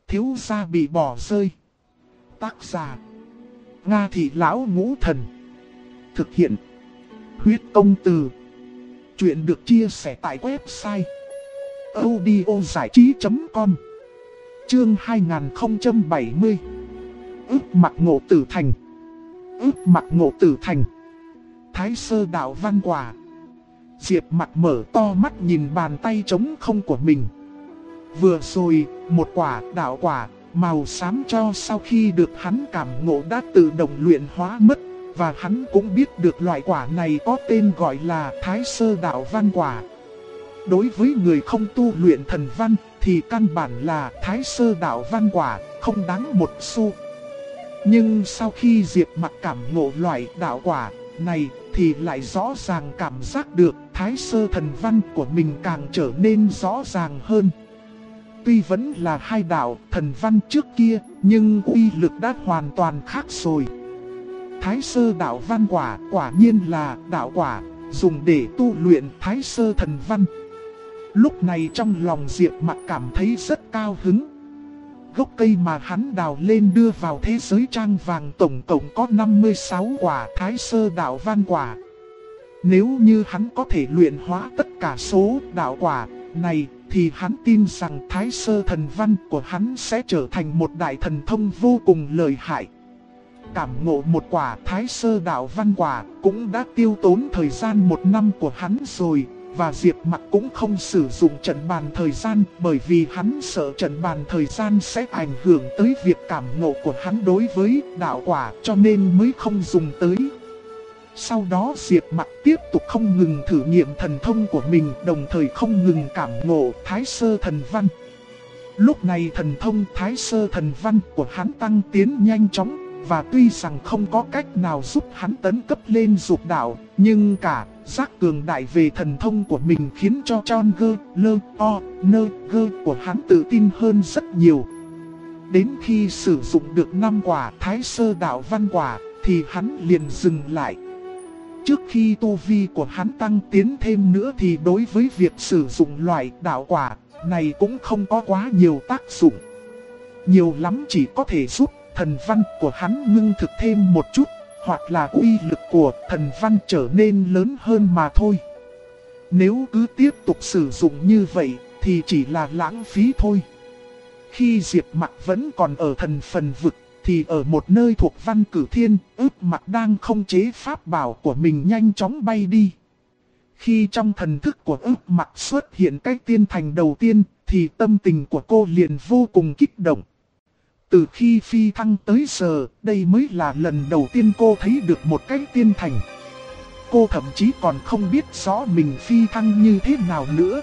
thiếu gia bị bỏ rơi. Tác giả Nga Thị Lão Ngũ Thần. Thực hiện Huyết Công Từ. Chuyện được chia sẻ tại website audiozảichí.com. Chương 2070. Ước mặc Ngộ Tử Thành. Ước mặc Ngộ Tử Thành. Thái Sơ Đạo Văn Quả. Diệp Mặc mở to mắt nhìn bàn tay trống không của mình. Vừa rồi, một quả đạo quả màu xám cho sau khi được hắn cảm ngộ đã tự động luyện hóa mất. Và hắn cũng biết được loại quả này có tên gọi là Thái Sơ Đạo Văn Quả. Đối với người không tu luyện thần văn thì căn bản là Thái Sơ Đạo Văn Quả không đáng một xu. Nhưng sau khi Diệp Mặc cảm ngộ loại đạo quả này thì lại rõ ràng cảm giác được Thái Sơ thần văn của mình càng trở nên rõ ràng hơn. Tuy vẫn là hai đạo thần văn trước kia, nhưng uy lực đã hoàn toàn khác rồi. Thái Sơ Đạo Văn Quả quả nhiên là đạo quả dùng để tu luyện Thái Sơ thần văn. Lúc này trong lòng Diệp Mặc cảm thấy rất cao hứng. Gốc cây mà hắn đào lên đưa vào thế giới trang vàng tổng cộng có 56 quả Thái Sơ Đạo Văn Quả. Nếu như hắn có thể luyện hóa tất cả số đạo quả này thì hắn tin rằng Thái Sơ thần văn của hắn sẽ trở thành một đại thần thông vô cùng lợi hại. Cảm ngộ một quả Thái Sơ Đạo Văn Quả cũng đã tiêu tốn thời gian 1 năm của hắn rồi. Và Diệp Mặc cũng không sử dụng trận bàn thời gian bởi vì hắn sợ trận bàn thời gian sẽ ảnh hưởng tới việc cảm ngộ của hắn đối với đạo quả cho nên mới không dùng tới. Sau đó Diệp Mặc tiếp tục không ngừng thử nghiệm thần thông của mình, đồng thời không ngừng cảm ngộ Thái Sơ thần văn. Lúc này thần thông Thái Sơ thần văn của hắn tăng tiến nhanh chóng. Và tuy rằng không có cách nào giúp hắn tấn cấp lên dục đạo, nhưng cả giác cường đại về thần thông của mình khiến cho Chon Gơ, Lơ, O, Nơ, Gơ của hắn tự tin hơn rất nhiều. Đến khi sử dụng được 5 quả Thái Sơ Đạo Văn Quả thì hắn liền dừng lại. Trước khi tu vi của hắn tăng tiến thêm nữa thì đối với việc sử dụng loại đạo quả này cũng không có quá nhiều tác dụng. Nhiều lắm chỉ có thể giúp thần văn của hắn ngưng thực thêm một chút, hoặc là uy lực của thần văn trở nên lớn hơn mà thôi. Nếu cứ tiếp tục sử dụng như vậy thì chỉ là lãng phí thôi. Khi Diệp Mặc vẫn còn ở thần phần vực thì ở một nơi thuộc Văn Cử Thiên, Ước Mặc đang khống chế pháp bảo của mình nhanh chóng bay đi. Khi trong thần thức của Ước Mặc xuất hiện cái tiên thành đầu tiên thì tâm tình của cô liền vô cùng kích động. Từ khi phi thăng tới giờ, đây mới là lần đầu tiên cô thấy được một cái tiên thành. Cô thậm chí còn không biết rõ mình phi thăng như thế nào nữa.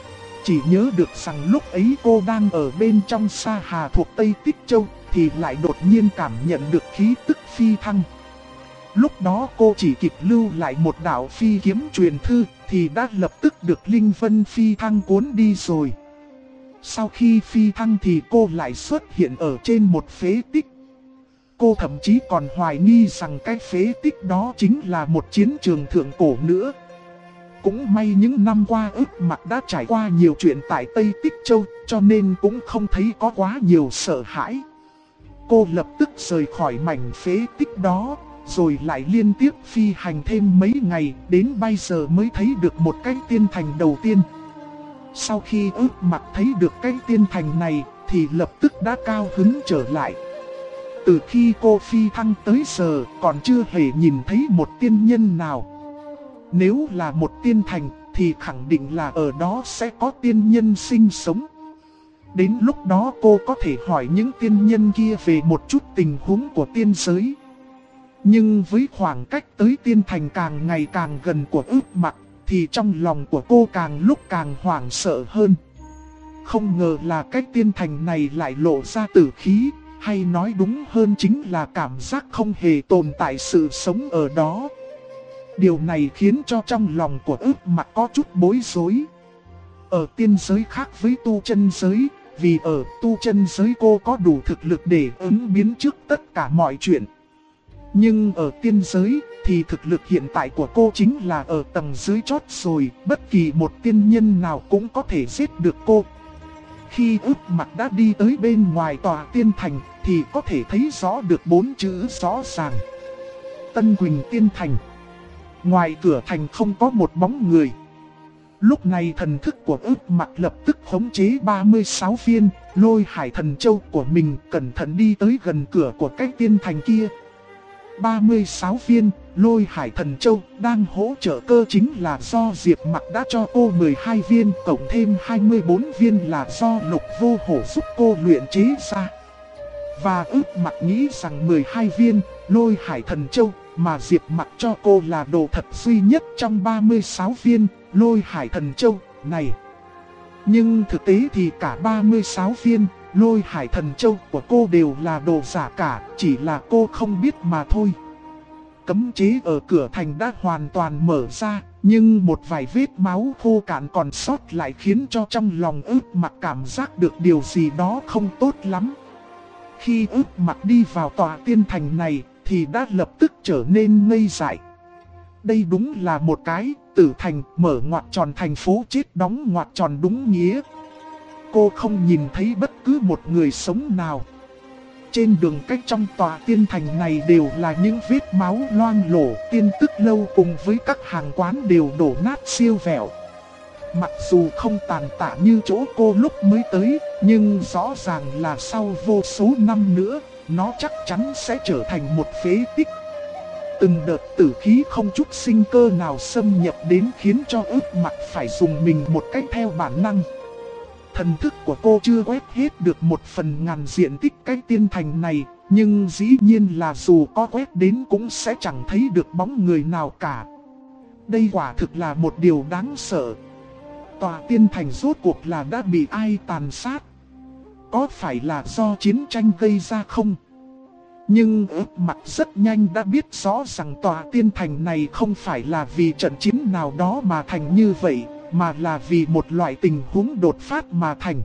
Chỉ nhớ được rằng lúc ấy cô đang ở bên trong Sa Hà thuộc Tây Tích Châu, thì lại đột nhiên cảm nhận được khí tức phi thăng. Lúc đó cô chỉ kịp lưu lại một đạo phi kiếm truyền thư, thì đã lập tức được Linh Vân phi thăng cuốn đi rồi. Sau khi phi thăng thì cô lại xuất hiện ở trên một phế tích. Cô thậm chí còn hoài nghi rằng cái phế tích đó chính là một chiến trường thượng cổ nữa. Cũng may những năm qua Ước Mặc đã trải qua nhiều chuyện tại Tây Tích Châu, cho nên cũng không thấy có quá nhiều sợ hãi. Cô lập tức rời khỏi mảnh phế tích đó, rồi lại liên tiếp phi hành thêm mấy ngày, đến bây giờ mới thấy được một cái tiên thành đầu tiên. Sau khi Ước Mặc thấy được cái tiên thành này thì lập tức đã cao hứng trở lại. Từ khi cô phi thăng tới giờ còn chưa hề nhìn thấy một tiên nhân nào. Nếu là một tiên thành thì khẳng định là ở đó sẽ có tiên nhân sinh sống. Đến lúc đó cô có thể hỏi những tiên nhân kia về một chút tình huống của tiên giới. Nhưng với khoảng cách tới tiên thành càng ngày càng gần của Ước Mặc thì trong lòng của cô càng lúc càng hoảng sợ hơn. Không ngờ là cái tiên thành này lại lộ ra tử khí, hay nói đúng hơn chính là cảm giác không hề tồn tại sự sống ở đó. Điều này khiến cho trong lòng của Ước Mặc có chút bối rối. Ở tiên giới khác với tu chân giới, vì ở tu chân giới cô có đủ thực lực để ứng biến trước tất cả mọi chuyện. Nhưng ở tiên giới thì thực lực hiện tại của cô chính là ở tầng dưới chót rồi, bất kỳ một tiên nhân nào cũng có thể giết được cô. Khi ước mặt đã đi tới bên ngoài tòa tiên thành thì có thể thấy rõ được 4 chữ rõ ràng: Tân Quỳnh Tiên Thành. Ngoài cửa thành không có một bóng người. Lúc này thần thức của ước mặt lập tức khống chế 36 viên Lôi Hải Thần Châu của mình, cẩn thận đi tới gần cửa của cái tiên thành kia. 36 viên Lôi Hải Thần Châu đang hỗ trợ cơ chính là do Diệp Mặc đã cho cô 12 viên, cộng thêm 24 viên là do Lục Vô Hổ giúp cô luyện chế ra. Và ước mặt nghĩ rằng 12 viên Lôi Hải Thần Châu mà Diệp Mặc cho cô là đồ thật duy nhất trong 36 viên Lôi Hải Thần Châu này. Nhưng thực tế thì cả 36 viên Lôi Hải Thần Châu của cô đều là đồ giả cả, chỉ là cô không biết mà thôi. Cấm chế ở cửa thành đã hoàn toàn mở ra, nhưng một vài vết máu khô cạn còn sót lại khiến cho trong lòng ước mặt cảm giác được điều gì đó không tốt lắm. Khi ước mặt đi vào tòa tiên thành này thì đã lập tức trở nên ngây dại. Đây đúng là một cái tử thành mở ngoặc tròn, thành phố chết đóng ngoặc tròn đúng nghĩa. Cô không nhìn thấy bất cứ một người sống nào. Trên đường cách trong tòa tiên thành này đều là những vết máu loang lổ, tiên tức lâu cùng với các hàng quán đều đổ nát siêu vẹo. Mặc dù không tàn tạ như chỗ cô lúc mới tới, nhưng rõ ràng là sau vô số năm nữa, nó chắc chắn sẽ trở thành một phế tích. Từng đợt tử khí không chút sinh cơ nào xâm nhập đến khiến cho ước mặt phải dùng mình một cách theo bản năng. Thần thức của cô chưa quét hết được 1/1000 diện tích cái tiên thành này, nhưng dĩ nhiên là dù có quét đến cũng sẽ chẳng thấy được bóng người nào cả. Đây quả thực là một điều đáng sợ. Tòa tiên thành rốt cuộc là đã bị ai tàn sát? Có phải là do chiến tranh gây ra không? Nhưng ước mặt rất nhanh đã biết rõ rằng tòa tiên thành này không phải là vì trận chiến nào đó mà thành như vậy, mà là vì một loại tình huống đột phát mà thành.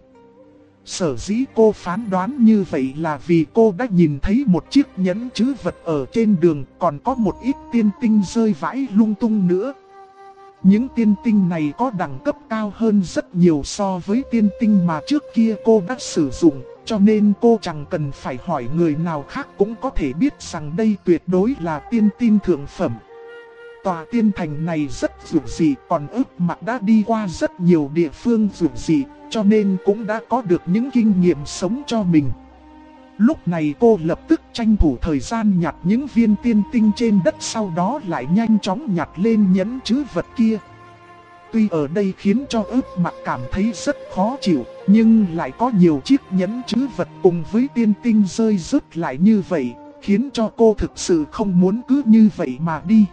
Sở dĩ cô phán đoán như vậy là vì cô đã nhìn thấy một chiếc nhẫn trữ vật ở trên đường, còn có một ít tiên tinh rơi vãi lung tung nữa. Những tiên tinh này có đẳng cấp cao hơn rất nhiều so với tiên tinh mà trước kia cô đã sử dụng, cho nên cô chẳng cần phải hỏi người nào khác cũng có thể biết rằng đây tuyệt đối là tiên tinh thượng phẩm. Tòa tiên thành này rất dữ dị, còn ước mặt đã đi qua rất nhiều địa phương dữ dị, cho nên cũng đã có được những kinh nghiệm sống cho mình. Lúc này cô lập tức tranh thủ thời gian nhặt những viên tiên tinh trên đất, sau đó lại nhanh chóng nhặt lên nhẫn trữ vật kia. Tuy ở đây khiến cho ước mặt cảm thấy rất khó chịu, nhưng lại có nhiều chiếc nhẫn trữ vật cùng với tiên tinh rơi rớt lại như vậy, khiến cho cô thực sự không muốn cứ như vậy mà đi.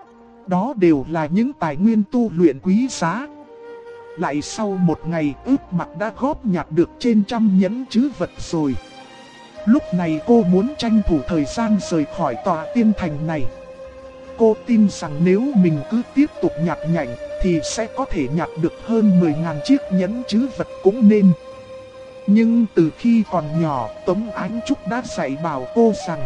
Đó đều là những tài nguyên tu luyện quý giá. Lại sau một ngày ước mặt đã góp nhặt được trên 100 nhẫn trữ vật rồi. Lúc này cô muốn tranh thủ thời gian rời khỏi tòa tiên thành này. Cô tin rằng nếu mình cứ tiếp tục nhặt nhạnh thì sẽ có thể nhặt được hơn 10.000 chiếc nhẫn trữ vật cũng nên. Nhưng từ khi còn nhỏ, Tống Ánh Trúc đã dạy bảo cô rằng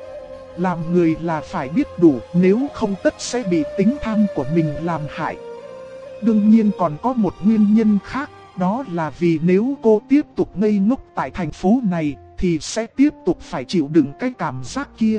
làm người là phải biết đủ, nếu không tất sẽ bị tính tham của mình làm hại. Đương nhiên còn có một nguyên nhân khác, đó là vì nếu cô tiếp tục ngây ngốc tại thành phố này thì sẽ tiếp tục phải chịu đựng cái cảm giác kia.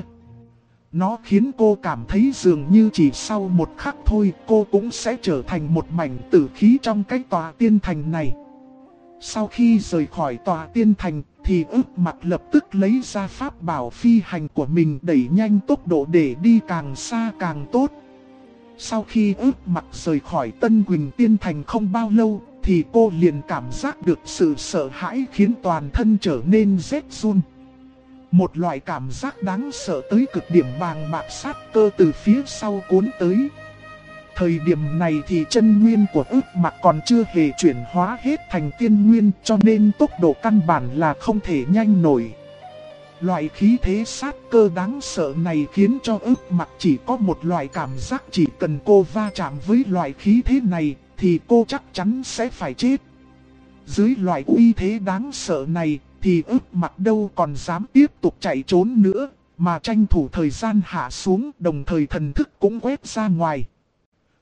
Nó khiến cô cảm thấy dường như chỉ sau một khắc thôi cô cũng sẽ trở thành một mảnh tử khí trong cái tòa tiên thành này. Sau khi rời khỏi tòa tiên thành thì ước mặt lập tức lấy ra pháp bảo phi hành của mình, đẩy nhanh tốc độ để đi càng xa càng tốt. Sau khi ước mặt rời khỏi Tân Quỳnh Tiên Thành không bao lâu thì cô liền cảm giác được sự sợ hãi khiến toàn thân trở nên rét run. Một loại cảm giác đáng sợ tới cực điểm, bàng bạc sát cơ từ phía sau cuốn tới. Thời điểm này thì chân nguyên của ước mặt còn chưa hề chuyển hóa hết thành tiên nguyên, cho nên tốc độ căn bản là không thể nhanh nổi. Loại khí thế sát cơ đáng sợ này khiến cho ước mặt chỉ có một loại cảm giác, chỉ cần cô va chạm với loại khí thế này thì cô chắc chắn sẽ phải chết. Dưới loại uy thế đáng sợ này thì ước mặt đâu còn dám tiếp tục chạy trốn nữa, mà tranh thủ thời gian hạ xuống, đồng thời thần thức cũng quét ra ngoài.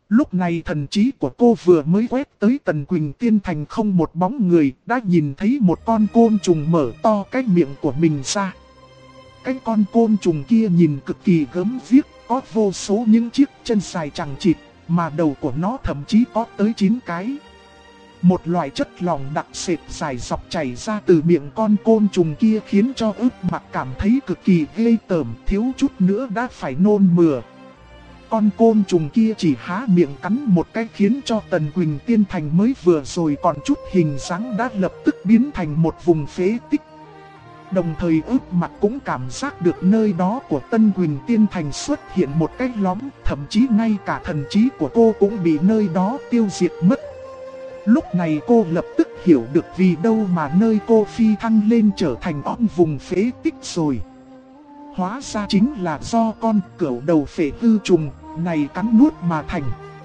Lúc này thần trí của cô vừa mới quét tới Tần Quỳnh Tiên Thành không một bóng người, đã nhìn thấy một con côn trùng mở to cái miệng của mình ra. Cái con côn trùng kia nhìn cực kỳ gớm ghiếc, có vô số những chiếc chân dài chằng chịt, mà đầu của nó thậm chí có tới 9 cái. Một loại chất lỏng đặc sệt dài dọc chảy ra từ miệng con côn trùng kia khiến cho Ước Mặc cảm thấy cực kỳ ghê tởm, thiếu chút nữa đã phải nôn mửa. Con côn trùng kia chỉ há miệng cắn một cái khiến cho Tần Quỳnh Tiên Thành mới vừa rồi còn chút hình dáng đã lập tức biến thành một vùng phế tích. Đồng thời Ước Mặc cũng cảm giác được nơi đó của Tần Quỳnh Tiên Thành xuất hiện một cái lõm, thậm chí ngay cả thần trí của cô cũng bị nơi đó tiêu diệt mất. Lúc này cô lập tức hiểu được vì đâu mà nơi cô phi thăng lên trở thành ong vùng phế tích rồi. Hóa ra chính là do con cẩu đầu phệ hư trùng này cắn nuốt mà thành.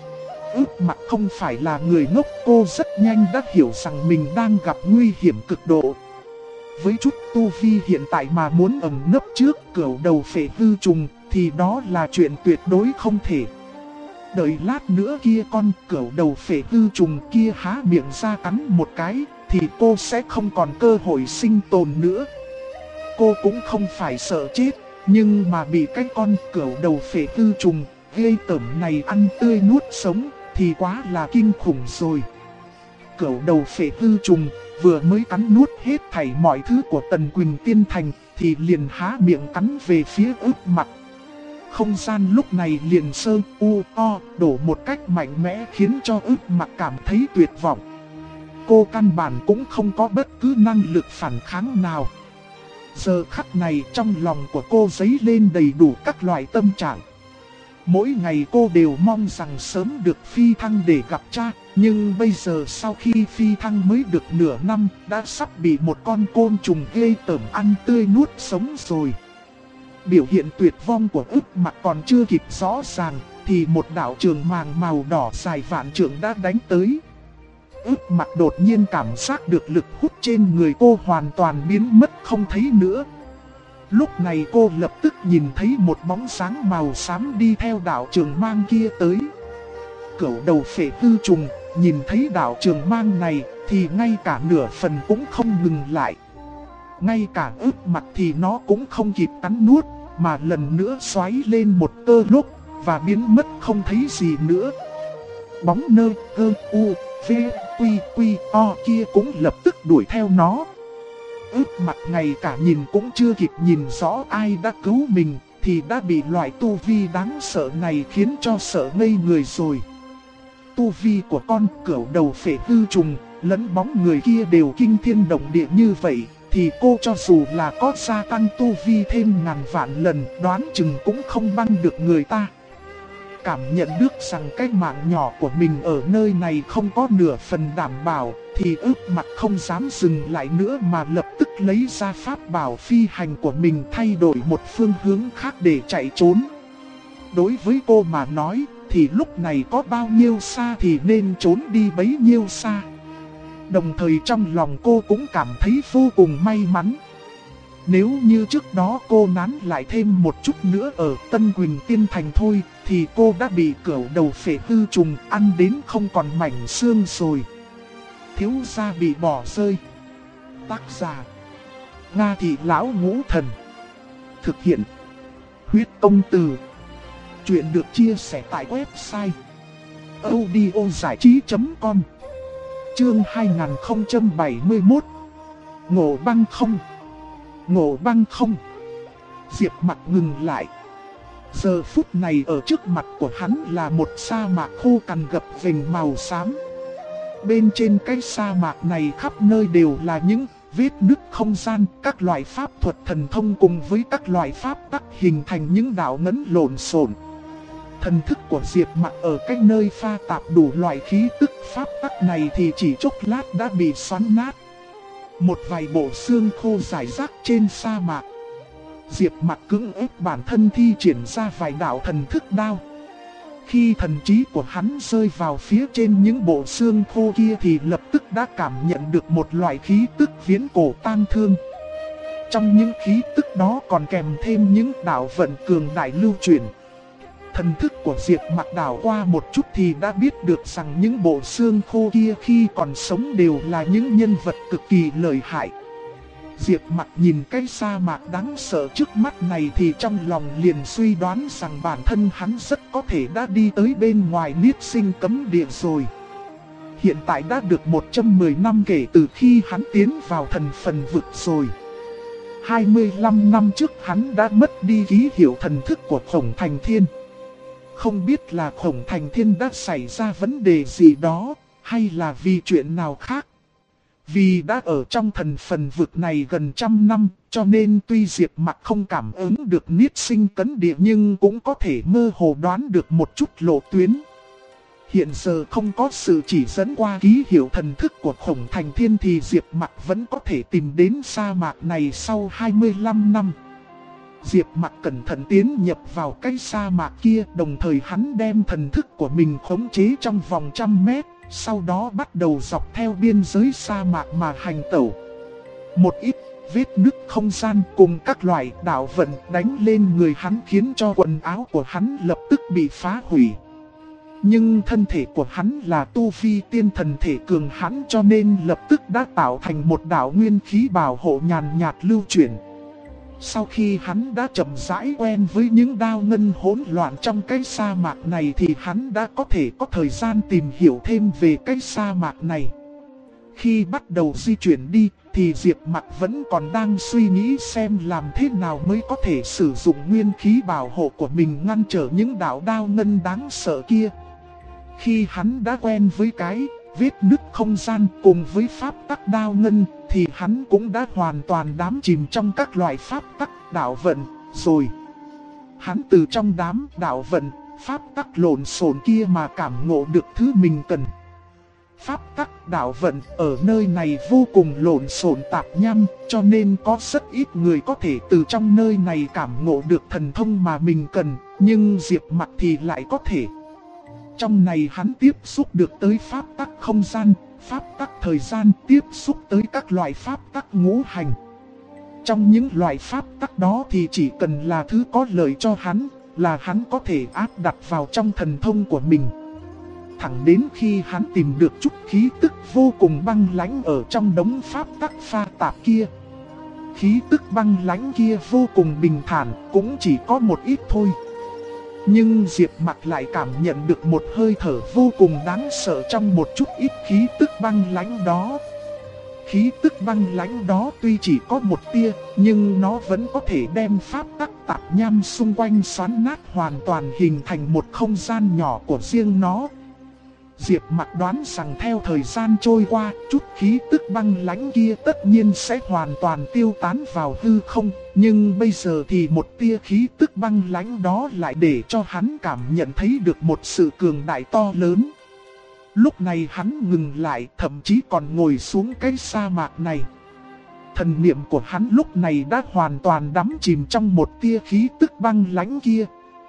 Ước Mặc không phải là người ngốc, cô rất nhanh đã hiểu rằng mình đang gặp nguy hiểm cực độ. Với chút tu vi hiện tại mà muốn ẩn nấp trước cẩu đầu phệ hư trùng thì đó là chuyện tuyệt đối không thể. Đợi lát nữa kia con cẩu đầu phệ hư trùng kia há miệng ra cắn một cái thì cô sẽ không còn cơ hội sinh tồn nữa. Cô cũng không phải sợ chết, nhưng mà bị cái con cẩu đầu phệ hư trùng ghê tởm này ăn tươi nuốt sống thì quá là kinh khủng rồi. Cẩu đầu phệ hư trùng vừa mới cắn nuốt hết thảy mọi thứ của Tần Quỳnh Tiên Thành thì liền há miệng cắn về phía Ước Mặc. Không gian lúc này liền sơ u o đổ một cách mạnh mẽ khiến cho Ước Mặc cảm thấy tuyệt vọng. Cô căn bản cũng không có bất cứ năng lực phản kháng nào. Giờ khắc này trong lòng của cô dấy lên đầy đủ các loại tâm trạng. Mỗi ngày cô đều mong rằng sớm được phi thăng để gặp cha, nhưng bây giờ sau khi phi thăng mới được nửa năm đã sắp bị một con côn trùng ghê tởm ăn tươi nuốt sống rồi. Biểu hiện tuyệt vong của Ước Mặc còn chưa kịp rõ ràng thì một đạo trường màng màu đỏ dài vạn trượng đã đánh tới. Ước Mặc đột nhiên cảm giác được lực hút trên người cô hoàn toàn biến mất không thấy nữa. Lúc này cô lập tức nhìn thấy một bóng sáng màu xám đi theo đạo trường mang kia tới. Cẩu đầu phệ hư trùng nhìn thấy đạo trường mang này thì ngay cả nửa phần cũng không ngừng lại. Ngay cả Ước Mặc thì nó cũng không kịp cắn nuốt, mà lần nữa xoáy lên một tơ lúc và biến mất không thấy gì nữa. Bóng nơ cơ u v quy quy o kia cũng lập tức đuổi theo nó. Ước Mặc ngay cả nhìn cũng chưa kịp nhìn rõ ai đã cứu mình thì đã bị loại tu vi đáng sợ này khiến cho sợ ngây người rồi. Tu vi của con cẩu đầu phệ hư trùng lẫn bóng người kia đều kinh thiên động địa như vậy thì cô cho dù là có gia tăng tu vi thêm ngàn vạn lần đoán chừng cũng không băng được người ta. Cảm nhận được rằng cái mạng nhỏ của mình ở nơi này không có nửa phần đảm bảo thì Ước Mặc không dám dừng lại nữa mà lập tức lấy ra pháp bảo phi hành của mình thay đổi một phương hướng khác để chạy trốn. Đối với cô mà nói thì lúc này có bao nhiêu xa thì nên trốn đi bấy nhiêu xa. Đồng thời trong lòng cô cũng cảm thấy vô cùng may mắn. Nếu như trước đó cô nán lại thêm một chút nữa ở Tần Quỳnh Tiên Thành thôi thì cô đã bị cẩu đầu phệ hư trùng ăn đến không còn mảnh xương rồi. Thiếu gia bị bỏ rơi. Tác giả Nga Thị Lão Ngũ Thần. Thực hiện Huyết Công Từ. Chuyện được chia sẻ tại website audiozảichí.com. Chương 2071. Ngộ băng không. Ngộ băng không. Diệp Mặc ngừng lại. Giờ phút này ở trước mặt của hắn là một sa mạc khô cằn gập ghềnh màu xám. Bên trên cái sa mạc này khắp nơi đều là những vết nứt không gian, các loại pháp thuật thần thông cùng với các loại pháp tắc hình thành những đạo ngấn lộn xộn. Thần thức của Diệp Mặc ở cái nơi pha tạp đủ loại khí tức pháp tắc này thì chỉ chốc lát đã bị xoắn nát. Một vài bộ xương khô rải rác trên sa mạc. Diệp Mặc cưỡng ép bản thân thi triển ra vài đạo thần thức đao. Khi thần trí của hắn rơi vào phía trên những bộ xương khô kia thì lập tức đã cảm nhận được một loại khí tức viễn cổ tang thương. Trong những khí tức đó còn kèm thêm những đạo vận cường đại lưu truyền. Thần thức của Diệp Mặc đảo qua một chút thì đã biết được rằng những bộ xương khô kia khi còn sống đều là những nhân vật cực kỳ lợi hại. Diệp Mặc nhìn cái sa mạc đáng sợ trước mắt này thì trong lòng liền suy đoán rằng bản thân hắn rất có thể đã đi tới bên ngoài niết sinh cấm địa rồi. Hiện tại đã được 110 năm kể từ khi hắn tiến vào thần phần vực rồi. 25 năm trước hắn đã mất đi ký hiệu thần thức của Khổng Thành Thiên. Không biết là Khổng Thành Thiên đã xảy ra vấn đề gì đó, hay là vì chuyện nào khác. Vì đã ở trong thần phần vực này gần 100 năm, cho nên tuy Diệp Mặc không cảm ứng được niết sinh cấm địa nhưng cũng có thể mơ hồ đoán được một chút lộ tuyến. Hiện giờ không có sự chỉ dẫn qua ký hiệu thần thức của Khổng Thành Thiên thì Diệp Mặc vẫn có thể tìm đến sa mạc này sau 25 năm. Diệp Mặc cẩn thận tiến nhập vào cái sa mạc kia, đồng thời hắn đem thần thức của mình khống chế trong vòng 100 mét, sau đó bắt đầu dọc theo biên giới sa mạc mà hành tẩu. Một ít vết nứt không gian cùng các loại đạo vận đánh lên người hắn khiến cho quần áo của hắn lập tức bị phá hủy. Nhưng thân thể của hắn là tu vi tiên thần thể cường hãn cho nên lập tức đã tạo thành một đạo nguyên khí bảo hộ nhàn nhạt lưu chuyển. Sau khi hắn đã chậm rãi quen với những đao ngân hỗn loạn trong cái sa mạc này thì hắn đã có thể có thời gian tìm hiểu thêm về cái sa mạc này. Khi bắt đầu di chuyển đi thì Diệp Mặc vẫn còn đang suy nghĩ xem làm thế nào mới có thể sử dụng nguyên khí bảo hộ của mình ngăn trở những đạo đao ngân đáng sợ kia. Khi hắn đã quen với cái vết nứt không gian cùng với pháp tắc đao ngân thì hắn cũng đã hoàn toàn đắm chìm trong các loại pháp tắc đạo vận rồi. Hắn từ trong đám đạo vận, pháp tắc lộn xộn kia mà cảm ngộ được thứ mình cần. Pháp tắc đạo vận ở nơi này vô cùng lộn xộn tạp nham, cho nên có rất ít người có thể từ trong nơi này cảm ngộ được thần thông mà mình cần, nhưng Diệp Mặc thì lại có thể. Trong này hắn tiếp xúc được tới pháp tắc không gian, pháp tắc thời gian, tiếp xúc tới các loại pháp tắc ngũ hành. Trong những loại pháp tắc đó thì chỉ cần là thứ có lợi cho hắn, là hắn có thể áp đặt vào trong thần thông của mình. Thẳng đến khi hắn tìm được chút khí tức vô cùng băng lãnh ở trong đống pháp tắc pha tạp kia. Khí tức băng lãnh kia vô cùng bình thản, cũng chỉ có một ít thôi. Nhưng Diệp Mặc lại cảm nhận được một hơi thở vô cùng đáng sợ trong một chút ít khí tức băng lãnh đó. Khí tức băng lãnh đó tuy chỉ có một tia, nhưng nó vẫn có thể đem pháp tắc tạp nham xung quanh xoắn nát hoàn toàn hình thành một không gian nhỏ của riêng nó. Diệp Mặc đoán rằng theo thời gian trôi qua, chút khí tức băng lãnh kia tất nhiên sẽ hoàn toàn tiêu tán vào hư không. Nhưng bây giờ thì một tia khí tức băng lãnh đó lại để cho hắn cảm nhận thấy được một sự cường đại to lớn. Lúc này hắn ngừng lại, thậm chí còn ngồi xuống cái sa mạc này. Thần niệm của hắn lúc này đã hoàn toàn đắm chìm trong một tia khí tức băng lãnh kia.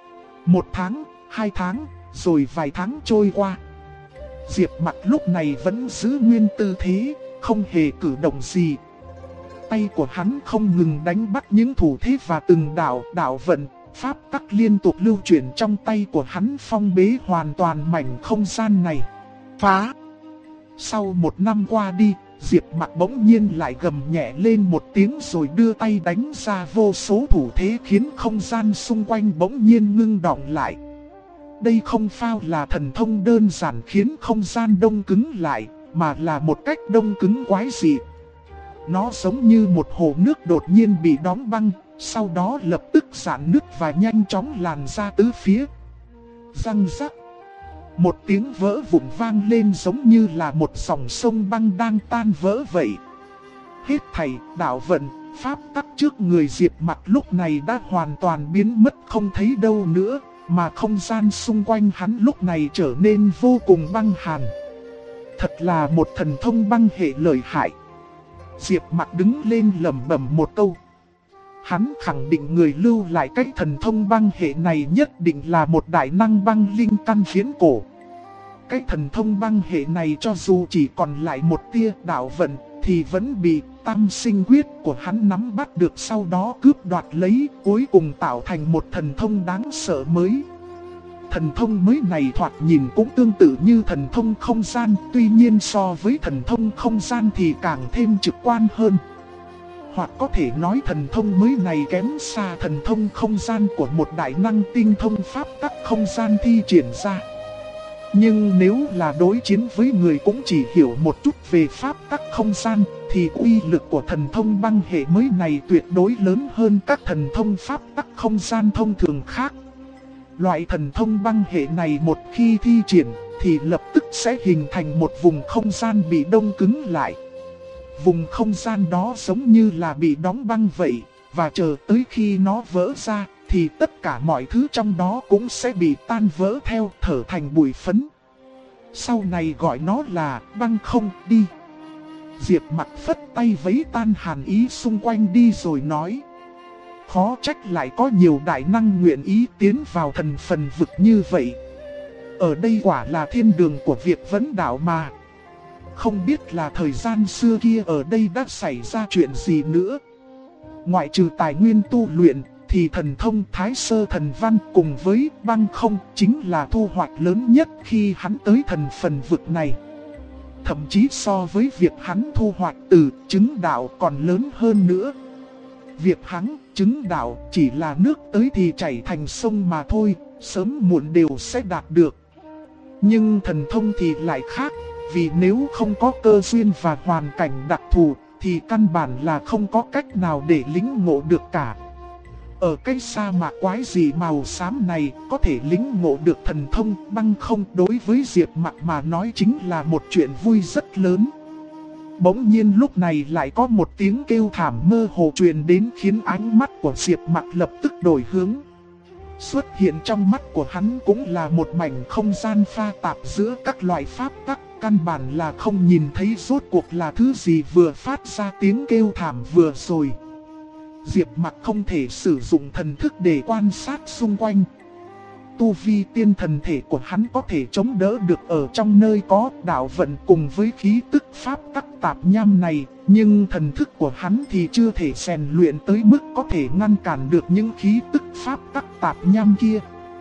1 tháng, 2 tháng, rồi vài tháng trôi qua. Diệp Mặc lúc này vẫn giữ nguyên tư thế, không hề cử động gì. Tay của hắn không ngừng đánh bắt những thủ thế và từng đạo vận, pháp tắc liên tục lưu chuyển trong tay của hắn phong bế hoàn toàn mảnh không gian này. Phá! Sau 1 năm qua đi, Diệp Mặc bỗng nhiên lại gầm nhẹ lên một tiếng rồi đưa tay đánh ra vô số thủ thế khiến không gian xung quanh bỗng nhiên ngưng đọng lại. Đây không phải là thần thông đơn giản khiến không gian đông cứng lại, mà là một cách đông cứng quái dị. Nó giống như một hồ nước đột nhiên bị đóng băng, sau đó lập tức giãn nứt và nhanh chóng lan ra tứ phía. Răng rắc. Một tiếng vỡ vụn vang lên giống như là một dòng sông băng đang tan vỡ vậy. Hết thảy đạo vận, pháp tắc trước người Diệp Mặc lúc này đã hoàn toàn biến mất không thấy đâu nữa, mà không gian xung quanh hắn lúc này trở nên vô cùng băng hàn. Thật là một thần thông băng hệ lợi hại. Diệp Mặc đứng lên lẩm bẩm một câu. Hắn khẳng định người lưu lại cách thần thông băng hệ này nhất định là một đại năng băng linh căn viễn cổ. Cái thần thông băng hệ này cho dù chỉ còn lại một tia đạo vận thì vẫn bị tam sinh quyết của hắn nắm bắt được, sau đó cướp đoạt lấy, cuối cùng tạo thành một thần thông đáng sợ mới. thần thông mới này thoạt nhìn cũng tương tự như thần thông không gian, tuy nhiên so với thần thông không gian thì càng thêm trực quan hơn. Hoặc có thể nói thần thông mới này kém xa thần thông không gian của một đại năng tinh thông pháp tắc không gian thi triển ra. Nhưng nếu là đối chiến với người cũng chỉ hiểu một chút về pháp tắc không gian, thì uy lực của thần thông băng hệ mới này tuyệt đối lớn hơn các thần thông pháp tắc không gian thông thường khác. Loại thần thông băng hệ này một khi thi triển, thì lập tức sẽ hình thành một vùng không gian bị đông cứng lại. Vùng không gian đó giống như là bị đóng băng vậy, và chờ tới khi nó vỡ ra, thì tất cả mọi thứ trong đó cũng sẽ bị tan vỡ theo, thở thành bụi phấn. Sau này gọi nó là băng không đi. Diệp Mặc phất tay vẫy tan hàn ý xung quanh đi rồi nói. Khó trách lại có nhiều đại năng nguyện ý tiến vào thần phần vực như vậy. Ở đây quả là thiên đường của việc vấn đạo mà. Không biết là thời gian xưa kia ở đây đã xảy ra chuyện gì nữa. Ngoại trừ tài nguyên tu luyện, thì thần thông Thái Sơ Thần Văn cùng với băng không chính là thu hoạch lớn nhất khi hắn tới thần phần vực này. Thậm chí so với việc hắn thu hoạch từ chứng đạo còn lớn hơn nữa. Việc hắn chứng đạo chỉ là nước tới thì chảy thành sông mà thôi, sớm muộn đều sẽ đạt được. Nhưng thần thông thì lại khác, vì nếu không có cơ duyên và hoàn cảnh đặc thù, thì căn bản là không có cách nào để lĩnh ngộ được cả. Ở cái sa mạc quái dị màu xám này, có thể lĩnh ngộ được thần thông băng không đối với Diệp Mặc mà nói chính là một chuyện vui rất lớn. Bỗng nhiên lúc này lại có một tiếng kêu thảm mơ hồ truyền đến khiến ánh mắt của Diệp Mặc lập tức đổi hướng. Xuất hiện trong mắt của hắn cũng là một mảnh không gian pha tạp giữa các loại pháp tắc, căn bản là không nhìn thấy rốt cuộc là thứ gì vừa phát ra tiếng kêu thảm vừa rồi. Diệp Mặc không thể sử dụng thần thức để quan sát xung quanh. Tu vi tiên thần thể của hắn có thể chống đỡ được ở trong nơi có đạo vận cùng với khí tức pháp tắc tạp nham này, nhưng thần thức của hắn thì chưa thể rèn luyện tới mức có thể ngăn cản được những khí tức pháp tắc tạp nham kia.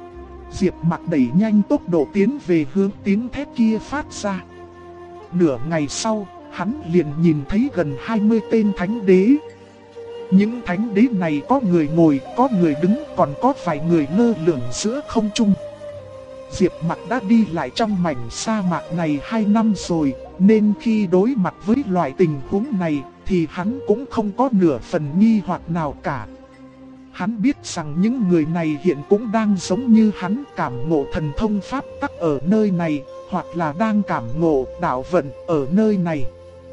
Diệp Mặc đẩy nhanh tốc độ tiến về hướng tiếng thét kia phát ra. Nửa ngày sau, hắn liền nhìn thấy gần 20 tên thánh đế. Những thánh đế này có người ngồi, có người đứng, còn có vài người lơ lửng giữa không trung. Diệp Mặc đã đi lại trong mảnh sa mạc này 2 năm rồi, nên khi đối mặt với loại tình huống này, thì hắn cũng không có nửa phần nghi hoặc nào cả. Hắn biết rằng những người này hiện cũng đang giống như hắn cảm ngộ thần thông pháp tắc ở nơi này, hoặc là đang cảm ngộ đạo vận ở nơi này.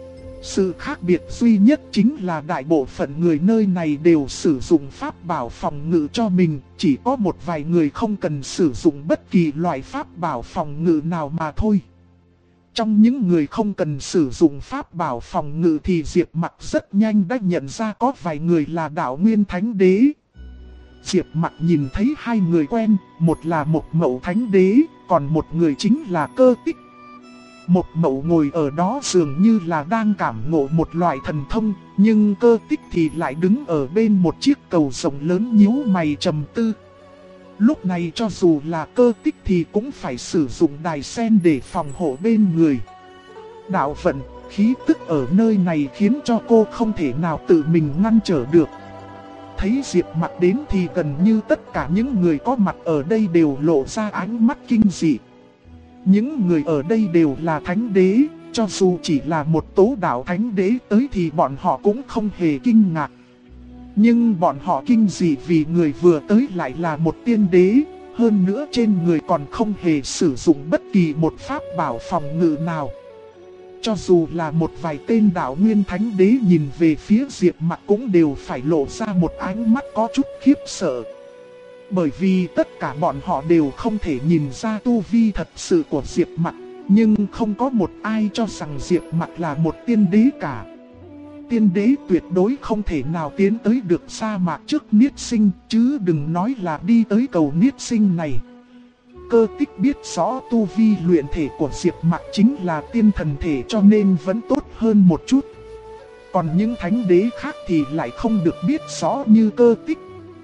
Sự khác biệt duy nhất chính là đại bộ phận người nơi này đều sử dụng pháp bảo phòng ngự cho mình, chỉ có một vài người không cần sử dụng bất kỳ loại pháp bảo phòng ngự nào mà thôi. Trong những người không cần sử dụng pháp bảo phòng ngự thì Diệp Mặc rất nhanh đã nhận ra có vài người là đạo nguyên thánh đế. Diệp Mặc nhìn thấy 2 người quen, một là Mộc Mậu thánh đế, còn một người chính là Cơ Tích. Mộc Mậu ngồi ở đó dường như là đang cảm ngộ một loại thần thông, nhưng Cơ Tích thì lại đứng ở bên một chiếc cầu rộng lớn nhíu mày trầm tư. Lúc này cho dù là Cơ Tích thì cũng phải sử dụng đài sen để phòng hộ bên người. Đạo vận, khí tức ở nơi này khiến cho cô không thể nào tự mình ngăn trở được. Thấy Diệp Mặc đến thì gần như tất cả những người có mặt ở đây đều lộ ra ánh mắt kinh dị. Những người ở đây đều là thánh đế, cho dù chỉ là một tố đạo thánh đế tới thì bọn họ cũng không hề kinh ngạc. Nhưng bọn họ kinh dị vì người vừa tới lại là một tiên đế, hơn nữa trên người còn không hề sử dụng bất kỳ một pháp bảo phòng ngự nào. Cho dù là một vài tên đạo nguyên thánh đế nhìn về phía Diệp Mặc cũng đều phải lộ ra một ánh mắt có chút khiếp sợ. Bởi vì tất cả bọn họ đều không thể nhìn ra tu vi thật sự của Diệp Mặc, nhưng không có một ai cho rằng Diệp Mặc là một tiên đế cả. Tiên đế tuyệt đối không thể nào tiến tới được sa mạc trước niết sinh, chứ đừng nói là đi tới cầu niết sinh này. Cơ Tích biết rõ tu vi luyện thể của Diệp Mặc chính là tiên thần thể cho nên vẫn tốt hơn một chút. Còn những thánh đế khác thì lại không được biết rõ như Cơ Tích.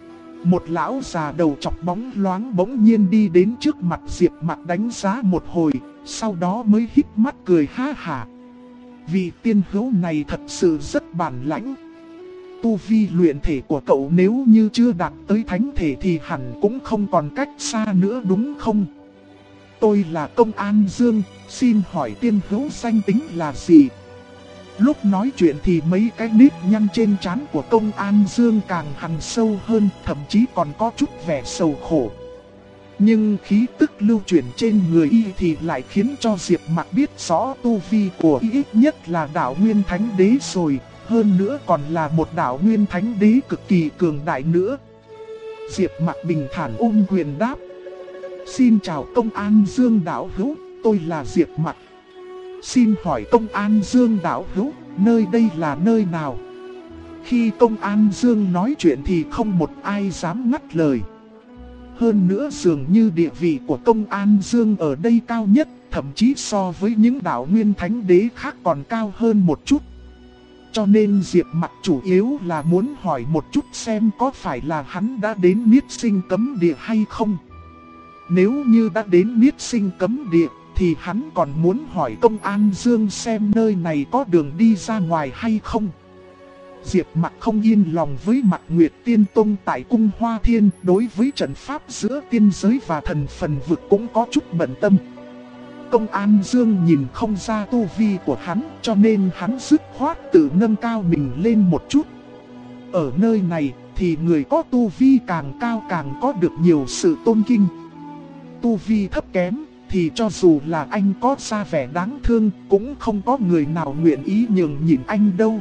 Một lão già đầu chọc bóng loáng bỗng nhiên đi đến trước mặt Diệp Mặc đánh giá một hồi, sau đó mới híp mắt cười ha hả. Vị tiên hữu này thật sự rất bản lãnh. Tu vi luyện thể của cậu nếu như chưa đạt tới thánh thể thì hẳn cũng không còn cách xa nữa đúng không? Tôi là Công An Dương, xin hỏi tiên hữu danh tính là gì? Lúc nói chuyện thì mấy cái nếp nhăn trên trán của Công An Dương càng hằn sâu hơn, thậm chí còn có chút vẻ sầu khổ. Nhưng khí tức lưu chuyển trên người y thì lại khiến cho Diệp Mặc biết rõ tu vi của y ít nhất là đạo Nguyên Thánh Đế rồi, hơn nữa còn là một đạo Nguyên Thánh Đế cực kỳ cường đại nữa. Diệp Mặc bình thản ôm quyền đáp: Xin chào Công An Dương đạo hữu, tôi là Diệp Mặc. Xin hỏi Công An Dương đạo hữu, nơi đây là nơi nào? Khi Công An Dương nói chuyện thì không một ai dám ngắt lời. Hơn nữa dường như địa vị của Công An Dương ở đây cao nhất, thậm chí so với những đạo Nguyên Thánh Đế khác còn cao hơn một chút. Cho nên Diệp Mặc chủ yếu là muốn hỏi một chút xem có phải là hắn đã đến Niết Sinh Cấm Địa hay không. Nếu như đã đến Niết Sinh Cấm Địa thì hắn còn muốn hỏi Công An Dương xem nơi này có đường đi ra ngoài hay không. Diệp Mặc không yên lòng với Mạc Nguyệt Tiên Tông tại cung Hoa Thiên, đối với trận pháp giữa tiên giới và thần phần vực cũng có chút bận tâm. Công An Dương nhìn không ra tu vi của hắn, cho nên hắn dứt khoát tự nâng cao mình lên một chút. Ở nơi này thì người có tu vi càng cao càng có được nhiều sự tôn kính. Tu vi thấp kém thì cho dù là anh có ra vẻ đáng thương, cũng không có người nào nguyện ý nhường nhịn anh đâu.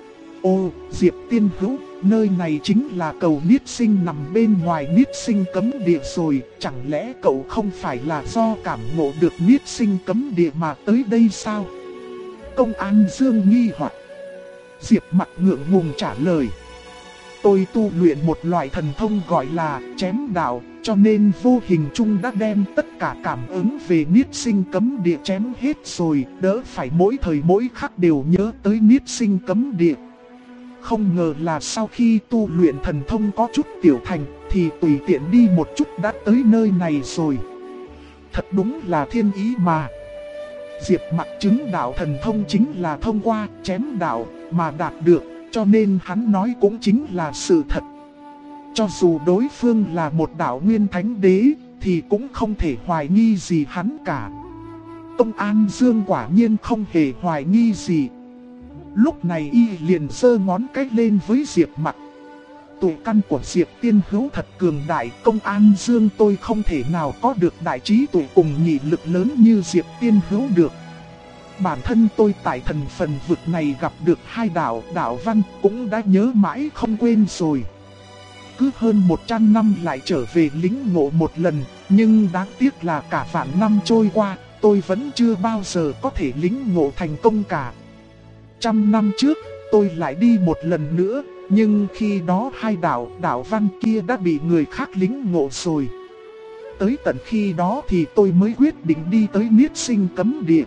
Ô, Diệp tiên hữu, nơi này chính là cầu Niết Sinh nằm bên ngoài Niết Sinh Cấm Địa rồi, chẳng lẽ cậu không phải là do cảm ngộ được Niết Sinh Cấm Địa mà tới đây sao? Công An Dương nghi hoặc. Diệp Mặc ngượng ngùng trả lời: Tôi tu luyện một loại thần thông gọi là chém đạo, cho nên vô hình chung đã đem tất cả cảm ứng về Niết Sinh Cấm Địa chém hết rồi, đỡ phải mỗi thời mỗi khắc đều nhớ tới Niết Sinh Cấm Địa. Không ngờ là sau khi tu luyện thần thông có chút tiểu thành thì tùy tiện đi một chút đã tới nơi này rồi. Thật đúng là thiên ý mà. Diệp Mặc chứng đạo thần thông chính là thông qua chém đạo mà đạt được, cho nên hắn nói cũng chính là sự thật. Cho dù đối phương là một đạo Nguyên Thánh Đế thì cũng không thể hoài nghi gì hắn cả. Công An Dương quả nhiên không hề hoài nghi gì. Lúc này y liền giơ ngón cái lên với Diệp Mặc. Tuổi căn của Diệp tiên hữu thật cường đại, Công An Dương tôi không thể nào có được đại trí tuệ cùng nghị lực lớn như Diệp tiên hữu được. Bản thân tôi tại thần phần vực này gặp được hai đạo văn cũng đã nhớ mãi không quên rồi. Cứ hơn 100 năm lại trở về lĩnh ngộ một lần, nhưng đáng tiếc là cả vạn năm trôi qua, tôi vẫn chưa bao giờ có thể lĩnh ngộ thành công cả. 100 năm trước, tôi lại đi một lần nữa, nhưng khi đó hai đạo văn kia đã bị người khác lĩnh ngộ rồi. Tới tận khi đó thì tôi mới quyết định đi tới Niết Sinh Cấm Địa.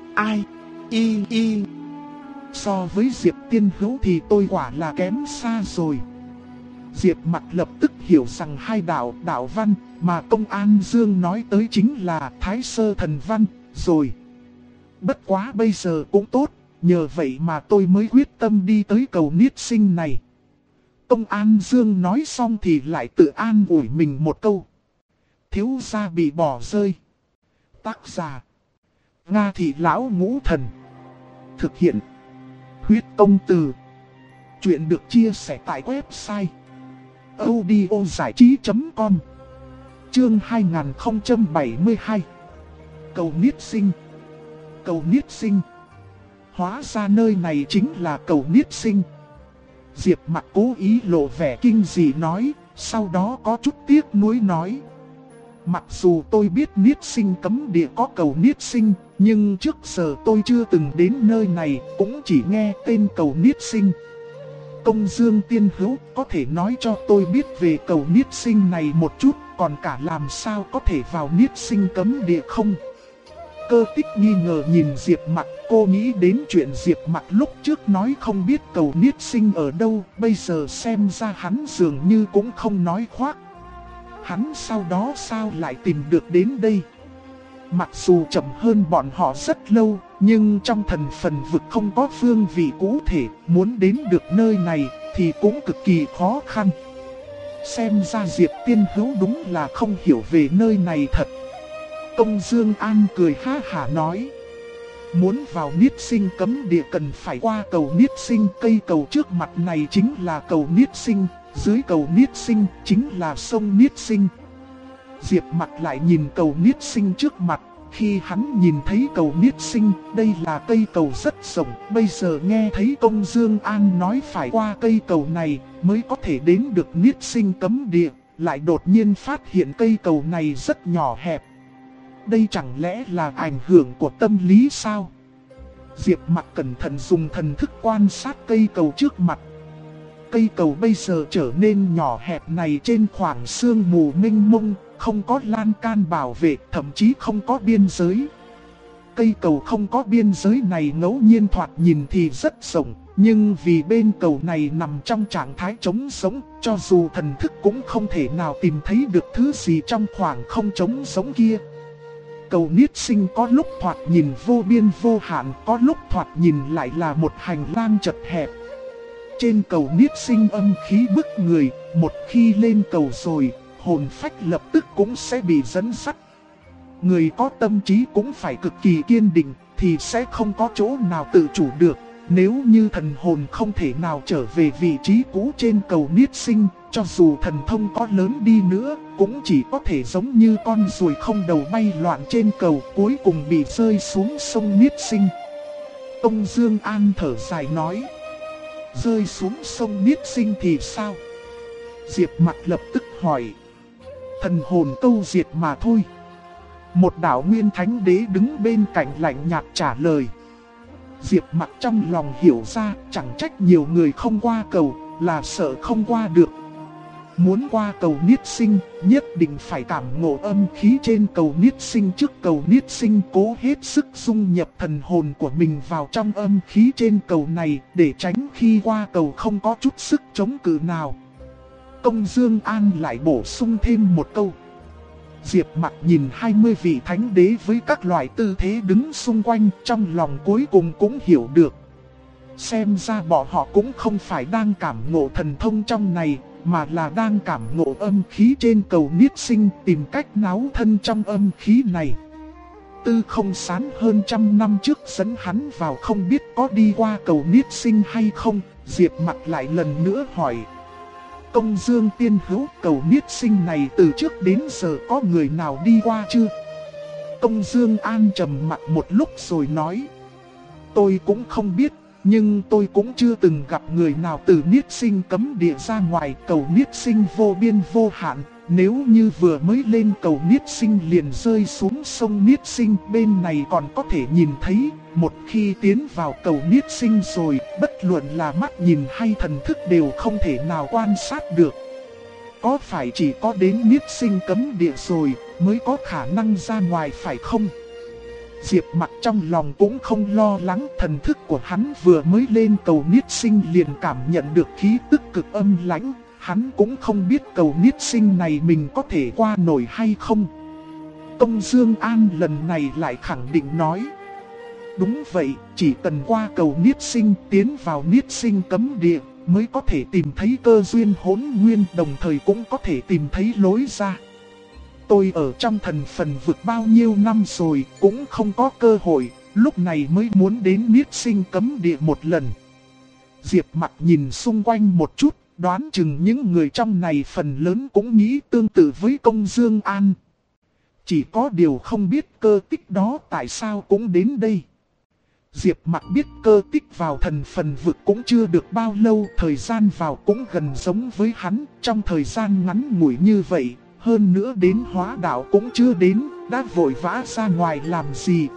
So với Diệp tiên hữu thì tôi quả là kém xa rồi. Diệp Mặc lập tức hiểu rằng hai đạo văn mà Công An Dương nói tới chính là Thái Sơ Thần Văn rồi. Bất quá bây giờ cũng tốt, nhờ vậy mà tôi mới quyết tâm đi tới cầu Niết Sinh này. Công An Dương nói xong thì lại tự an ủi mình một câu: thiếu gia bị bỏ rơi. Tác giả: Nga Thị Lão Ngũ Thần. Thực hiện: Huyết Công Từ. Chuyện được chia sẻ tại website audiozảichí.com. Chương 2072. Cầu Niết Sinh. Cầu Niết Sinh. Hóa ra nơi này chính là cầu Niết Sinh. Diệp Mặc cố ý lộ vẻ kinh dị nói, sau đó có chút tiếc nuối nói: mặc dù tôi biết Niết Sinh Cấm Địa có cầu Niết Sinh, nhưng trước giờ tôi chưa từng đến nơi này, cũng chỉ nghe tên cầu Niết Sinh. Công Dương tiên hữu có thể nói cho tôi biết về cầu Niết Sinh này một chút, còn cả làm sao có thể vào Niết Sinh Cấm Địa không? Cơ Tích nghi ngờ nhìn Diệp Mặc, cô nghĩ đến chuyện Diệp Mặc lúc trước nói không biết cầu niết sinh ở đâu, bây giờ xem ra hắn dường như cũng không nói khoác. Hắn sau đó sao lại tìm được đến đây? Mặc dù chậm hơn bọn họ rất lâu, nhưng trong thần phần vực không có phương vị cụ thể, muốn đến được nơi này thì cũng cực kỳ khó khăn. Xem ra Diệp Tiên Hữu đúng là không hiểu về nơi này thật. Công Dương An cười ha hả nói. Muốn vào niết sinh cấm địa cần phải qua cầu niết sinh. Cây cầu trước mặt này chính là cầu niết sinh, dưới cầu niết sinh chính là sông niết sinh. Diệp Mặc lại nhìn cầu niết sinh trước mặt. Khi hắn nhìn thấy cầu niết sinh, đây là cây cầu rất rộng. Bây giờ nghe thấy Công Dương An nói phải qua cây cầu này mới có thể đến được niết sinh cấm địa, lại đột nhiên phát hiện cây cầu này rất nhỏ hẹp. Đây chẳng lẽ là ảnh hưởng của tâm lý sao? Diệp Mặc cẩn thận dùng thần thức quan sát cây cầu trước mặt. Cây cầu bây giờ trở nên nhỏ hẹp này trên khoảng sương mù mênh mông, không có lan can bảo vệ, thậm chí không có biên giới. Cây cầu không có biên giới này ngẫu nhiên thoạt nhìn thì rất rộng, nhưng vì bên cầu này nằm trong trạng thái trống sống, cho dù thần thức cũng không thể nào tìm thấy được thứ gì trong khoảng không trống sống kia. Cầu niết sinh có lúc thoạt nhìn vô biên vô hạn, có lúc thoạt nhìn lại là một hành lang chật hẹp. Trên cầu niết sinh âm khí bức người, một khi lên cầu rồi, hồn phách lập tức cũng sẽ bị dẫn dắt. Người có tâm trí cũng phải cực kỳ kiên định, thì sẽ không có chỗ nào tự chủ được. Nếu như thần hồn không thể nào trở về vị trí cũ trên cầu niết sinh, cho dù thần thông có lớn đi nữa, cũng chỉ có thể giống như con ruồi không đầu bay loạn trên cầu, cuối cùng bị rơi xuống sông niết sinh. Công Dương An thở dài nói. Rơi xuống sông niết sinh thì sao? Diệp Mặc lập tức hỏi. Thần hồn câu diệt mà thôi. Một đạo nguyên thánh đế đứng bên cạnh lạnh nhạt trả lời. Diệp Mặc trong lòng hiểu ra, chẳng trách nhiều người không qua cầu, là sợ không qua được. Muốn qua cầu niết sinh, nhất định phải cảm ngộ âm khí trên cầu niết sinh trước cầu niết sinh, cố hết sức dung nhập thần hồn của mình vào trong âm khí trên cầu này, để tránh khi qua cầu không có chút sức chống cự nào. Công Dương An lại bổ sung thêm một câu. Diệp Mặc nhìn 20 vị thánh đế với các loại tư thế đứng xung quanh, trong lòng cuối cùng cũng hiểu được. Xem ra bọn họ cũng không phải đang cảm ngộ thần thông trong này, mà là đang cảm ngộ âm khí trên cầu niết sinh, tìm cách náo thân trong âm khí này. Tư Không Sán hơn trăm năm trước dẫn hắn vào, không biết có đi qua cầu niết sinh hay không. Diệp Mặc lại lần nữa hỏi. Công Dương Tiên Hữu, cầu niết sinh này từ trước đến giờ có người nào đi qua chưa? Công Dương An trầm mặt một lúc rồi nói. Tôi cũng không biết, nhưng tôi cũng chưa từng gặp người nào từ niết sinh cấm địa ra ngoài. Cầu niết sinh vô biên vô hạn, nếu như vừa mới lên cầu niết sinh liền rơi xuống sông niết sinh, bên này còn có thể nhìn thấy. Một khi tiến vào cầu niết sinh rồi, bất luận là mắt nhìn hay thần thức đều không thể nào quan sát được. Có phải chỉ có đến niết sinh cấm địa rồi mới có khả năng ra ngoài phải không? Diệp Mặc trong lòng cũng không lo lắng, thần thức của hắn vừa mới lên cầu niết sinh liền cảm nhận được khí tức cực âm lãnh. Hắn cũng không biết cầu niết sinh này mình có thể qua nổi hay không. Công Dương An lần này lại khẳng định nói. Đúng vậy, chỉ cần qua cầu niết sinh, tiến vào niết sinh cấm địa, mới có thể tìm thấy cơ duyên hỗn nguyên, đồng thời cũng có thể tìm thấy lối ra. Tôi ở trong thần phần vực bao nhiêu năm rồi, cũng không có cơ hội, lúc này mới muốn đến niết sinh cấm địa một lần. Diệp Mặc nhìn xung quanh một chút, đoán chừng những người trong này phần lớn cũng nghĩ tương tự với Công Dương An. Chỉ có điều không biết Cơ Tích đó tại sao cũng đến đây. Diệp Mặc biết Cơ Tích vào thần phần vực cũng chưa được bao lâu, thời gian vào cũng gần giống với hắn, trong thời gian ngắn ngủi như vậy, hơn nữa đến hóa đạo cũng chưa đến, đã vội vã ra ngoài làm gì.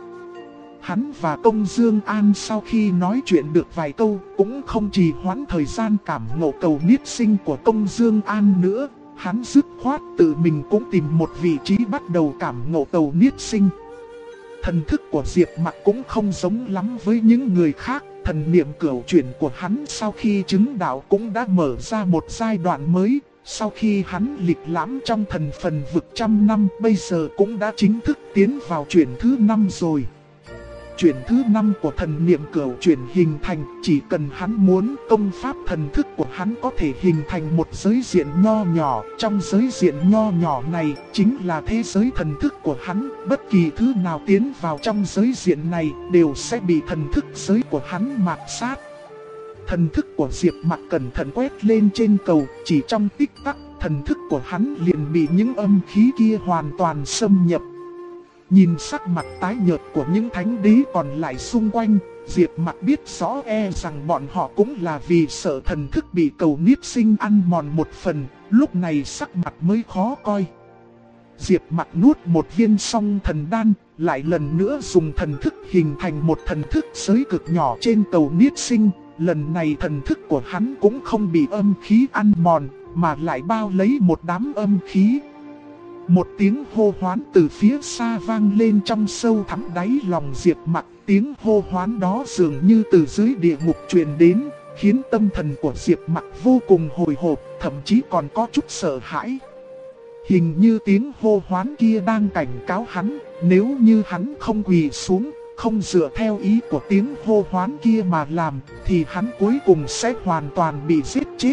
Hắn và Công Dương An sau khi nói chuyện được vài câu, cũng không trì hoãn thời gian cảm ngộ cầu niết sinh của Công Dương An nữa. Hắn dứt khoát tự mình cũng tìm một vị trí bắt đầu cảm ngộ cầu niết sinh. Thần thức của Diệp Mặc cũng không giống lắm với những người khác. Thần niệm cửu chuyển của hắn sau khi chứng đạo cũng đã mở ra một giai đoạn mới. Sau khi hắn lịch lãm trong thần phần vực 100 năm, bây giờ cũng đã chính thức tiến vào chuyển thứ 5 rồi. Chuyển thứ 5 của thần niệm cửu chuyển hình thành, chỉ cần hắn muốn, công pháp thần thức của hắn có thể hình thành một giới diện nho nhỏ. Trong giới diện nho nhỏ này chính là thế giới thần thức của hắn. Bất kỳ thứ nào tiến vào trong giới diện này đều sẽ bị thần thức giới của hắn mạt sát. Thần thức của Diệp Mặc cẩn thận quét lên trên cầu, chỉ trong tích tắc, thần thức của hắn liền bị những âm khí kia hoàn toàn xâm nhập. Nhìn sắc mặt tái nhợt của những thánh đế còn lại xung quanh, Diệp Mặc biết rõ rằng bọn họ cũng là vì sợ thần thức bị cầu niết sinh ăn mòn một phần, lúc này sắc mặt mới khó coi. Diệp Mặc nuốt một viên song thần đan, lại lần nữa dùng thần thức hình thành một thần thức giới cực nhỏ trên cầu niết sinh. Lần này thần thức của hắn cũng không bị âm khí ăn mòn, mà lại bao lấy một đám âm khí. Một tiếng hô hoán từ phía xa vang lên trong sâu thẳm đáy lòng Diệp Mặc. Tiếng hô hoán đó dường như từ dưới địa ngục truyền đến, khiến tâm thần của Diệp Mặc vô cùng hồi hộp, thậm chí còn có chút sợ hãi. Hình như tiếng hô hoán kia đang cảnh cáo hắn, nếu như hắn không quỳ xuống, không dựa theo ý của tiếng hô hoán kia mà làm, thì hắn cuối cùng sẽ hoàn toàn bị giết chết.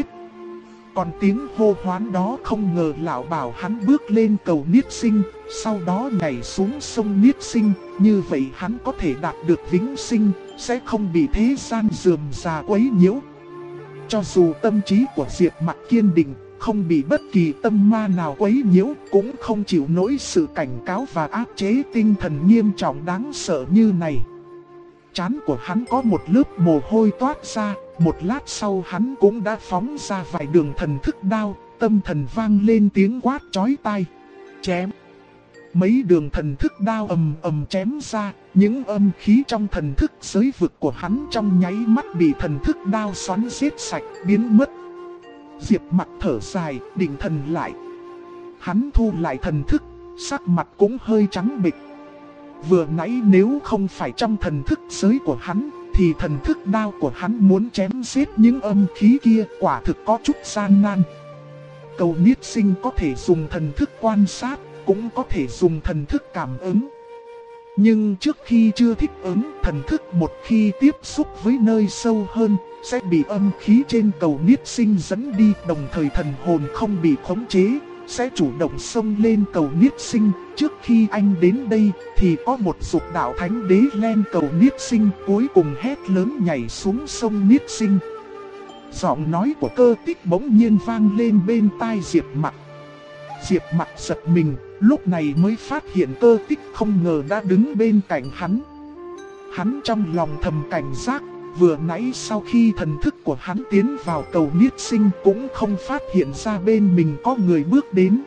Còn tiếng hô hoán đó không ngờ lão bảo hắn bước lên cầu niết sinh, sau đó nhảy xuống sông niết sinh, như vậy hắn có thể đạt được vĩnh sinh, sẽ không bị thế gian rườm rà quấy nhiễu. Cho dù tâm trí của Diệp Mặc kiên định, không bị bất kỳ tâm ma nào quấy nhiễu, cũng không chịu nổi sự cảnh cáo và áp chế tinh thần nghiêm trọng đáng sợ như này. Trán của hắn có một lớp mồ hôi toát ra, một lát sau hắn cũng đã phóng ra vài đường thần thức đao, tâm thần vang lên tiếng quát chói tai. Chém! Mấy đường thần thức đao ầm ầm chém ra, những âm khí trong thần thức giới vực của hắn trong nháy mắt bị thần thức đao xoắn giết sạch, biến mất. Diệp Mặc thở dài, định thần lại. Hắn thu lại thần thức, sắc mặt cũng hơi trắng bệch. Vừa nãy nếu không phải trong thần thức giới của hắn, thì thần thức đao của hắn muốn chém giết những âm khí kia quả thực có chút gian nan. Cầu niết sinh có thể dùng thần thức quan sát, cũng có thể dùng thần thức cảm ứng. Nhưng trước khi chưa thích ứng, thần thức một khi tiếp xúc với nơi sâu hơn, sẽ bị âm khí trên cầu niết sinh dẫn đi, đồng thời thần hồn không bị khống chế, sẽ chủ động xông lên cầu niết sinh. Trước khi anh đến đây, thì có một dục đạo thánh đế lên cầu niết sinh, cuối cùng hét lớn nhảy xuống sông niết sinh. Giọng nói của Cơ Tích bỗng nhiên vang lên bên tai Diệp Mặc. Diệp Mặc giật mình, lúc này mới phát hiện Cơ Tích không ngờ đã đứng bên cạnh hắn. Hắn trong lòng thầm cảnh giác, vừa nãy sau khi thần thức của hắn tiến vào cầu niết sinh cũng không phát hiện ra bên mình có người bước đến.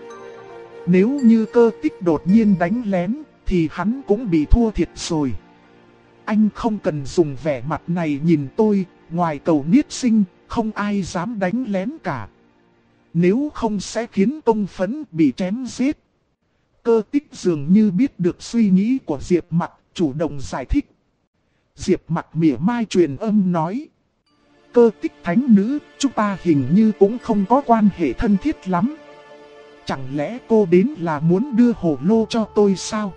Nếu như Cơ Tích đột nhiên đánh lén, thì hắn cũng bị thua thiệt rồi. Anh không cần dùng vẻ mặt này nhìn tôi, ngoài cầu niết sinh, không ai dám đánh lén cả. Nếu không sẽ khiến công phấn bị chém giết. Cơ Tích dường như biết được suy nghĩ của Diệp Mặc, chủ động giải thích. Diệp Mặc mỉa mai truyền âm nói. Cơ Tích thánh nữ, chúng ta hình như cũng không có quan hệ thân thiết lắm. Chẳng lẽ cô đến là muốn đưa hồ lô cho tôi sao?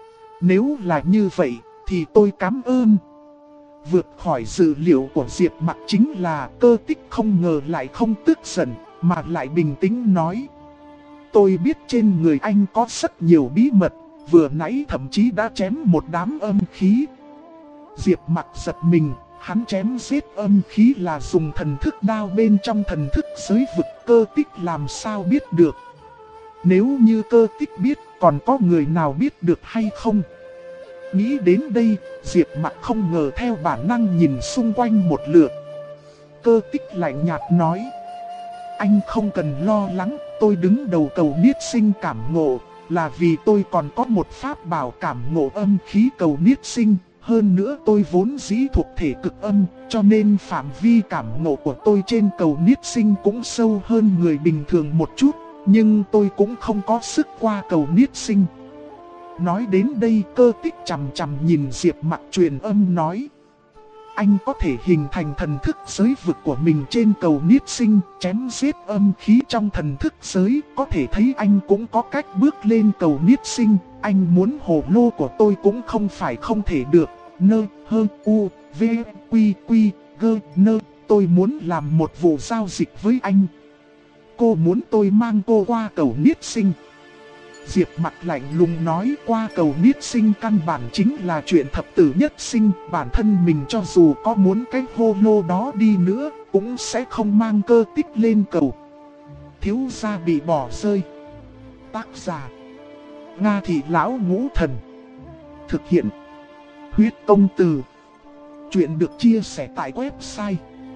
Nếu là như vậy, thì tôi cảm ơn. Vượt khỏi dự liệu của Diệp Mặc chính là Cơ Tích không ngờ lại không tức giận, mà lại bình tĩnh nói. Tôi biết trên người anh có rất nhiều bí mật, vừa nãy thậm chí đã chém một đám âm khí. Diệp Mặc giật mình, hắn chém giết âm khí là dùng thần thức đao bên trong thần thức giới vực. Cơ Tích làm sao biết được? Nếu như Cơ Tích biết, còn có người nào biết được hay không? Nghĩ đến đây, Diệp Mặc không ngờ theo bản năng nhìn xung quanh một lượt. Cơ Tích lạnh nhạt nói. Anh không cần lo lắng, tôi đứng đầu cầu niết sinh cảm ngộ, là vì tôi còn có một pháp bảo cảm ngộ âm khí cầu niết sinh. Hơn nữa tôi vốn dĩ thuộc thể cực âm, cho nên phạm vi cảm ngộ của tôi trên cầu niết sinh cũng sâu hơn người bình thường một chút. Nhưng tôi cũng không có sức qua cầu niết sinh. Nói đến đây Cơ Tích chằm chằm nhìn Diệp Mặc truyền âm nói. Anh có thể hình thành thần thức giới vực của mình trên cầu niết sinh, chém giết âm khí trong thần thức giới. Có thể thấy anh cũng có cách bước lên cầu niết sinh. Anh muốn hồ lô của tôi cũng không phải không thể được. Nơ, hơ, u, v, quy, quy, gơ, nơ. Tôi muốn làm một vụ giao dịch với anh. Cô muốn tôi mang cô qua cầu niết sinh. Diệp Mặc lạnh lùng nói, qua cầu niết sinh căn bản chính là chuyện thập tử nhất sinh. Bản thân mình cho dù có muốn cái hô lô đó đi nữa, cũng sẽ không mang Cơ Tích lên cầu. Thiếu gia bị bỏ rơi. Tác giả: Nga Thị Lão Ngũ Thần. Thực hiện: Huyết Công Từ. Chuyện được chia sẻ tại website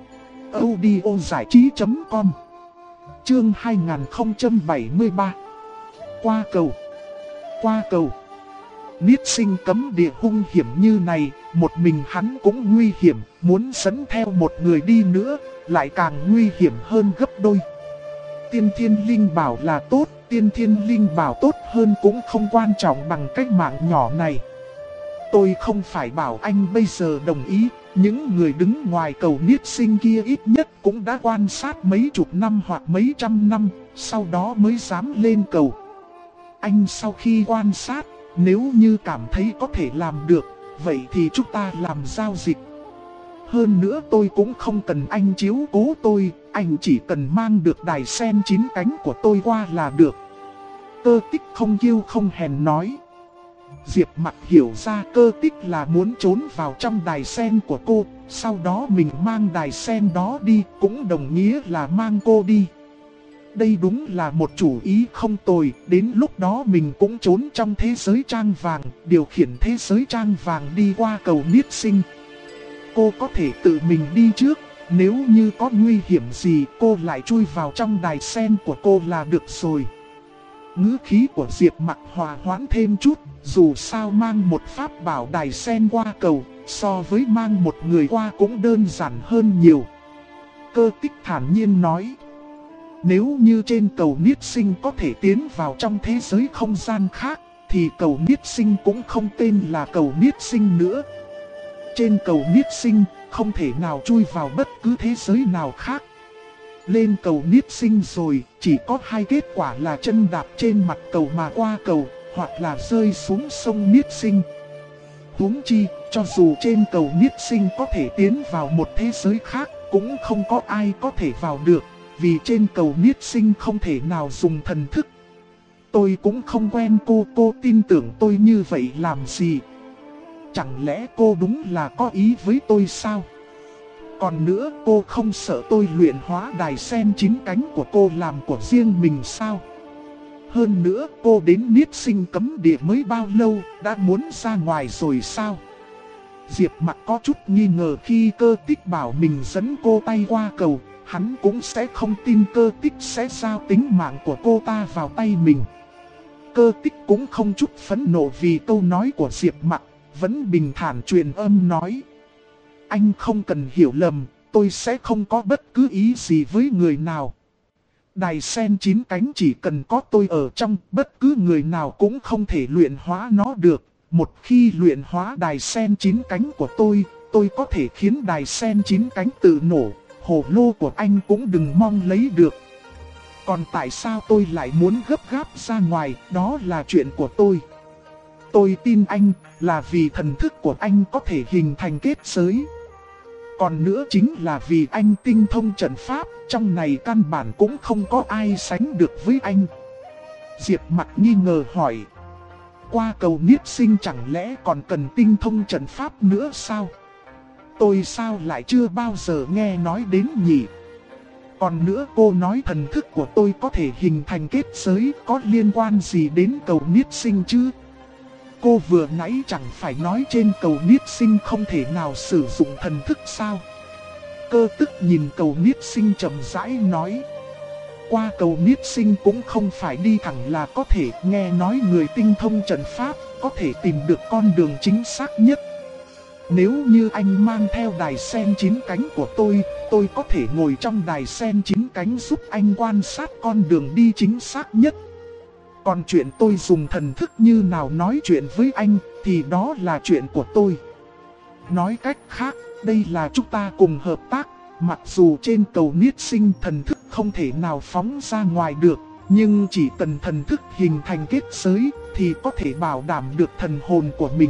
audiozảichí.com. Chương 2073. Qua cầu. Qua cầu. Niết sinh cấm địa hung hiểm như này, một mình hắn cũng nguy hiểm, muốn dẫn theo một người đi nữa, lại càng nguy hiểm hơn gấp đôi. Tiên thiên linh bảo là tốt, tiên thiên linh bảo tốt hơn cũng không quan trọng bằng cái mạng nhỏ này. Tôi không phải bảo anh bây giờ đồng ý, những người đứng ngoài cầu niết sinh kia ít nhất cũng đã quan sát mấy chục năm hoặc mấy trăm năm, sau đó mới dám lên cầu. Anh sau khi quan sát, nếu như cảm thấy có thể làm được, vậy thì chúng ta làm giao dịch. Hơn nữa tôi cũng không cần anh chiếu cố tôi, anh chỉ cần mang được đài sen 9 cánh của tôi qua là được. Cơ Tích không kiêu không hèn nói. Diệp Mặc hiểu ra Cơ Tích là muốn trốn vào trong đài sen của cô, sau đó mình mang đài sen đó đi, cũng đồng nghĩa là mang cô đi. Đây đúng là một chủ ý không tồi, đến lúc đó mình cũng trốn trong thế giới trang vàng, điều khiển thế giới trang vàng đi qua cầu niết sinh. Cô có thể tự mình đi trước, nếu như có nguy hiểm gì cô lại chui vào trong đài sen của cô là được rồi. Ngữ khí của Diệp Mặc hòa hoãn thêm chút, dù sao mang một pháp bảo đài sen qua cầu, so với mang một người qua cũng đơn giản hơn nhiều. Cơ Tích thản nhiên nói. Nếu như trên cầu niết sinh có thể tiến vào trong thế giới không gian khác, thì cầu niết sinh cũng không tên là cầu niết sinh nữa. Trên cầu niết sinh, không thể nào chui vào bất cứ thế giới nào khác. Lên cầu niết sinh rồi, chỉ có hai kết quả là chân đạp trên mặt cầu mà qua cầu, hoặc là rơi xuống sông niết sinh. Huống chi, cho dù trên cầu niết sinh có thể tiến vào một thế giới khác, cũng không có ai có thể vào được. Vì trên cầu niết sinh không thể nào dùng thần thức. Tôi cũng không quen cô tin tưởng tôi như vậy làm gì? Chẳng lẽ cô đúng là có ý với tôi sao? Còn nữa, cô không sợ tôi luyện hóa đài sen 9 cánh của cô làm của riêng mình sao? Hơn nữa, cô đến niết sinh cấm địa mới bao lâu, đã muốn ra ngoài rồi sao? Diệp Mặc có chút nghi ngờ khi Cơ Tích bảo mình dẫn cô tay qua cầu. Hắn cũng sẽ không tin Cơ Tích sẽ giao tính mạng của cô ta vào tay mình. Cơ Tích cũng không chút phẫn nộ vì câu nói của Diệp Mặc, vẫn bình thản truyền âm nói. Anh không cần hiểu lầm, tôi sẽ không có bất cứ ý gì với người nào. Đài sen 9 cánh chỉ cần có tôi ở trong, bất cứ người nào cũng không thể luyện hóa nó được. Một khi luyện hóa đài sen 9 cánh của tôi có thể khiến đài sen 9 cánh tự nổ. Hồ lô của anh cũng đừng mong lấy được. Còn tại sao tôi lại muốn gấp gáp ra ngoài, đó là chuyện của tôi. Tôi tin anh là vì thần thức của anh có thể hình thành kết giới. Còn nữa chính là vì anh tinh thông trận pháp, trong này căn bản cũng không có ai sánh được với anh. Diệp Mặc nghi ngờ hỏi. Qua cầu niết sinh chẳng lẽ còn cần tinh thông trận pháp nữa sao? Tôi sao lại chưa bao giờ nghe nói đến nhỉ? Còn nữa cô nói thần thức của tôi có thể hình thành kết giới, có liên quan gì đến cầu niết sinh chứ? Cô vừa nãy chẳng phải nói trên cầu niết sinh không thể nào sử dụng thần thức sao? Cơ Tức nhìn cầu niết sinh chậm rãi nói. Qua cầu niết sinh cũng không phải đi thẳng là có thể, nghe nói người tinh thông trận pháp có thể tìm được con đường chính xác nhất. Nếu như anh mang theo đài sen 9 cánh của tôi có thể ngồi trong đài sen 9 cánh giúp anh quan sát con đường đi chính xác nhất. Còn chuyện tôi dùng thần thức như nào nói chuyện với anh thì đó là chuyện của tôi. Nói cách khác, đây là chúng ta cùng hợp tác. Mặc dù trên cầu niết sinh thần thức không thể nào phóng ra ngoài được, nhưng chỉ cần thần thức hình thành kết giới thì có thể bảo đảm được thần hồn của mình.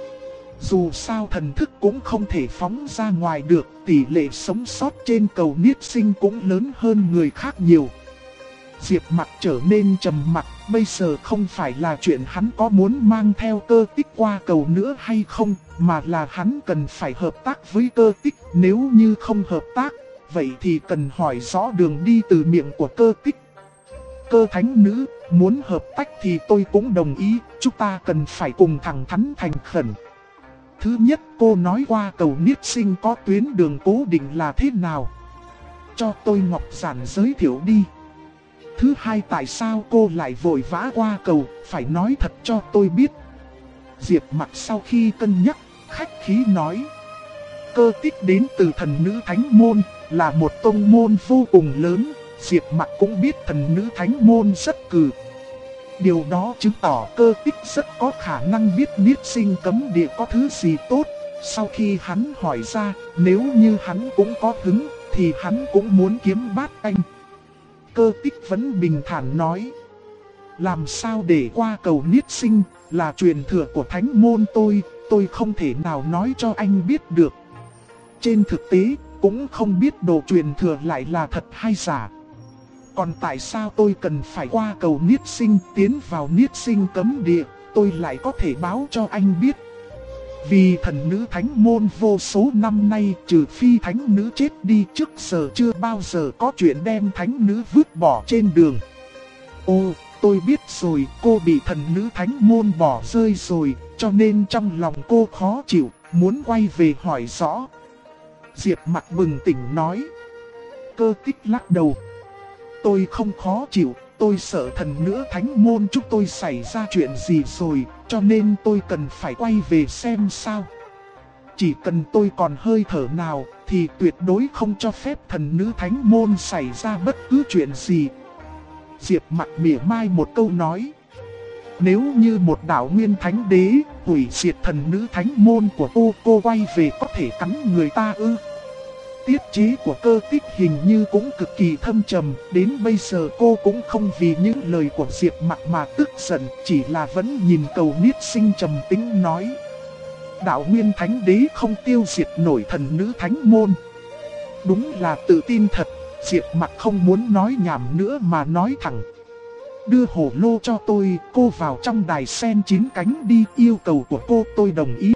Dù sao thần thức cũng không thể phóng ra ngoài được, tỷ lệ sống sót trên cầu niết sinh cũng lớn hơn người khác nhiều. Diệp Mặc trở nên trầm mặc, bây giờ không phải là chuyện hắn có muốn mang theo Cơ Tích qua cầu nữa hay không, mà là hắn cần phải hợp tác với Cơ Tích. Nếu như không hợp tác, vậy thì cần hỏi rõ đường đi từ miệng của Cơ Tích. Cơ thánh nữ, muốn hợp tác thì tôi cũng đồng ý, chúng ta cần phải cùng thẳng thắn thành khẩn. Thứ nhất, cô nói qua cầu niết sinh có tuyến đường cố định là thế nào? Cho tôi Ngọc Giản giới thiệu đi. Thứ hai, tại sao cô lại vội vã qua cầu, phải nói thật cho tôi biết. Diệp Mặc sau khi cân nhắc, khách khí nói. Cơ Tích đến từ thần nữ thánh môn, là một tông môn vô cùng lớn. Diệp Mặc cũng biết thần nữ thánh môn rất cừ. Điều đó chứng tỏ Cơ Tích rất có khả năng biết niết sinh cấm địa có thứ gì tốt. Sau khi hắn hỏi ra, nếu như hắn cũng có hứng, thì hắn cũng muốn kiếm bát anh. Cơ Tích vẫn bình thản nói. Làm sao để qua cầu niết sinh, là truyền thừa của thánh môn tôi không thể nào nói cho anh biết được. Trên thực tế, cũng không biết đồ truyền thừa lại là thật hay giả. Còn tại sao tôi cần phải qua cầu niết sinh tiến vào niết sinh cấm địa, tôi lại có thể báo cho anh biết. Vì thần nữ thánh môn vô số năm nay trừ phi thánh nữ chết đi trước giờ chưa bao giờ có chuyện đem thánh nữ vứt bỏ trên đường. Ô, tôi biết rồi, cô bị thần nữ thánh môn bỏ rơi rồi, cho nên trong lòng cô khó chịu, muốn quay về hỏi rõ. Diệp Mặc bừng tỉnh nói. Cơ Tích lắc đầu. Tôi không khó chịu, tôi sợ thần nữ thánh môn chúng tôi xảy ra chuyện gì rồi, cho nên tôi cần phải quay về xem sao. Chỉ cần tôi còn hơi thở nào, thì tuyệt đối không cho phép thần nữ thánh môn xảy ra bất cứ chuyện gì. Diệp Mặc mỉa mai một câu nói. Nếu như một đạo nguyên thánh đế hủy diệt thần nữ thánh môn của cô quay về có thể cắn người ta ư? Tiết chế của Cơ Tích hình như cũng cực kỳ thâm trầm, đến bây giờ cô cũng không vì những lời của Diệp Mặc mà tức giận, chỉ là vẫn nhìn cầu niết sinh trầm tĩnh nói. Đạo nguyên thánh đế không tiêu diệt nổi thần nữ thánh môn. Đúng là tự tin thật, Diệp Mặc không muốn nói nhảm nữa mà nói thẳng. Đưa hổ lô cho tôi, cô vào trong đài sen 9 cánh đi, yêu cầu của cô tôi đồng ý.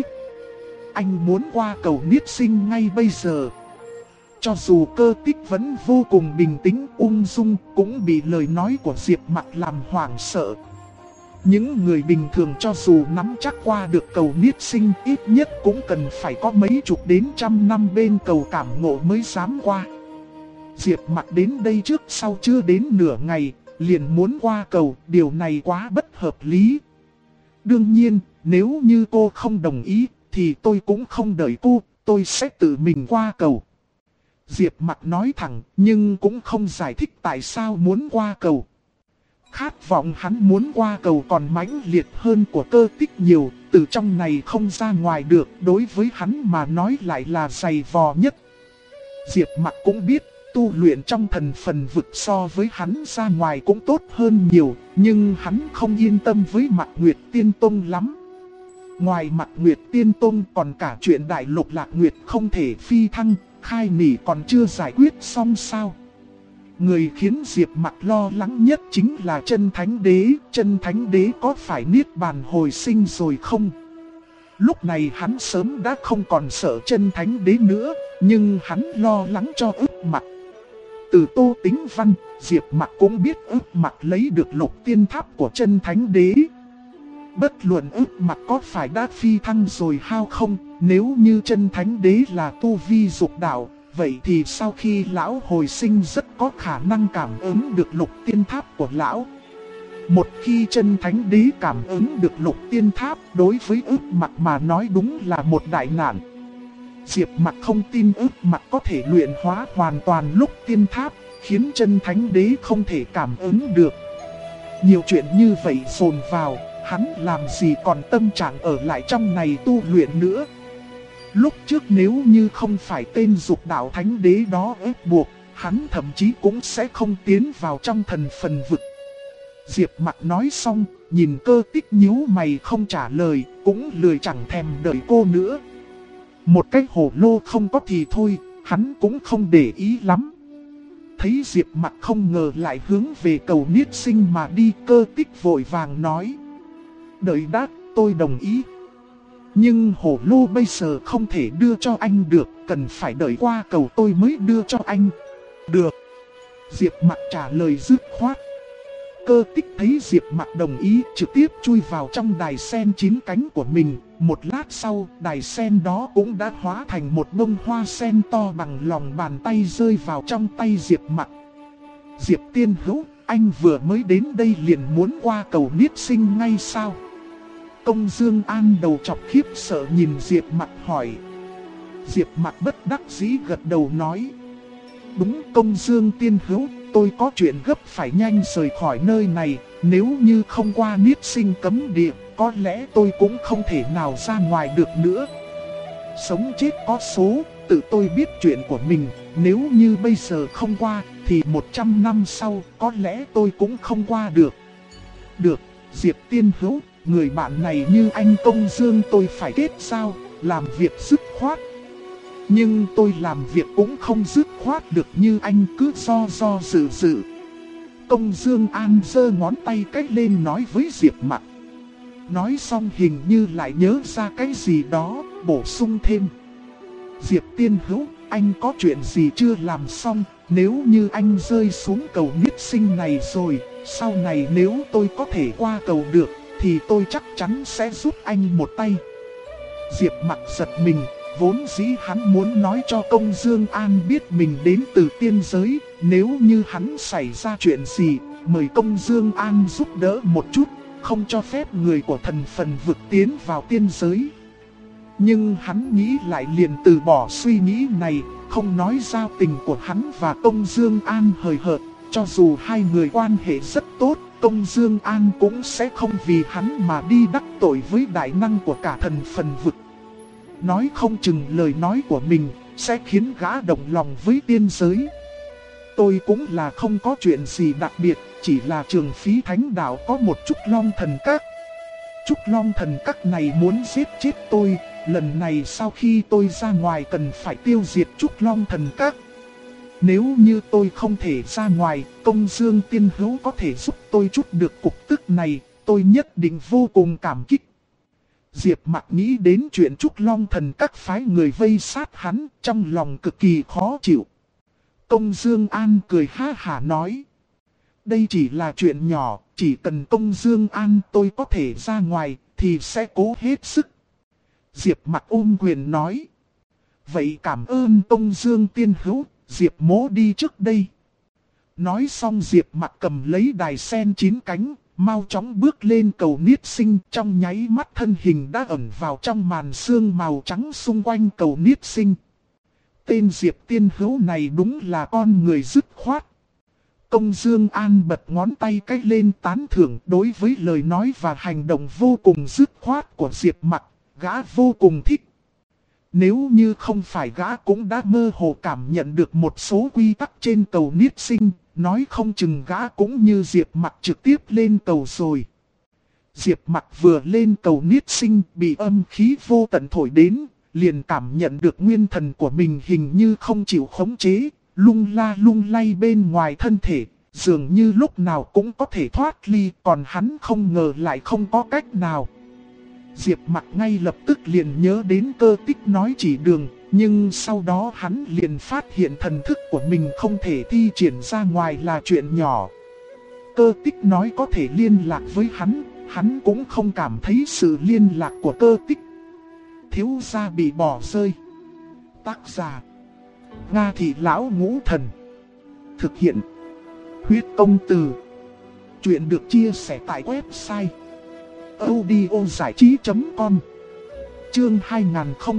Anh muốn qua cầu niết sinh ngay bây giờ. Cho dù Cơ Tích vẫn vô cùng bình tĩnh ung dung, cũng bị lời nói của Diệp Mặc làm hoảng sợ. Những người bình thường cho dù nắm chắc qua được cầu niết sinh, ít nhất cũng cần phải có mấy chục đến trăm năm bên cầu cảm ngộ mới dám qua. Diệp Mặc đến đây trước sau chưa đến nửa ngày, liền muốn qua cầu, điều này quá bất hợp lý. Đương nhiên, nếu như cô không đồng ý, thì tôi cũng không đợi cô, tôi sẽ tự mình qua cầu. Diệp Mặc nói thẳng, nhưng cũng không giải thích tại sao muốn qua cầu. Khát vọng hắn muốn qua cầu còn mãnh liệt hơn của Cơ Tích nhiều, từ trong này không ra ngoài được, đối với hắn mà nói lại là dày vò nhất. Diệp Mặc cũng biết, tu luyện trong thần phần vực so với hắn ra ngoài cũng tốt hơn nhiều, nhưng hắn không yên tâm với Mạc Nguyệt Tiên Tông lắm. Ngoài Mạc Nguyệt Tiên Tông còn cả chuyện Đại Lục Lạc Nguyệt không thể phi thăng, khai nỉ còn chưa giải quyết xong sao. Người khiến Diệp Mặc lo lắng nhất chính là Chân Thánh Đế. Chân Thánh Đế có phải niết bàn hồi sinh rồi không? Lúc này hắn sớm đã không còn sợ Chân Thánh Đế nữa, nhưng hắn lo lắng cho Ức Mặc. Từ Tô Tính Văn, Diệp Mặc cũng biết Ức Mặc lấy được Lục Tiên Tháp của Chân Thánh Đế. Bất luận Ức Mặc có phải đã phi thăng rồi hay không, nếu như Chân Thánh Đế là tu vi dục đạo, vậy thì sau khi lão hồi sinh rất có khả năng cảm ứng được Lục Tiên Tháp của lão. Một khi Chân Thánh Đế cảm ứng được Lục Tiên Tháp, đối với Ức Mặc mà nói đúng là một đại nạn. Diệp Mặc không tin Ức Mặc có thể luyện hóa hoàn toàn Lục Tiên Tháp, khiến Chân Thánh Đế không thể cảm ứng được. Nhiều chuyện như vậy dồn vào, hắn làm gì còn tâm trạng ở lại trong này tu luyện nữa. Lúc trước nếu như không phải tên dục đạo thánh đế đó ép buộc, hắn thậm chí cũng sẽ không tiến vào trong thần phần vực. Diệp Mặc nói xong, nhìn Cơ Tích nhíu mày không trả lời, cũng lười chẳng thèm đợi cô nữa. Một cái hồ lô không có thì thôi, hắn cũng không để ý lắm. Thấy Diệp Mặc không ngờ lại hướng về cầu niết sinh mà đi, Cơ Tích vội vàng nói: đợi đã, tôi đồng ý. Nhưng hồ lô bây giờ không thể đưa cho anh được, cần phải đợi qua cầu tôi mới đưa cho anh. Được. Diệp Mặc trả lời dứt khoát. Cơ Tích thấy Diệp Mặc đồng ý, trực tiếp chui vào trong đài sen 9 cánh của mình. Một lát sau, đài sen đó cũng đã hóa thành một bông hoa sen to bằng lòng bàn tay rơi vào trong tay Diệp Mặc. Diệp Tiên Hữu, anh vừa mới đến đây liền muốn qua cầu niết sinh ngay sao? Công Dương An đầu chọc khiếp sợ nhìn Diệp Mặc hỏi. Diệp Mặc bất đắc dĩ gật đầu nói: đúng Công Dương Tiên Hữu, tôi có chuyện gấp phải nhanh rời khỏi nơi này. Nếu như không qua niết sinh cấm địa, có lẽ tôi cũng không thể nào ra ngoài được nữa. Sống chết có số, tự tôi biết chuyện của mình. Nếu như bây giờ không qua, thì 100 năm sau có lẽ tôi cũng không qua được. Được, Diệp Tiên Hữu, người bạn này như anh Công Dương tôi phải kết giao, làm việc dứt khoát. Nhưng tôi làm việc cũng không dứt khoát được như anh, cứ do dự. Công Dương An giơ ngón tay cách lên nói với Diệp Mặc. Nói xong hình như lại nhớ ra cái gì đó, bổ sung thêm: Diệp Tiên Hữu, anh có chuyện gì chưa làm xong? Nếu như anh rơi xuống cầu niết sinh này rồi, sau này nếu tôi có thể qua cầu được, thì tôi chắc chắn sẽ giúp anh một tay. Diệp Mặc giật mình, vốn dĩ hắn muốn nói cho Công Dương An biết mình đến từ tiên giới. Nếu như hắn xảy ra chuyện gì, mời Công Dương An giúp đỡ một chút, không cho phép người của thần phần vực tiến vào tiên giới. Nhưng hắn nghĩ lại liền từ bỏ suy nghĩ này, không nói giao tình của hắn và Công Dương An hời hợt. Cho dù hai người quan hệ rất tốt, Công Dương An cũng sẽ không vì hắn mà đi đắc tội với đại năng của cả thần phần vực. Nói không chừng lời nói của mình sẽ khiến gã động lòng với tiên giới. Tôi cũng là không có chuyện gì đặc biệt, chỉ là Trường Phí Thánh Đạo có một Trúc Long Thần Các. Trúc Long Thần Các này muốn giết chết tôi, lần này sau khi tôi ra ngoài cần phải tiêu diệt Trúc Long Thần Các. Nếu như tôi không thể ra ngoài, Công Dương Tiên Hữu có thể giúp tôi chút được cục tức này, tôi nhất định vô cùng cảm kích. Diệp Mặc nghĩ đến chuyện Trúc Long Thần Các phái người vây sát hắn, trong lòng cực kỳ khó chịu. Công Dương An cười ha hả nói: đây chỉ là chuyện nhỏ, chỉ cần Công Dương An tôi có thể ra ngoài, thì sẽ cố hết sức. Diệp Mặc ôm quyền nói: vậy cảm ơn Công Dương Tiên Hữu, Diệp mỗ đi trước đây. Nói xong Diệp Mặc cầm lấy đài sen 9 cánh, mau chóng bước lên cầu niết sinh. Trong nháy mắt thân hình đã ẩn vào trong màn sương màu trắng xung quanh cầu niết sinh. Tên Diệp Tiên Hữu này đúng là con người dứt khoát. Công Dương An bật ngón tay cách lên tán thưởng đối với lời nói và hành động vô cùng dứt khoát của Diệp Mặc, gã vô cùng thích. Nếu như không phải gã cũng đã mơ hồ cảm nhận được một số quy tắc trên cầu niết sinh, nói không chừng gã cũng như Diệp Mặc trực tiếp lên cầu rồi. Diệp Mặc vừa lên cầu niết sinh bị âm khí vô tận thổi đến, liền cảm nhận được nguyên thần của mình hình như không chịu khống chế, lung la lung lay bên ngoài thân thể, dường như lúc nào cũng có thể thoát ly, còn hắn không ngờ lại không có cách nào. Diệp Mặc ngay lập tức liền nhớ đến Cơ Tích nói chỉ đường, nhưng sau đó hắn liền phát hiện thần thức của mình không thể thi triển ra ngoài là chuyện nhỏ. Cơ Tích nói có thể liên lạc với hắn cũng không cảm thấy sự liên lạc của Cơ Tích. Thiếu gia bị bỏ rơi. Tác giả: Nga Thị Lão Ngũ Thần. Thực hiện: Huyết Công Từ. Chuyện được chia sẻ tại website audiozảichí.com. Chương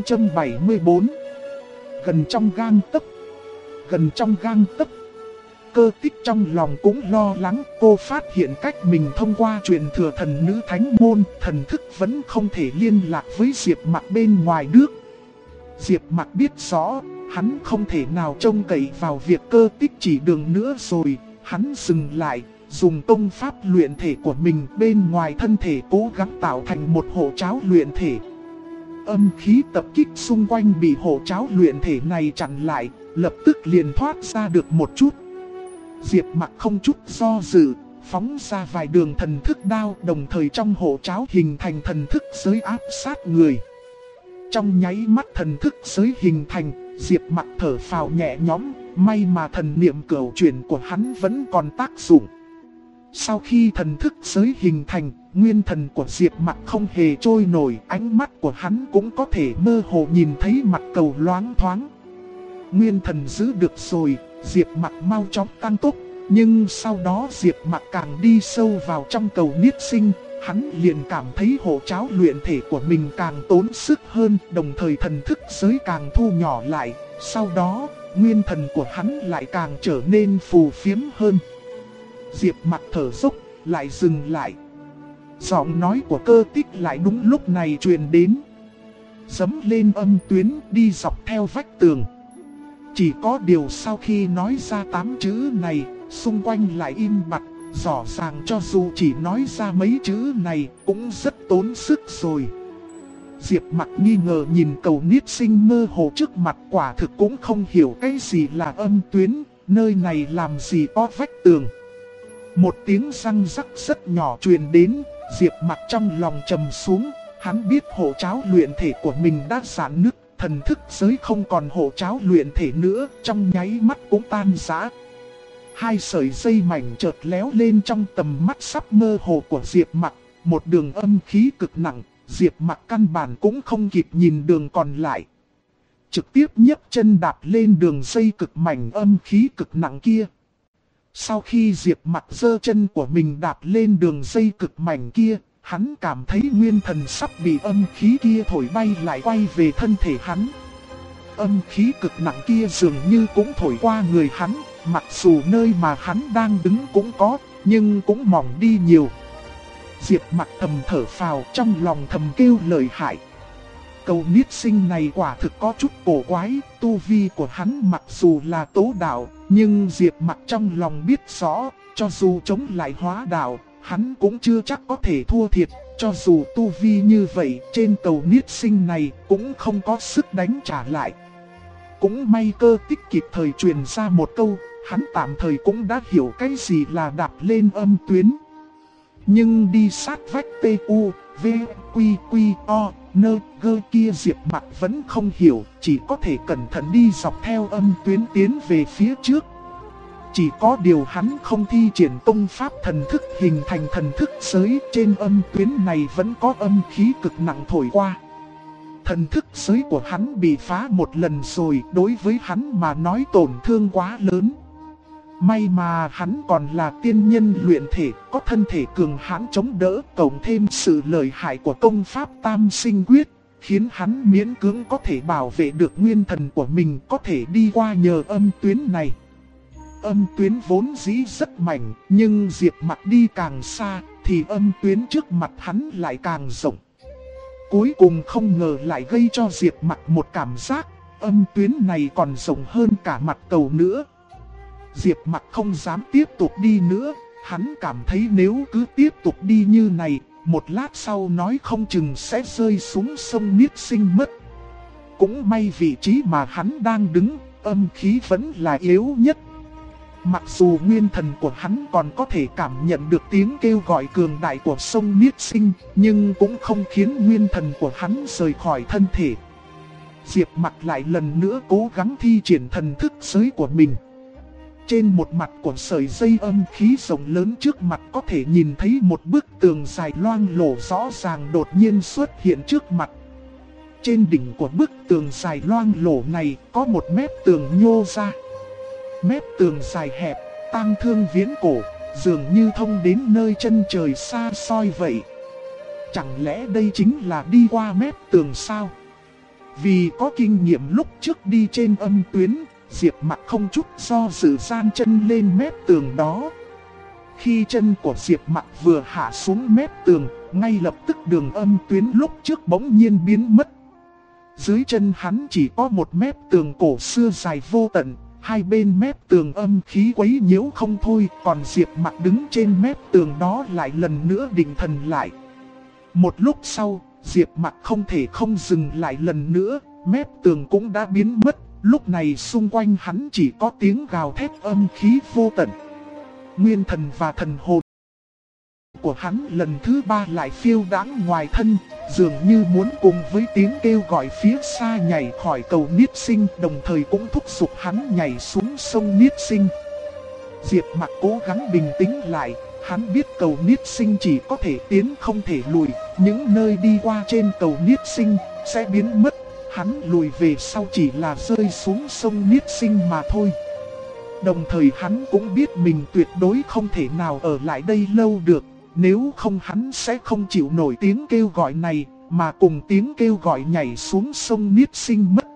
2074. Gần trong gang tấc. Gần trong gang tấc. Cơ Tích trong lòng cũng lo lắng, cô phát hiện cách mình thông qua truyền thừa thần nữ thánh môn, thần thức vẫn không thể liên lạc với Diệp Mặc bên ngoài nước. Diệp Mặc biết rõ, hắn không thể nào trông cậy vào việc Cơ Tích chỉ đường nữa rồi, hắn dừng lại, dùng công pháp luyện thể của mình bên ngoài thân thể cố gắng tạo thành một hộ cháo luyện thể. Âm khí tập kích xung quanh bị hộ cháo luyện thể này chặn lại, lập tức liền thoát ra được một chút. Diệp Mặc không chút do dự, phóng ra vài đường thần thức đao, đồng thời trong hộ cháo hình thành thần thức giới áp sát người. Trong nháy mắt thần thức giới hình thành, Diệp Mặc thở phào nhẹ nhõm, may mà thần niệm cửu chuyển của hắn vẫn còn tác dụng. Sau khi thần thức giới hình thành, nguyên thần của Diệp Mặc không hề trôi nổi, ánh mắt của hắn cũng có thể mơ hồ nhìn thấy mặt cầu loáng thoáng. Nguyên thần giữ được rồi, Diệp Mặc mau chóng tăng tốc, nhưng sau đó Diệp Mặc càng đi sâu vào trong cầu niết sinh, hắn liền cảm thấy hộ cháo luyện thể của mình càng tốn sức hơn, đồng thời thần thức giới càng thu nhỏ lại, sau đó, nguyên thần của hắn lại càng trở nên phù phiếm hơn. Diệp Mặc thở dốc, lại dừng lại. Giọng nói của Cơ Tích lại đúng lúc này truyền đến. Dẫm lên âm tuyến, đi dọc theo vách tường. Chỉ có điều sau khi nói ra 8 chữ này, xung quanh lại im bặt, rõ ràng cho dù chỉ nói ra mấy chữ này cũng rất tốn sức rồi. Diệp Mặc nghi ngờ nhìn cầu niết sinh mơ hồ trước mặt, quả thực cũng không hiểu cái gì là âm tuyến, nơi này làm gì có vách tường. Một tiếng răng rắc rất nhỏ truyền đến, Diệp Mặc trong lòng trầm xuống, hắn biết hộ cháo luyện thể của mình đã rạn nứt, thần thức giới không còn hộ cháo luyện thể nữa, trong nháy mắt cũng tan rã. Hai sợi dây mảnh chợt léo lên trong tầm mắt sắp mơ hồ của Diệp Mặc, một đường âm khí cực nặng, Diệp Mặc căn bản cũng không kịp nhìn đường còn lại. Trực tiếp nhấc chân đạp lên đường dây cực mảnh âm khí cực nặng kia. Sau khi Diệp Mặc giơ chân của mình đạp lên đường dây cực mảnh kia, hắn cảm thấy nguyên thần sắp bị âm khí kia thổi bay lại quay về thân thể hắn. Âm khí cực nặng kia dường như cũng thổi qua người hắn, mặc dù nơi mà hắn đang đứng cũng có, nhưng cũng mỏng đi nhiều. Diệp Mặc thầm thở phào, trong lòng thầm kêu lợi hại. Cầu niết sinh này quả thực có chút cổ quái, tu vi của hắn mặc dù là tố đạo, nhưng Diệp Mặc trong lòng biết rõ, cho dù chống lại hóa đạo, hắn cũng chưa chắc có thể thua thiệt, cho dù tu vi như vậy, trên cầu niết sinh này cũng không có sức đánh trả lại. Cũng may Cơ Tích kịp thời truyền ra một câu, hắn tạm thời cũng đã hiểu cái gì là đạp lên âm tuyến. Nhưng đi sát vách T.U. V. Quy. Quy. O. Nơ. Gơ kia Diệp Mặc vẫn không hiểu, chỉ có thể cẩn thận đi dọc theo âm tuyến tiến về phía trước. Chỉ có điều hắn không thi triển công pháp thần thức hình thành thần thức giới, trên âm tuyến này vẫn có âm khí cực nặng thổi qua. Thần thức giới của hắn bị phá một lần rồi, đối với hắn mà nói tổn thương quá lớn. May mà hắn còn là tiên nhân luyện thể, có thân thể cường hãn chống đỡ, cộng thêm sự lợi hại của công pháp tam sinh quyết, khiến hắn miễn cưỡng có thể bảo vệ được nguyên thần của mình, có thể đi qua nhờ âm tuyến này. Âm tuyến vốn dĩ rất mạnh, nhưng Diệp Mặc đi càng xa, thì âm tuyến trước mặt hắn lại càng rộng. Cuối cùng không ngờ lại gây cho Diệp Mặc một cảm giác, âm tuyến này còn rộng hơn cả mặt cầu nữa. Diệp Mặc không dám tiếp tục đi nữa, hắn cảm thấy nếu cứ tiếp tục đi như này, một lát sau nói không chừng sẽ rơi xuống sông niết sinh mất. Cũng may vị trí mà hắn đang đứng, âm khí vẫn là yếu nhất. Mặc dù nguyên thần của hắn còn có thể cảm nhận được tiếng kêu gọi cường đại của sông niết sinh, nhưng cũng không khiến nguyên thần của hắn rời khỏi thân thể. Diệp Mặc lại lần nữa cố gắng thi triển thần thức giới của mình. Trên một mặt của sợi dây âm khí rộng lớn trước mặt có thể nhìn thấy một bức tường dài loang lổ rõ ràng đột nhiên xuất hiện trước mặt. Trên đỉnh của bức tường dài loang lổ này có một mép tường nhô ra. Mép tường dài hẹp, tang thương viễn cổ, dường như thông đến nơi chân trời xa xôi vậy. Chẳng lẽ đây chính là đi qua mép tường sao? Vì có kinh nghiệm lúc trước đi trên âm tuyến, Diệp Mặc không chút do dự dang chân lên mép tường đó. Khi chân của Diệp Mặc vừa hạ xuống mép tường, ngay lập tức đường âm tuyến lúc trước bỗng nhiên biến mất. Dưới chân hắn chỉ có một mép tường cổ xưa dài vô tận, hai bên mép tường âm khí quấy nhiễu không thôi, còn Diệp Mặc đứng trên mép tường đó lại lần nữa định thần lại. Một lúc sau, Diệp Mặc không thể không dừng lại lần nữa, mép tường cũng đã biến mất, lúc này xung quanh hắn chỉ có tiếng gào thét âm khí vô tận. Nguyên thần và thần hồn của hắn lần thứ ba lại phiêu đãng ngoài thân, dường như muốn cùng với tiếng kêu gọi phía xa nhảy khỏi cầu Niết Sinh, đồng thời cũng thúc giục hắn nhảy xuống sông Niết Sinh. Diệp Mặc cố gắng bình tĩnh lại, hắn biết cầu Niết Sinh chỉ có thể tiến không thể lùi, những nơi đi qua trên cầu Niết Sinh sẽ biến mất, hắn lùi về sau chỉ là rơi xuống sông Niết Sinh mà thôi. Đồng thời hắn cũng biết mình tuyệt đối không thể nào ở lại đây lâu được, nếu không hắn sẽ không chịu nổi tiếng kêu gọi này, mà cùng tiếng kêu gọi nhảy xuống sông Niết Sinh mất.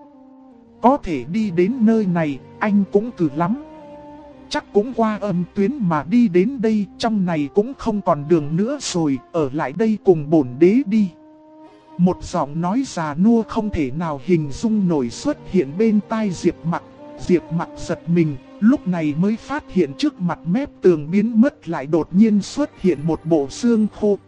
Có thể đi đến nơi này, anh cũng cừ lắm. Chắc cũng qua âm tuyến mà đi đến đây, trong này cũng không còn đường nữa rồi, ở lại đây cùng bổn đế đi. Một giọng nói già nua không thể nào hình dung nổi xuất hiện bên tai Diệp Mặc. Diệp Mặc giật mình, lúc này mới phát hiện trước mặt mép tường biến mất lại đột nhiên xuất hiện một bộ xương khô.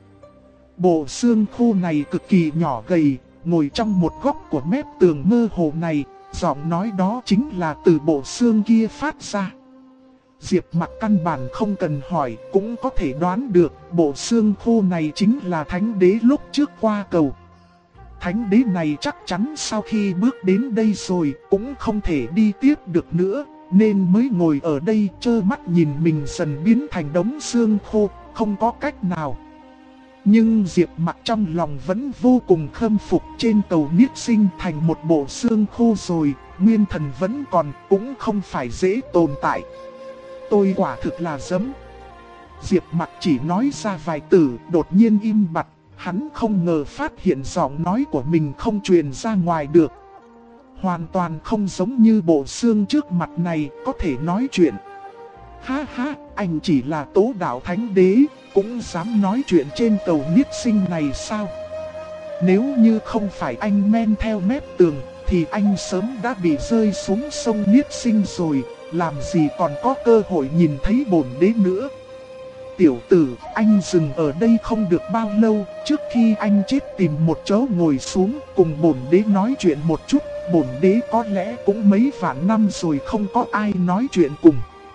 Bộ xương khô này cực kỳ nhỏ gầy, ngồi trong một góc của mép tường mơ hồ này, giọng nói đó chính là từ bộ xương kia phát ra. Diệp Mặc căn bản không cần hỏi, cũng có thể đoán được bộ xương khô này chính là thánh đế lúc trước qua cầu. Thánh đế này chắc chắn sau khi bước đến đây rồi cũng không thể đi tiếp được nữa, nên mới ngồi ở đây trơ mắt nhìn mình dần biến thành đống xương khô, không có cách nào. Nhưng Diệp Mặc trong lòng vẫn vô cùng khâm phục, trên cầu Niết Sinh thành một bộ xương khô rồi, nguyên thần vẫn còn, cũng không phải dễ tồn tại. Tôi quả thực là dấm. Diệp Mặc chỉ nói ra vài từ, đột nhiên im bặt. Hắn không ngờ phát hiện giọng nói của mình không truyền ra ngoài được. Hoàn toàn không giống như bộ xương trước mặt này có thể nói chuyện. Ha ha, anh chỉ là Tố Đạo Thánh Đế, cũng dám nói chuyện trên cầu Niết Sinh này sao? Nếu như không phải anh men theo mép tường, thì anh sớm đã bị rơi xuống sông Niết Sinh rồi, làm gì còn có cơ hội nhìn thấy bổn đế nữa. Tiểu tử, anh dừng ở đây không được bao lâu, trước khi anh chết tìm một chỗ ngồi xuống cùng bổn đế nói chuyện một chút, bổn đế có lẽ cũng mấy vạn năm rồi không có ai nói chuyện cùng.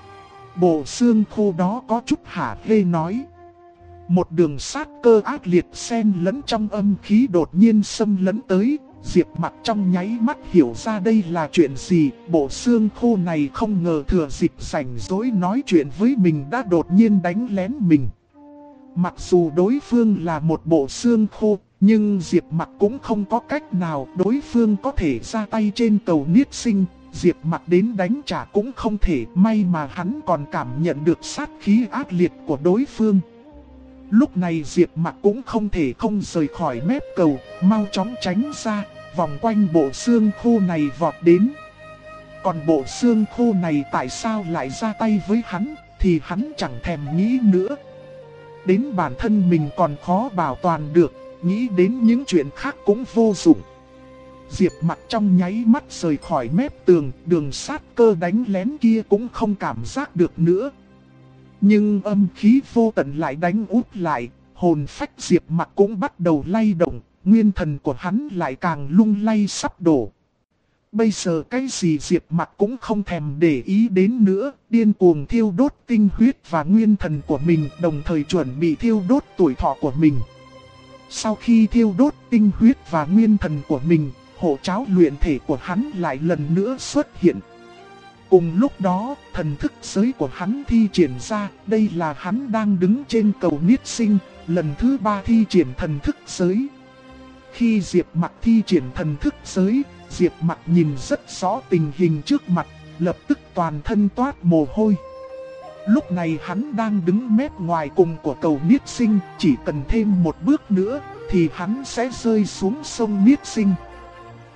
Bộ xương khô đó có chút hả hê nói. Một đường sát cơ ác liệt xen lẫn trong âm khí đột nhiên xâm lấn tới. Diệp Mặc trong nháy mắt hiểu ra đây là chuyện gì. Bộ xương khô này không ngờ thừa dịp rảnh rỗi nói chuyện với mình đã đột nhiên đánh lén mình. Mặc dù đối phương là một bộ xương khô, nhưng Diệp Mặc cũng không có cách nào. Đối phương có thể ra tay trên cầu Niết Sinh, Diệp Mặc đến đánh trả cũng không thể. May mà hắn còn cảm nhận được sát khí ác liệt của đối phương. Lúc này Diệp Mặc cũng không thể không rời khỏi mép cầu, mau chóng tránh ra, vòng quanh bộ xương khô này vọt đến. Còn bộ xương khô này tại sao lại ra tay với hắn, thì hắn chẳng thèm nghĩ nữa. Đến bản thân mình còn khó bảo toàn được, nghĩ đến những chuyện khác cũng vô dụng. Diệp Mặc trong nháy mắt rời khỏi mép tường, đường sát cơ đánh lén kia cũng không cảm giác được nữa. Nhưng âm khí vô tận lại đánh úp lại, hồn phách Diệp Mặc cũng bắt đầu lay động, nguyên thần của hắn lại càng lung lay sắp đổ. Bây giờ cái gì Diệp Mặc cũng không thèm để ý đến nữa, điên cuồng thiêu đốt tinh huyết và nguyên thần của mình, đồng thời chuẩn bị thiêu đốt tuổi thọ của mình. Sau khi thiêu đốt tinh huyết và nguyên thần của mình, hộ cháo luyện thể của hắn lại lần nữa xuất hiện. Cùng lúc đó, thần thức giới của hắn thi triển ra, đây là hắn đang đứng trên cầu Niết Sinh, lần thứ 3 thi triển thần thức giới. Khi Diệp Mặc thi triển thần thức giới, Diệp Mặc nhìn rất rõ tình hình trước mặt, lập tức toàn thân toát mồ hôi. Lúc này hắn đang đứng mép ngoài cùng của cầu Niết Sinh, chỉ cần thêm một bước nữa, thì hắn sẽ rơi xuống sông Niết Sinh.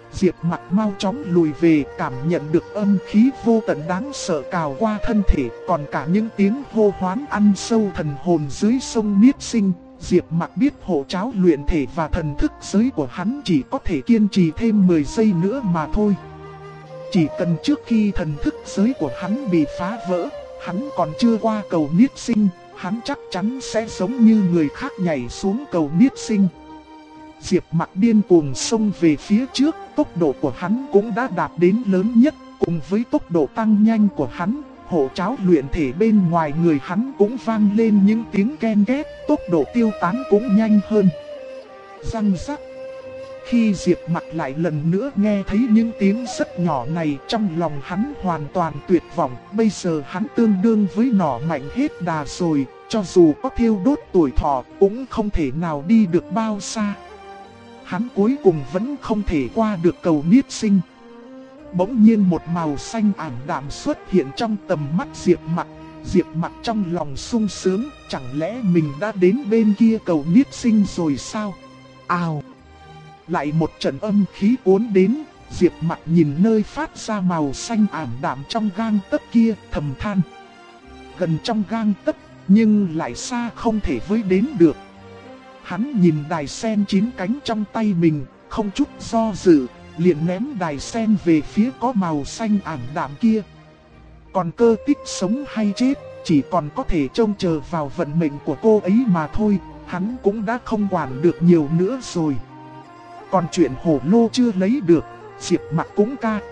Diệp Mặc mau chóng lùi về, cảm nhận được âm khí vô tận đáng sợ cào qua thân thể, còn cả những tiếng hô hoán ăn sâu thần hồn dưới sông Niết Sinh. Diệp Mặc biết hộ cháo luyện thể và thần thức giới của hắn chỉ có thể kiên trì thêm 10 giây nữa mà thôi. Chỉ cần trước khi thần thức giới của hắn bị phá vỡ, hắn còn chưa qua cầu Niết Sinh, hắn chắc chắn sẽ giống như người khác nhảy xuống cầu Niết Sinh. Diệp Mặc điên cuồng xông về phía trước, tốc độ của hắn cũng đã đạt đến lớn nhất. Cùng với tốc độ tăng nhanh của hắn, hộ cháo luyện thể bên ngoài người hắn cũng vang lên những tiếng ken két, tốc độ tiêu tán cũng nhanh hơn. Răng rắc. Khi Diệp Mặc lại lần nữa nghe thấy những tiếng rất nhỏ này, trong lòng hắn hoàn toàn tuyệt vọng. Bây giờ hắn tương đương với nỏ mạnh hết đà rồi, cho dù có thiêu đốt tuổi thọ cũng không thể nào đi được bao xa. Hắn cuối cùng vẫn không thể qua được cầu Niết Sinh. Bỗng nhiên một màu xanh ảm đạm xuất hiện trong tầm mắt Diệp Mặc. Diệp Mặc trong lòng sung sướng, chẳng lẽ mình đã đến bên kia cầu Niết Sinh rồi sao? Ào! Lại một trận âm khí cuốn đến, Diệp Mặc nhìn nơi phát ra màu xanh ảm đạm trong gang tấc kia, thầm than. Gần trong gang tấc, nhưng lại xa không thể với đến được. Hắn nhìn đài sen 9 cánh trong tay mình, không chút do dự, liền ném đài sen về phía có màu xanh ảm đạm kia. Còn Cơ Tích sống hay chết, chỉ còn có thể trông chờ vào vận mệnh của cô ấy mà thôi, hắn cũng đã không quản được nhiều nữa rồi. Còn chuyện hổ lô chưa lấy được, Diệp Mặc cũng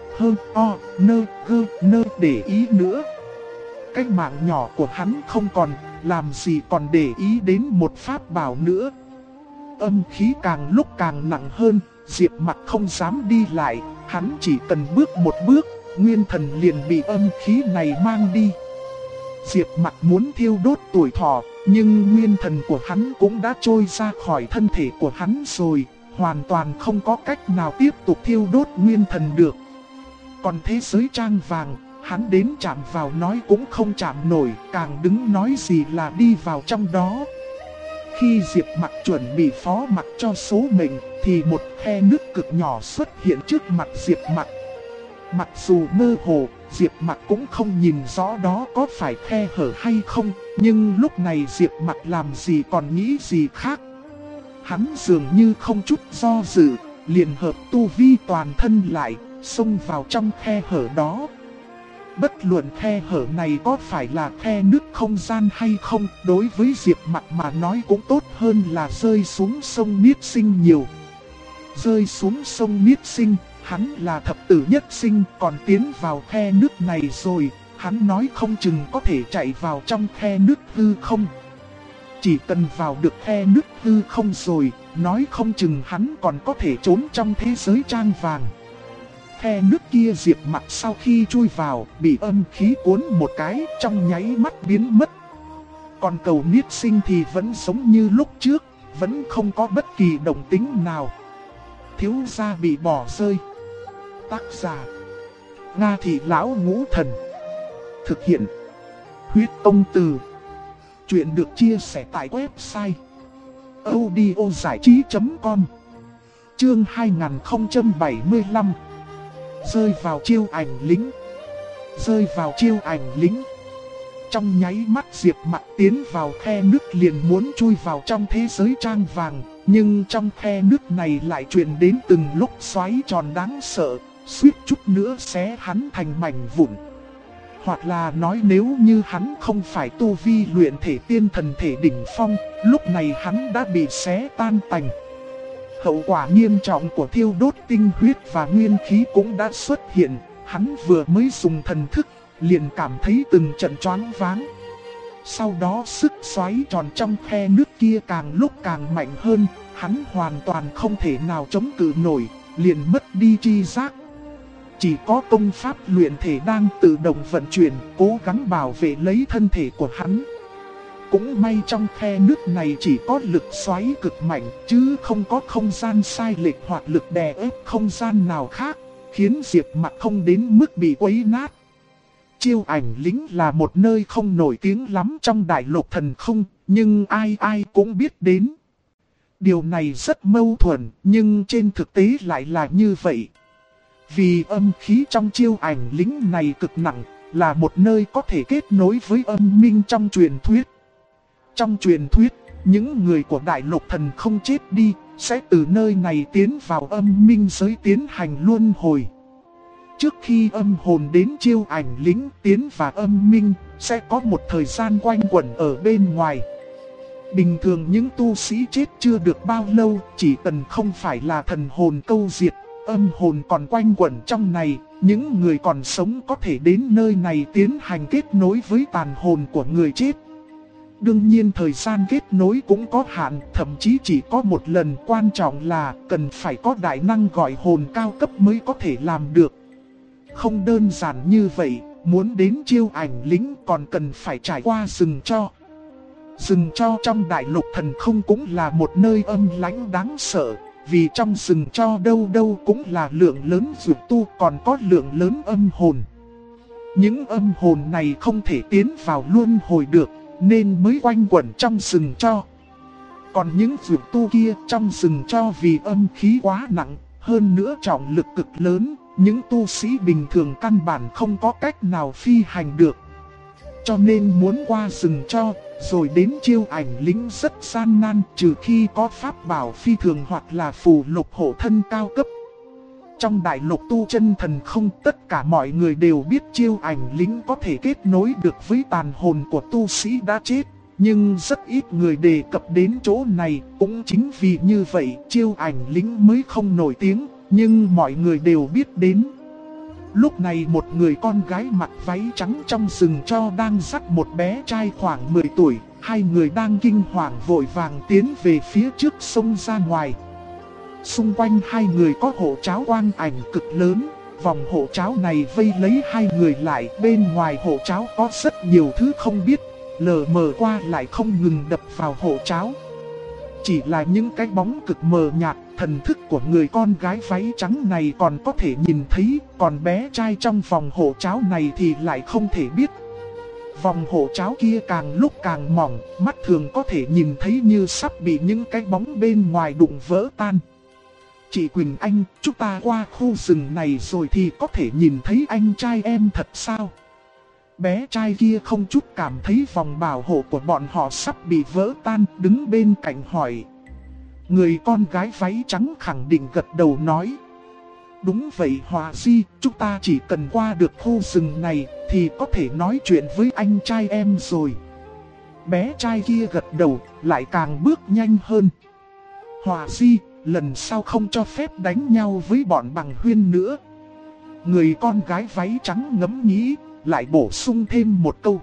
để ý nữa. Cái mạng nhỏ của hắn không còn, làm gì còn để ý đến một pháp bảo nữa. Âm khí càng lúc càng nặng hơn, Diệp Mặc không dám đi lại, hắn chỉ cần bước một bước, nguyên thần liền bị âm khí này mang đi. Diệp Mặc muốn thiêu đốt tuổi thọ, nhưng nguyên thần của hắn cũng đã trôi ra khỏi thân thể của hắn rồi, hoàn toàn không có cách nào tiếp tục thiêu đốt nguyên thần được. Còn thế giới trang vàng, hắn đến chạm vào nói cũng không chạm nổi, càng đứng nói gì là đi vào trong đó. Khi Diệp Mặc chuẩn bị phó mặc cho số mệnh, thì một khe nước cực nhỏ xuất hiện trước mặt Diệp Mặc. Mặc dù mơ hồ, Diệp Mặc cũng không nhìn rõ đó có phải khe hở hay không, nhưng lúc này Diệp Mặc làm gì còn nghĩ gì khác. Hắn dường như không chút do dự, liền hợp tu vi toàn thân lại, xông vào trong khe hở đó. Bất luận khe hở này có phải là khe nước không gian hay không, đối với Diệp Mặc mà nói cũng tốt hơn là rơi xuống sông Niết Sinh nhiều. Rơi xuống sông Niết Sinh, hắn là thập tử nhất sinh, còn tiến vào khe nước này rồi, hắn nói không chừng có thể chạy vào trong khe nước hư không. Chỉ cần vào được khe nước hư không rồi, nói không chừng hắn còn có thể trốn trong thế giới trang vàng. Khe nước kia Diệp Mặc sau khi chui vào, bị âm khí cuốn một cái, trong nháy mắt biến mất. Còn cầu Niết Sinh thì vẫn giống như lúc trước, vẫn không có bất kỳ động tĩnh nào. Thiếu gia bị bỏ rơi. Tác giả: Nga Thị Lão Ngũ Thần. Thực hiện: Huyết Tông Từ. Chuyện được chia sẻ tại website audiozảichí.com. Chương 2075. Rơi vào chiêu ảnh lính. Rơi vào chiêu ảnh lính. Trong nháy mắt Diệp Mặc tiến vào khe nước liền muốn chui vào trong thế giới trang vàng, nhưng trong khe nước này lại truyền đến từng lúc xoáy tròn đáng sợ, suýt chút nữa xé hắn thành mảnh vụn. Hoặc là nói nếu như hắn không phải tu vi luyện thể tiên thần thể đỉnh phong, lúc này hắn đã bị xé tan tành. Hậu quả nghiêm trọng của thiêu đốt tinh huyết và nguyên khí cũng đã xuất hiện, hắn vừa mới dùng thần thức, liền cảm thấy từng trận choáng váng. Sau đó sức xoáy tròn trong khe nước kia càng lúc càng mạnh hơn, hắn hoàn toàn không thể nào chống cự nổi, liền mất đi tri giác. Chỉ có công pháp luyện thể đang tự động vận chuyển, cố gắng bảo vệ lấy thân thể của hắn. Cũng may trong khe nước này chỉ có lực xoáy cực mạnh, chứ không có không gian sai lệch hoặc lực đè ép không gian nào khác, khiến Diệp Mặc không đến mức bị quấy nát. Chiêu ảnh lính là một nơi không nổi tiếng lắm trong đại lục thần không, nhưng ai ai cũng biết đến. Điều này rất mâu thuẫn, nhưng trên thực tế lại là như vậy. Vì âm khí trong chiêu ảnh lính này cực nặng, là một nơi có thể kết nối với âm minh trong truyền thuyết. Trong truyền thuyết, những người của đại lục thần không chết đi, sẽ từ nơi này tiến vào âm minh giới tiến hành luân hồi. Trước khi âm hồn đến chiêu ảnh lính tiến vào âm minh, sẽ có một thời gian quanh quẩn ở bên ngoài. Bình thường những tu sĩ chết chưa được bao lâu, chỉ cần không phải là thần hồn câu diệt, âm hồn còn quanh quẩn trong này, những người còn sống có thể đến nơi này tiến hành kết nối với tàn hồn của người chết. Đương nhiên thời gian kết nối cũng có hạn, thậm chí chỉ có một lần, quan trọng là cần phải có đại năng gọi hồn cao cấp mới có thể làm được. Không đơn giản như vậy, muốn đến chiêu ảnh lính còn cần phải trải qua rừng tro. Rừng tro trong đại lục thần không cũng là một nơi âm lãnh đáng sợ, vì trong rừng tro đâu đâu cũng là lượng lớn dược tu, còn có lượng lớn âm hồn. Những âm hồn này không thể tiến vào luân hồi được, nên mới quanh quẩn trong rừng tro. Còn những dược tu kia trong rừng tro vì âm khí quá nặng, hơn nữa trọng lực cực lớn, những tu sĩ bình thường căn bản không có cách nào phi hành được. Cho nên muốn qua rừng tro, rồi đến chiêu ảnh lính rất gian nan, trừ khi có pháp bảo phi thường hoặc là phù lục hộ thân cao cấp. Trong đại lục tu chân thần không, tất cả mọi người đều biết chiêu ảnh lính có thể kết nối được với tàn hồn của tu sĩ đã chết. Nhưng rất ít người đề cập đến chỗ này, cũng chính vì như vậy chiêu ảnh lính mới không nổi tiếng, nhưng mọi người đều biết đến. Lúc này một người con gái mặc váy trắng trong rừng tro đang dắt một bé trai khoảng 10 tuổi, hai người đang kinh hoàng vội vàng tiến về phía trước sông ra ngoài. Xung quanh hai người có hộ tráo quang ảnh cực lớn, vòng hộ tráo này vây lấy hai người lại, bên ngoài hộ tráo có rất nhiều thứ không biết, lờ mờ qua lại không ngừng đập vào hộ tráo. Chỉ là những cái bóng cực mờ nhạt, thần thức của người con gái váy trắng này còn có thể nhìn thấy, còn bé trai trong vòng hộ tráo này thì lại không thể biết. Vòng hộ tráo kia càng lúc càng mỏng, mắt thường có thể nhìn thấy như sắp bị những cái bóng bên ngoài đụng vỡ tan. Chị Quỳnh Anh, chúng ta qua khu rừng này rồi thì có thể nhìn thấy anh trai em thật sao? Bé trai kia không chút cảm thấy vòng bảo hộ của bọn họ sắp bị vỡ tan, đứng bên cạnh hỏi. Người con gái váy trắng khẳng định gật đầu nói. Đúng vậy Hòa Di, chúng ta chỉ cần qua được khu rừng này thì có thể nói chuyện với anh trai em rồi. Bé trai kia gật đầu, lại càng bước nhanh hơn. Hòa Di, lần sau không cho phép đánh nhau với bọn bằng huyên nữa. Người con gái váy trắng ngẫm nghĩ, lại bổ sung thêm một câu.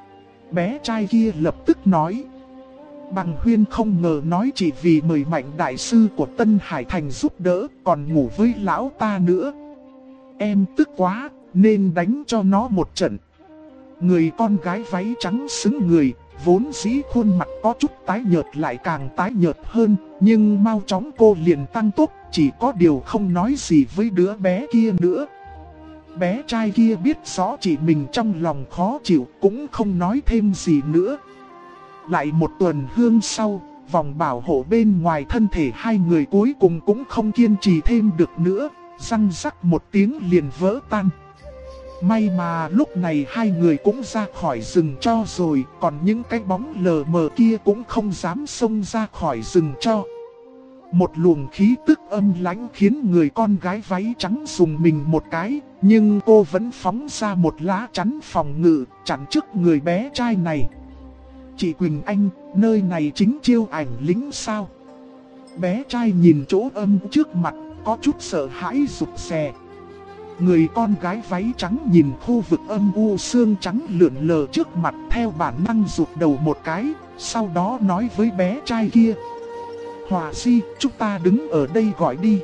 Bé trai kia lập tức nói. Bằng huyên không ngờ nói chỉ vì mời Mạnh đại sư của Tân Hải Thành giúp đỡ, còn ngủ với lão ta nữa. Em tức quá, nên đánh cho nó một trận. Người con gái váy trắng xứng người, vốn dĩ khuôn mặt có chút tái nhợt lại càng tái nhợt hơn, nhưng mau chóng cô liền tăng tốc, chỉ có điều không nói gì với đứa bé kia nữa. Bé trai kia biết rõ chị mình trong lòng khó chịu, cũng không nói thêm gì nữa. Lại một tuần hương sau, vòng bảo hộ bên ngoài thân thể hai người cuối cùng cũng không kiên trì thêm được nữa, răng rắc một tiếng liền vỡ tan. May mà lúc này hai người cũng ra khỏi rừng tro rồi, còn những cái bóng lờ mờ kia cũng không dám xông ra khỏi rừng tro. Một luồng khí tức âm lãnh khiến người con gái váy trắng dùng mình một cái, nhưng cô vẫn phóng ra một lá chắn phòng ngự, chắn trước người bé trai này. Chị Quỳnh Anh, nơi này chính chiêu ảnh lính sao? Bé trai nhìn chỗ âm trước mặt, có chút sợ hãi rụt rè. Người con gái váy trắng nhìn khu vực âm u xương trắng lượn lờ trước mặt, theo bản năng rụt đầu một cái, sau đó nói với bé trai kia. Hòa Di, chúng ta đứng ở đây gọi đi.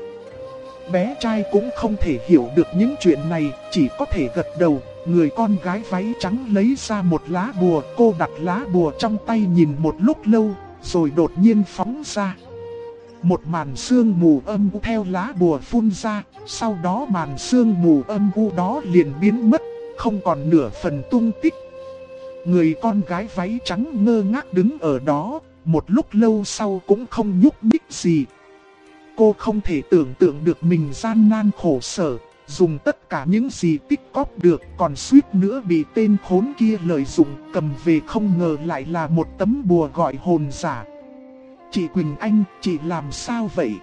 Bé trai cũng không thể hiểu được những chuyện này, chỉ có thể gật đầu. Người con gái váy trắng lấy ra một lá bùa, cô đặt lá bùa trong tay nhìn một lúc lâu, rồi đột nhiên phóng ra. Một màn sương mù âm u theo lá bùa phun ra, sau đó màn sương mù âm u đó liền biến mất, không còn nửa phần tung tích. Người con gái váy trắng ngơ ngác đứng ở đó, một lúc lâu sau cũng không nhúc nhích gì. Cô không thể tưởng tượng được mình gian nan khổ sở, dùng tất cả những gì tích cóp được, còn suýt nữa bị tên khốn kia lợi dụng, cầm về không ngờ lại là một tấm bùa gọi hồn giả. Chị Quỳnh Anh, chị làm sao vậy?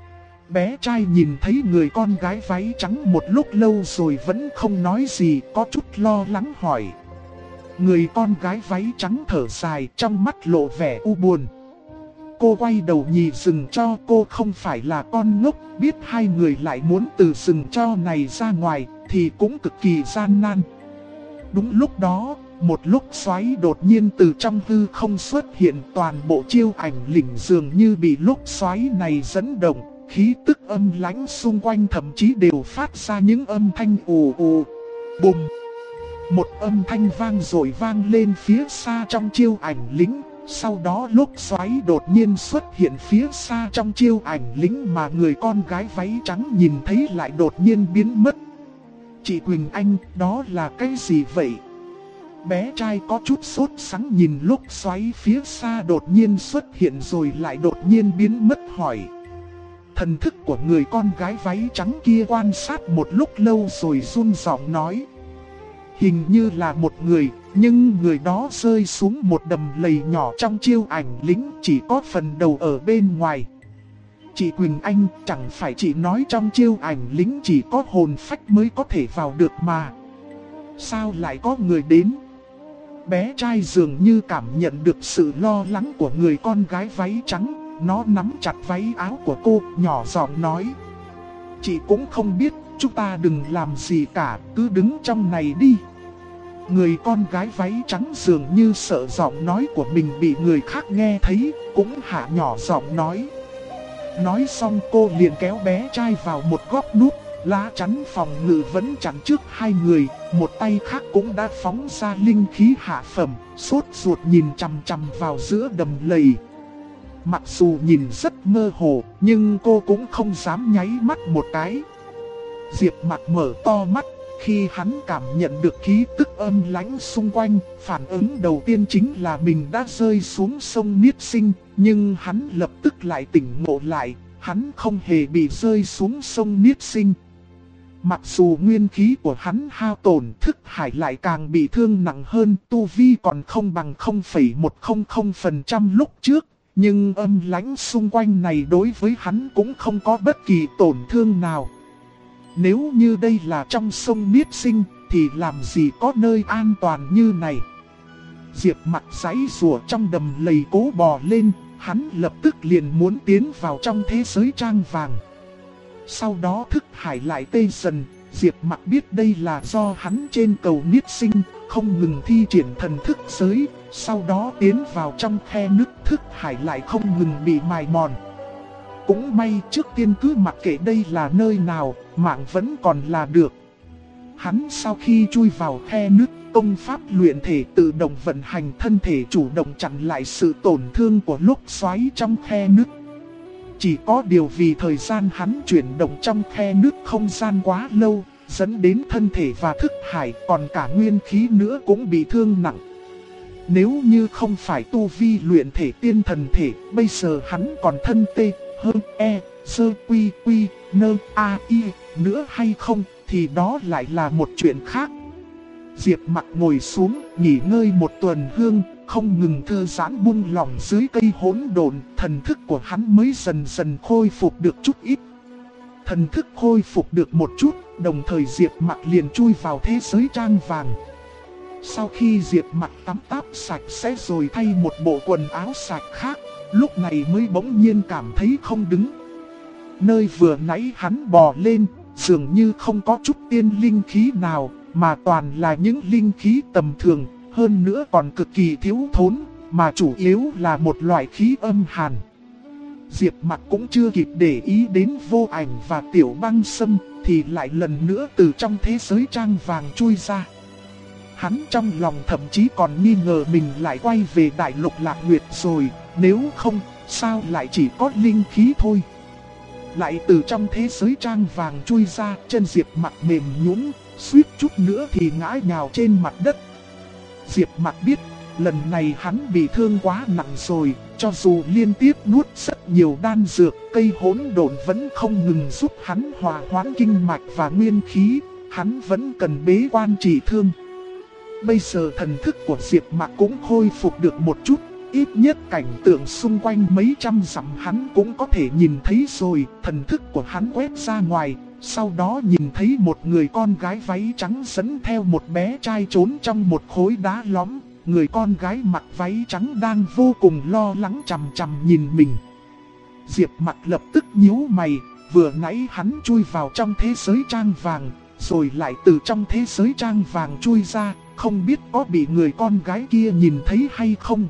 Bé trai nhìn thấy người con gái váy trắng một lúc lâu rồi vẫn không nói gì, có chút lo lắng hỏi. Người con gái váy trắng thở dài, trong mắt lộ vẻ u buồn. Cô quay đầu nhìn rừng cho, cô không phải là con ngốc, biết hai người lại muốn từ rừng cho này ra ngoài thì cũng cực kỳ gian nan. Đúng lúc đó, một lúc xoáy đột nhiên từ trong hư không xuất hiện, toàn bộ chiêu ảnh lĩnh dường như bị lúc xoáy này dẫn động, khí tức âm lãnh xung quanh thậm chí đều phát ra những âm thanh ù ù, bùm. Một âm thanh vang rồi vang lên phía xa trong chiêu ảnh lĩnh. Sau đó lúc xoáy đột nhiên xuất hiện phía xa trong chiêu ảnh lĩnh mà người con gái váy trắng nhìn thấy lại đột nhiên biến mất. Chị Quỳnh Anh, đó là cái gì vậy? Bé trai có chút sốt sắng nhìn lúc xoáy phía xa đột nhiên xuất hiện rồi lại đột nhiên biến mất hỏi. Thần thức của người con gái váy trắng kia quan sát một lúc lâu rồi run giọng nói. Hình như là một người, nhưng người đó rơi xuống một đầm lầy nhỏ trong chiêu ảnh lĩnh, chỉ có phần đầu ở bên ngoài. Chị Quỳnh Anh, chẳng phải chị nói trong chiêu ảnh lĩnh chỉ có hồn phách mới có thể vào được mà. Sao lại có người đến? Bé trai dường như cảm nhận được sự lo lắng của người con gái váy trắng, nó nắm chặt váy áo của cô, nhỏ giọng nói. Chị cũng không biết, chúng ta đừng làm gì cả, cứ đứng trong này đi. Người con gái váy trắng dường như sợ giọng nói của mình bị người khác nghe thấy, cũng hạ nhỏ giọng nói. Nói xong cô liền kéo bé trai vào một góc nút, lá chắn phòng ngự vẫn chắn trước hai người, một tay khác cũng đã phóng ra linh khí hạ phẩm, sốt ruột nhìn chằm chằm vào giữa đầm lầy. Mặc dù nhìn rất mơ hồ, nhưng cô cũng không dám nháy mắt một cái. Diệp Mặc mở to mắt, khi hắn cảm nhận được khí tức âm lãnh xung quanh, phản ứng đầu tiên chính là mình đã rơi xuống sông Niết Sinh, nhưng hắn lập tức lại tỉnh ngộ lại, hắn không hề bị rơi xuống sông Niết Sinh. Mặc dù nguyên khí của hắn hao tổn, thức hải lại càng bị thương nặng hơn, tu vi còn không bằng 0,100% lúc trước, nhưng âm lãnh xung quanh này đối với hắn cũng không có bất kỳ tổn thương nào. Nếu như đây là trong sông Niết Sinh, thì làm gì có nơi an toàn như này. Diệp Mặc giãy giụa trong đầm lầy cố bò lên, hắn lập tức liền muốn tiến vào trong thế giới trang vàng. Sau đó thức hải lại tê dần, Diệp Mặc biết đây là do hắn trên cầu Niết Sinh, không ngừng thi triển thần thức giới, sau đó tiến vào trong khe nước, thức hải lại không ngừng bị mài mòn. Cũng may trước tiên cứ mặc kệ đây là nơi nào, mạng vẫn còn là được. Hắn sau khi chui vào khe nước, công pháp luyện thể tự động vận hành, thân thể chủ động chặn lại sự tổn thương của lúc xoáy trong khe nước. Chỉ có điều vì thời gian hắn chuyển động trong khe nước không gian quá lâu, dẫn đến thân thể và thức hải còn cả nguyên khí nữa cũng bị thương nặng. Nếu như không phải tu vi luyện thể tiên thần thể, bây giờ hắn còn thân tê hơn sơ quy quy nơ a y nữa hay không, thì đó lại là một chuyện khác. Diệp Mặc ngồi xuống, nghỉ ngơi một tuần hương, không ngừng thư giãn buông lỏng dưới cây hỗn độn, thần thức của hắn mới dần dần khôi phục được chút ít. Thần thức khôi phục được một chút, đồng thời Diệp Mặc liền chui vào thế giới trang vàng. Sau khi Diệp Mặc tắm táp sạch sẽ rồi thay một bộ quần áo sạch khác, lúc này mới bỗng nhiên cảm thấy không đứng. Nơi vừa nãy hắn bò lên, dường như không có chút tiên linh khí nào, mà toàn là những linh khí tầm thường, hơn nữa còn cực kỳ thiếu thốn, mà chủ yếu là một loại khí âm hàn. Diệp Mặc cũng chưa kịp để ý đến Vô Ảnh và Tiểu Băng Sâm, thì lại lần nữa từ trong thế giới trang vàng chui ra. Hắn trong lòng thậm chí còn nghi ngờ mình lại quay về Đại Lục Lạc Nguyệt rồi, nếu không, sao lại chỉ có linh khí thôi. Lại từ trong thế giới trang vàng chui ra, chân Diệp Mặc mềm nhũn, suýt chút nữa thì ngã nhào trên mặt đất. Diệp Mặc biết, lần này hắn bị thương quá nặng rồi, cho dù liên tiếp nuốt rất nhiều đan dược, cây hỗn độn vẫn không ngừng giúp hắn hòa hoãn kinh mạch và nguyên khí, hắn vẫn cần bế quan trị thương. Bây giờ thần thức của Diệp Mạc cũng khôi phục được một chút, ít nhất cảnh tượng xung quanh mấy trăm dặm hắn cũng có thể nhìn thấy rồi. Thần thức của hắn quét ra ngoài, sau đó nhìn thấy một người con gái váy trắng dẫn theo một bé trai trốn trong một khối đá lõm. Người con gái mặc váy trắng đang vô cùng lo lắng chằm chằm nhìn mình. Diệp Mạc lập tức nhíu mày, vừa nãy hắn chui vào trong thế giới trang vàng, rồi lại từ trong thế giới trang vàng chui ra, không biết có bị người con gái kia nhìn thấy hay không.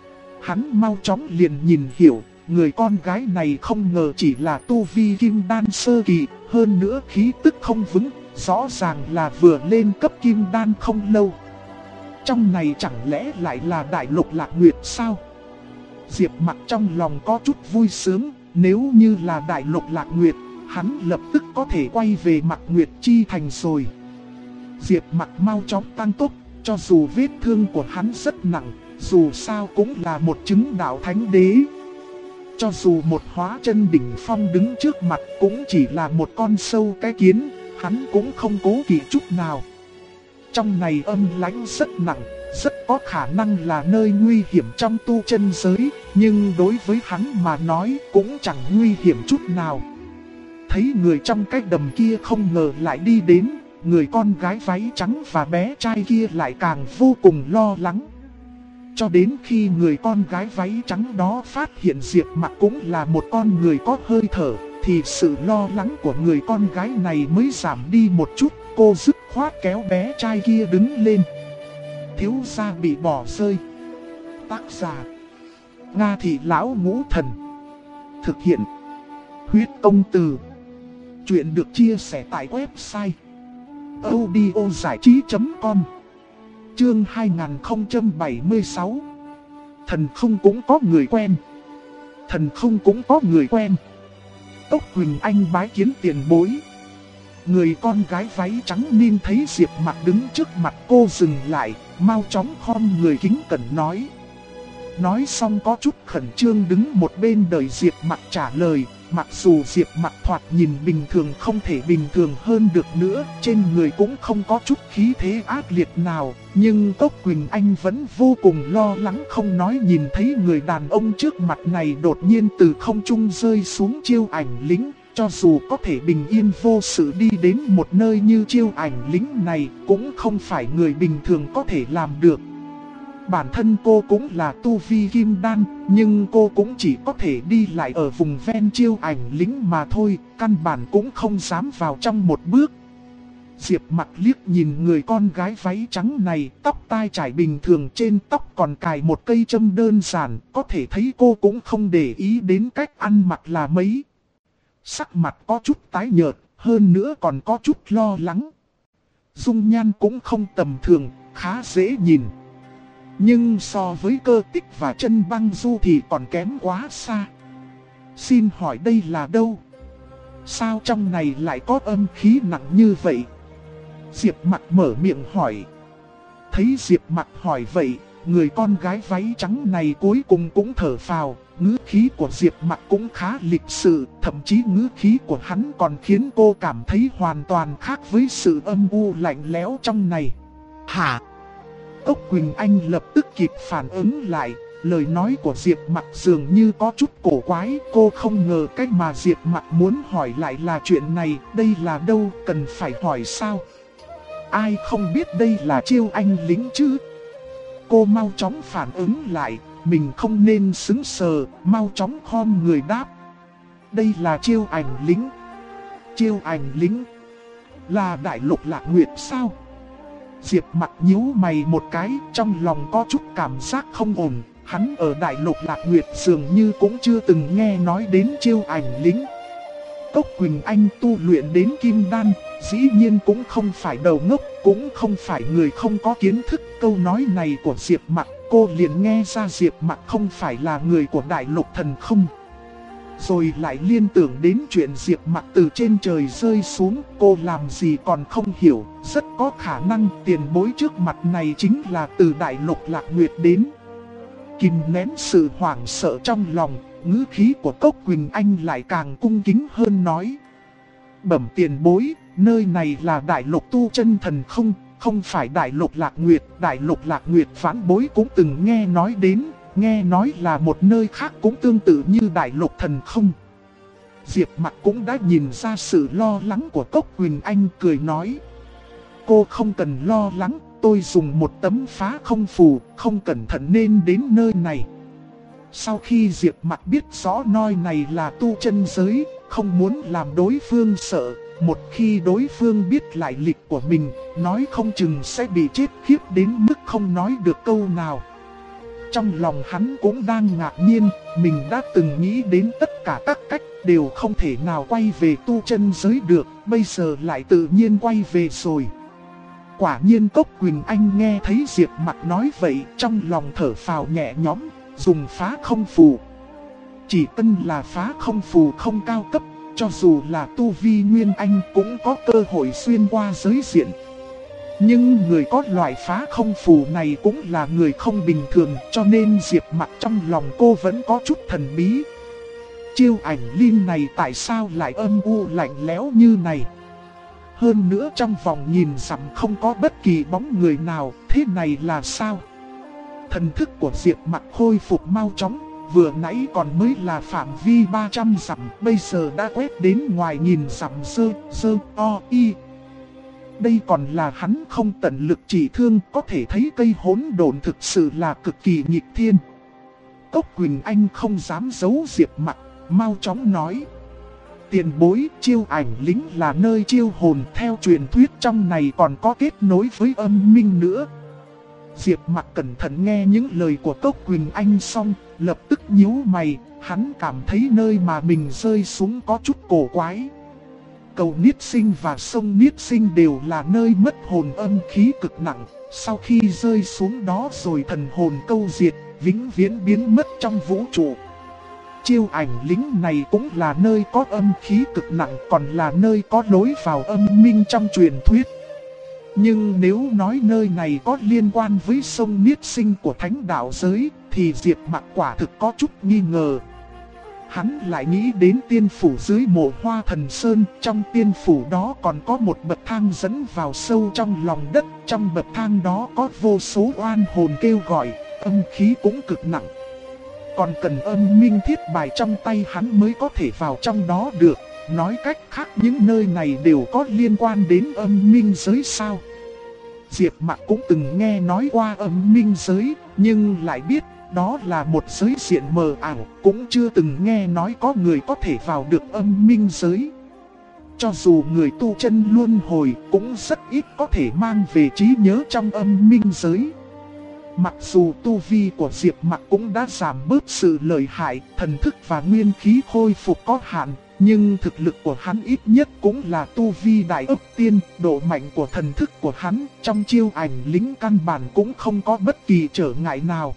Hắn mau chóng liền nhìn hiểu, người con gái này không ngờ chỉ là tu vi kim đan sơ kỳ, hơn nữa khí tức không vững, rõ ràng là vừa lên cấp kim đan không lâu. Trong này chẳng lẽ lại là Đại Lục Lạc Nguyệt sao? Diệp Mạc trong lòng có chút vui sướng, nếu như là Đại Lục Lạc Nguyệt, hắn lập tức có thể quay về Mạc Nguyệt Chi Thành rồi. Diệp Mạc mau chóng tăng tốc, cho dù vết thương của hắn rất nặng, dù sao cũng là một chứng đạo thánh đế. Cho dù một hóa chân đỉnh phong đứng trước mặt cũng chỉ là một con sâu cái kiến, hắn cũng không cố kỵ chút nào. Trong này âm lãnh rất nặng, rất có khả năng là nơi nguy hiểm trong tu chân giới, nhưng đối với hắn mà nói cũng chẳng nguy hiểm chút nào. Thấy người trong cái đầm kia không ngờ lại đi đến, người con gái váy trắng và bé trai kia lại càng vô cùng lo lắng. Cho đến khi người con gái váy trắng đó phát hiện Diệp Mạc cũng là một con người có hơi thở, thì sự lo lắng của người con gái này mới giảm đi một chút. Cô dứt khoát kéo bé trai kia đứng lên. Thiếu gia bị bỏ rơi. Tác giả: Nga Thị Lão Ngũ Thần. Thực hiện: Huyết Công Từ. Chuyện được chia sẻ tại website audiozảichí.com. Chương 2076. Thần không cũng có người quen. Thần không cũng có người quen. Tốc Huỳnh Anh bái kiến tiền bối. Người con gái váy trắng nhìn thấy Diệp Mạc đứng trước mặt cô dừng lại, mau chóng khom người kính cẩn nói. Nói xong có chút khẩn trương đứng một bên đợi Diệp Mạc trả lời. Mặc dù Diệp Mạc thoạt nhìn bình thường không thể bình thường hơn được nữa, trên người cũng không có chút khí thế ác liệt nào, nhưng Tốc Quỳnh Anh vẫn vô cùng lo lắng không nói nhìn thấy người đàn ông trước mặt này đột nhiên từ không trung rơi xuống Chiêu Ảnh Lĩnh. Cho dù có thể bình yên vô sự đi đến một nơi như Chiêu Ảnh Lĩnh này, cũng không phải người bình thường có thể làm được. Bản thân cô cũng là tu vi kim đan, nhưng cô cũng chỉ có thể đi lại ở vùng ven Chiêu Ảnh Lĩnh mà thôi, căn bản cũng không dám vào trong một bước. Diệp Mạc liếc nhìn người con gái váy trắng này, tóc tai trải bình thường, trên tóc còn cài một cây châm đơn giản, có thể thấy cô cũng không để ý đến cách ăn mặc là mấy. Sắc mặt có chút tái nhợt, hơn nữa còn có chút lo lắng. Dung nhan cũng không tầm thường, khá dễ nhìn. Nhưng so với Cơ Tích và Chân Băng Du thì còn kém quá xa. Xin hỏi đây là đâu? Sao trong này lại có âm khí nặng như vậy? Diệp Mạc mở miệng hỏi. Thấy Diệp Mạc hỏi vậy, người con gái váy trắng này cuối cùng cũng thở phào. Ngữ khí của Diệp Mạc cũng khá lịch sự, thậm chí ngữ khí của hắn còn khiến cô cảm thấy hoàn toàn khác với sự âm u lạnh lẽo trong này. Hả? Tốc Quỳnh Anh lập tức kịp phản ứng lại, lời nói của Diệp Mạc dường như có chút cổ quái, cô không ngờ cách mà Diệp Mạc muốn hỏi lại là chuyện này, đây là đâu, cần phải hỏi sao? Ai không biết đây là Chiêu Ảnh Lĩnh chứ? Cô mau chóng phản ứng lại, mình không nên sững sờ, mau chóng khom người đáp. Đây là Chiêu Ảnh Lĩnh. Chiêu Ảnh Lĩnh là Đại Lục Lạc Nguyệt sao? Diệp Mạc nhíu mày một cái, trong lòng có chút cảm giác không ổn. Hắn ở Đại Lục Lạc Nguyệt dường như cũng chưa từng nghe nói đến Chiêu Ảnh Lĩnh. Tốc Quỳnh Anh tu luyện đến kim đan, dĩ nhiên cũng không phải đầu ngốc, cũng không phải người không có kiến thức. Câu nói này của Diệp Mạc, cô liền nghe ra Diệp Mạc không phải là người của Đại Lục Thần Không. Rồi lại liên tưởng đến chuyện Diệp Mặc từ trên trời rơi xuống, cô làm gì còn không hiểu, rất có khả năng tiền bối trước mặt này chính là từ Đại Lục Lạc Nguyệt đến. Kìm nén sự hoảng sợ trong lòng, ngữ khí của Cốc Quỳnh Anh lại càng cung kính hơn nói. Bẩm tiền bối, nơi này là Đại Lục Tu Chân Thần Không, không phải Đại Lục Lạc Nguyệt. Đại Lục Lạc Nguyệt vãn bối cũng từng nghe nói đến, nghe nói là một nơi khác cũng tương tự như Đại Lục Thần Không. Diệp Mặc cũng đã nhìn ra sự lo lắng của Cốc Quỳnh Anh, cười nói. Cô không cần lo lắng, tôi dùng một tấm phá không phù, không cẩn thận nên đến nơi này. Sau khi Diệp Mặc biết rõ nơi này là tu chân giới, không muốn làm đối phương sợ, một khi đối phương biết lại lịch của mình, nói không chừng sẽ bị chết khiếp đến mức không nói được câu nào. Trong lòng hắn cũng đang ngạc nhiên, mình đã từng nghĩ đến tất cả các cách đều không thể nào quay về tu chân giới được, bây giờ lại tự nhiên quay về rồi. Quả nhiên Cốc Quỳnh Anh nghe thấy Diệp Mặc nói vậy, trong lòng thở phào nhẹ nhõm, dùng phá không phù. Chỉ cần là phá không phù không cao cấp, cho dù là tu vi Nguyên Anh cũng có cơ hội xuyên qua giới diện. Nhưng người có loại phá không phù này cũng là người không bình thường, cho nên Diệp Mặc trong lòng cô vẫn có chút thần bí. Chiêu ảnh linh này tại sao lại âm u lạnh lẽo như này? Hơn nữa trong vòng nhìn dặm không có bất kỳ bóng người nào, thế này là sao? Thần thức của Diệp Mặc khôi phục mau chóng, vừa nãy còn mới là phạm vi 300 dặm, bây giờ đã quét đến ngoài nghìn dặm y. Đây còn là hắn không tận lực chỉ thương, có thể thấy cây hỗn độn thực sự là cực kỳ nghịch thiên. Cốc Quỳnh Anh không dám giấu Diệp Mặc, mau chóng nói. Tiền bối, chiêu ảnh lính là nơi chiêu hồn, theo truyền thuyết trong này còn có kết nối với âm minh nữa. Diệp Mặc cẩn thận nghe những lời của Cốc Quỳnh Anh xong, lập tức nhíu mày, hắn cảm thấy nơi mà mình rơi xuống có chút cổ quái. Cầu Niết Sinh và sông Niết Sinh đều là nơi mất hồn âm khí cực nặng, sau khi rơi xuống đó rồi thần hồn câu diệt, vĩnh viễn biến mất trong vũ trụ. Chiêu ảnh lính này cũng là nơi có âm khí cực nặng, còn là nơi có lối vào âm minh trong truyền thuyết. Nhưng nếu nói nơi này có liên quan với sông Niết Sinh của thánh đạo giới, thì Diệp Mặc quả thực có chút nghi ngờ. Hắn lại nghĩ đến tiên phủ dưới Mộ Hoa Thần Sơn, trong tiên phủ đó còn có một bậc thang dẫn vào sâu trong lòng đất, trong bậc thang đó có vô số oan hồn kêu gọi, âm khí cũng cực nặng. Còn cần âm minh thiết bài trong tay hắn mới có thể vào trong đó được, nói cách khác những nơi này đều có liên quan đến âm minh giới sao. Diệp Mặc cũng từng nghe nói qua âm minh giới, nhưng lại biết đó là một giới diện mờ ảo, cũng chưa từng nghe nói có người có thể vào được âm minh giới. Cho dù người tu chân luân hồi cũng rất ít có thể mang về trí nhớ trong âm minh giới. Mặc dù tu vi của Diệp Mặc cũng đã giảm bớt sự lợi hại, thần thức và nguyên khí khôi phục có hạn, nhưng thực lực của hắn ít nhất cũng là tu vi đại ức tiên, độ mạnh của thần thức của hắn trong chiêu ảnh lính căn bản cũng không có bất kỳ trở ngại nào.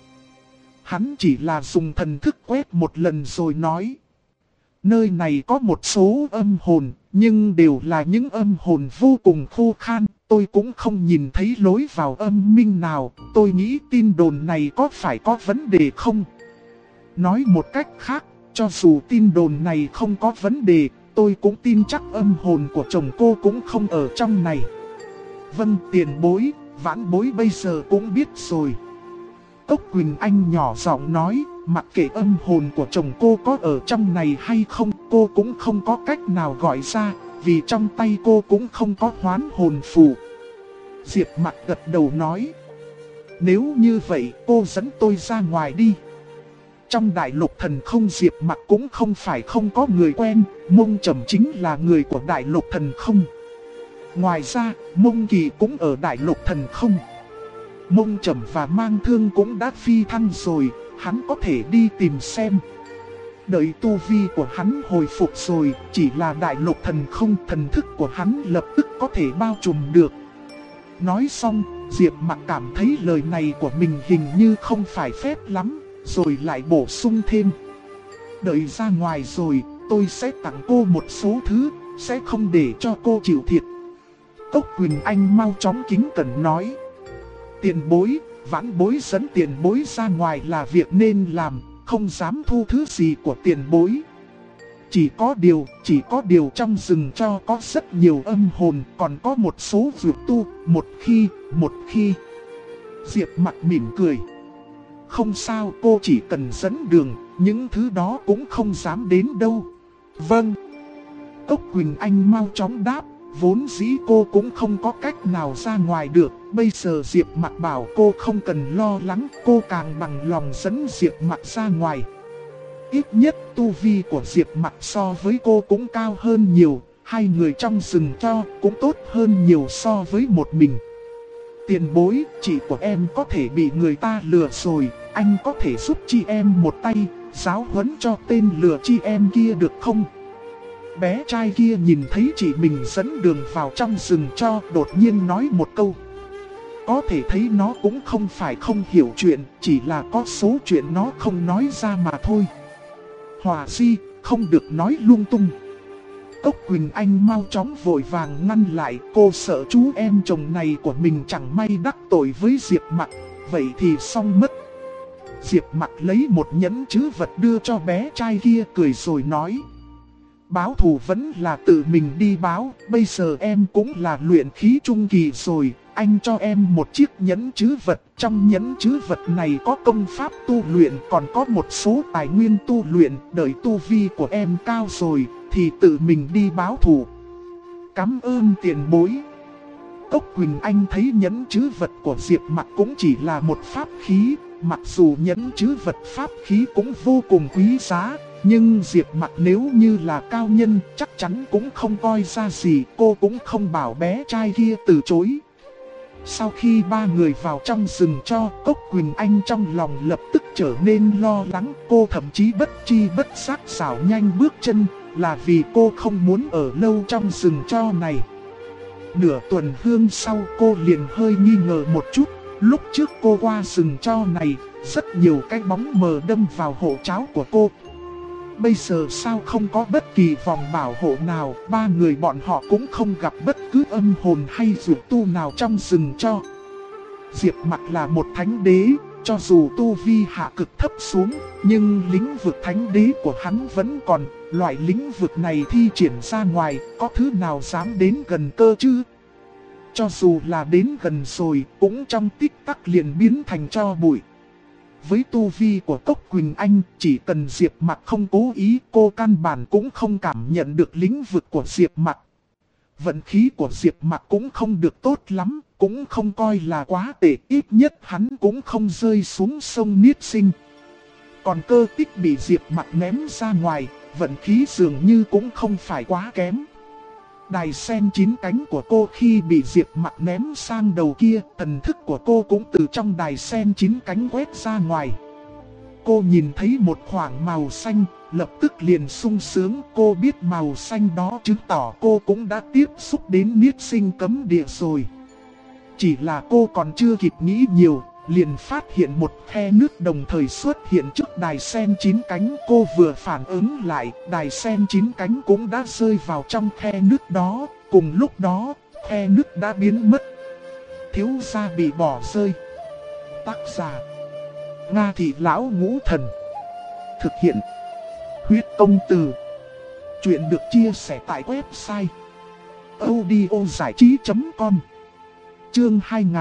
Hắn chỉ là dùng thần thức quét một lần rồi nói. Nơi này có một số âm hồn, nhưng đều là những âm hồn vô cùng khô khan, tôi cũng không nhìn thấy lối vào âm minh nào, tôi nghĩ tin đồn này có phải có vấn đề không? Nói một cách khác, cho dù tin đồn này không có vấn đề, tôi cũng tin chắc âm hồn của chồng cô cũng không ở trong này. Vâng, tiền bối, vãn bối bây giờ cũng biết rồi. Cốc Quỳnh Anh nhỏ giọng nói, mặc kệ âm hồn của chồng cô có ở trong này hay không, cô cũng không có cách nào gọi ra, vì trong tay cô cũng không có hoán hồn phù. Diệp Mặc gật đầu nói, nếu như vậy cô dẫn tôi ra ngoài đi. Trong Đại Lục Thần Không, Diệp Mặc cũng không phải không có người quen, Mông Trầm chính là người của Đại Lục Thần Không. Ngoài ra, Mông Kỳ cũng ở Đại Lục Thần Không. Mông Trầm và Mang Thương cũng đã phi thăng rồi, hắn có thể đi tìm xem. Đợi tu vi của hắn hồi phục rồi, chỉ là Đại Lục Thần Không, thần thức của hắn lập tức có thể bao trùm được. Nói xong, Diệp Mặc cảm thấy lời này của mình hình như không phải phép lắm, rồi lại bổ sung thêm. Đợi ra ngoài rồi, tôi sẽ tặng cô một số thứ, sẽ không để cho cô chịu thiệt. Cốc Quỳnh Anh mau chóng kính cẩn nói. Tiền bối, vãn bối dẫn tiền bối ra ngoài là việc nên làm, không dám thu thứ gì của tiền bối. Chỉ có điều trong rừng cho có rất nhiều âm hồn, còn có một số vượt tu, một khi. Diệp Mặc mỉm cười. Không sao, cô chỉ cần dẫn đường, những thứ đó cũng không dám đến đâu. Vâng. Cốc Quỳnh Anh mau chóng đáp, vốn dĩ cô cũng không có cách nào ra ngoài được. Bây giờ Diệp Mặc bảo cô không cần lo lắng, cô càng bằng lòng dẫn Diệp Mặc ra ngoài. Ít nhất tu vi của Diệp Mặc so với cô cũng cao hơn nhiều, hai người trong rừng cho cũng tốt hơn nhiều so với một mình. Tiền bối, chị của em có thể bị người ta lừa rồi, anh có thể giúp chị em một tay, giáo huấn cho tên lừa chị em kia được không? Bé trai kia nhìn thấy chị mình dẫn đường vào trong rừng cho, đột nhiên nói một câu. Có thể thấy nó cũng không phải không hiểu chuyện, chỉ là có số chuyện nó không nói ra mà thôi. Hòa Di, không được nói lung tung. Cốc Quỳnh Anh mau chóng vội vàng ngăn lại, cô sợ chú em chồng này của mình chẳng may đắc tội với Diệp Mặc, vậy thì xong mất. Diệp Mặc lấy một nhẫn trữ vật đưa cho bé trai kia, cười rồi nói. Báo thù vẫn là tự mình đi báo, bây giờ em cũng là luyện khí trung kỳ rồi, anh cho em một chiếc nhẫn trữ vật. Trong nhẫn trữ vật này có công pháp tu luyện, còn có một số tài nguyên tu luyện, đợi tu vi của em cao rồi thì tự mình đi báo thù. Cảm ơn tiền bối. Cốc Quỳnh Anh thấy nhẫn trữ vật của Diệp Mặc cũng chỉ là một pháp khí, mặc dù nhẫn trữ vật pháp khí cũng vô cùng quý giá, nhưng Diệp Mặc nếu như là cao nhân chắc chắn cũng không coi ra gì, cô cũng không bảo bé trai kia từ chối. Sau khi ba người vào trong rừng cho, Cốc Quỳnh Anh trong lòng lập tức trở nên lo lắng, cô thậm chí bất chi bất giác xảo nhanh bước chân, là vì cô không muốn ở lâu trong rừng cho này. Nửa tuần hương sau cô liền hơi nghi ngờ một chút, lúc trước cô qua rừng cho này, rất nhiều cái bóng mờ đâm vào hộ tráo của cô. Bây giờ sao không có bất kỳ vòng bảo hộ nào, ba người bọn họ cũng không gặp bất cứ âm hồn hay dược tu nào trong rừng cho. Diệp Mặc là một thánh đế, cho dù tu vi hạ cực thấp xuống, nhưng lĩnh vực thánh đế của hắn vẫn còn, loại lĩnh vực này thi triển ra ngoài, có thứ nào dám đến gần cơ chứ? Cho dù là đến gần rồi, cũng trong tích tắc liền biến thành tro bụi. Với tu vi của Cốc Quỳnh Anh, chỉ cần Diệp Mặc không cố ý, cô căn bản cũng không cảm nhận được lĩnh vực của Diệp Mặc. Vận khí của Diệp Mặc cũng không được tốt lắm, cũng không coi là quá tệ, ít nhất hắn cũng không rơi xuống sông Niết Sinh. Còn Cơ Tích bị Diệp Mặc ném ra ngoài, vận khí dường như cũng không phải quá kém. Đài sen 9 cánh của cô khi bị Diệp Mặc ném sang đầu kia, thần thức của cô cũng từ trong đài sen 9 cánh quét ra ngoài. Cô nhìn thấy một khoảng màu xanh, lập tức liền sung sướng, cô biết màu xanh đó chứng tỏ cô cũng đã tiếp xúc đến Niết Sinh cấm địa rồi. Chỉ là cô còn chưa kịp nghĩ nhiều, liền phát hiện một khe nước đồng thời xuất hiện trước đài sen 9 cánh. Cô vừa phản ứng lại, đài sen 9 cánh cũng đã rơi vào trong khe nước đó. Cùng lúc đó, khe nước đã biến mất. Thiếu gia bị bỏ rơi. Tác giả: Nga Thị Lão Ngũ Thần. Thực hiện: Huyết Công Từ. Chuyện được chia sẻ tại website audiozảichí.com. Chương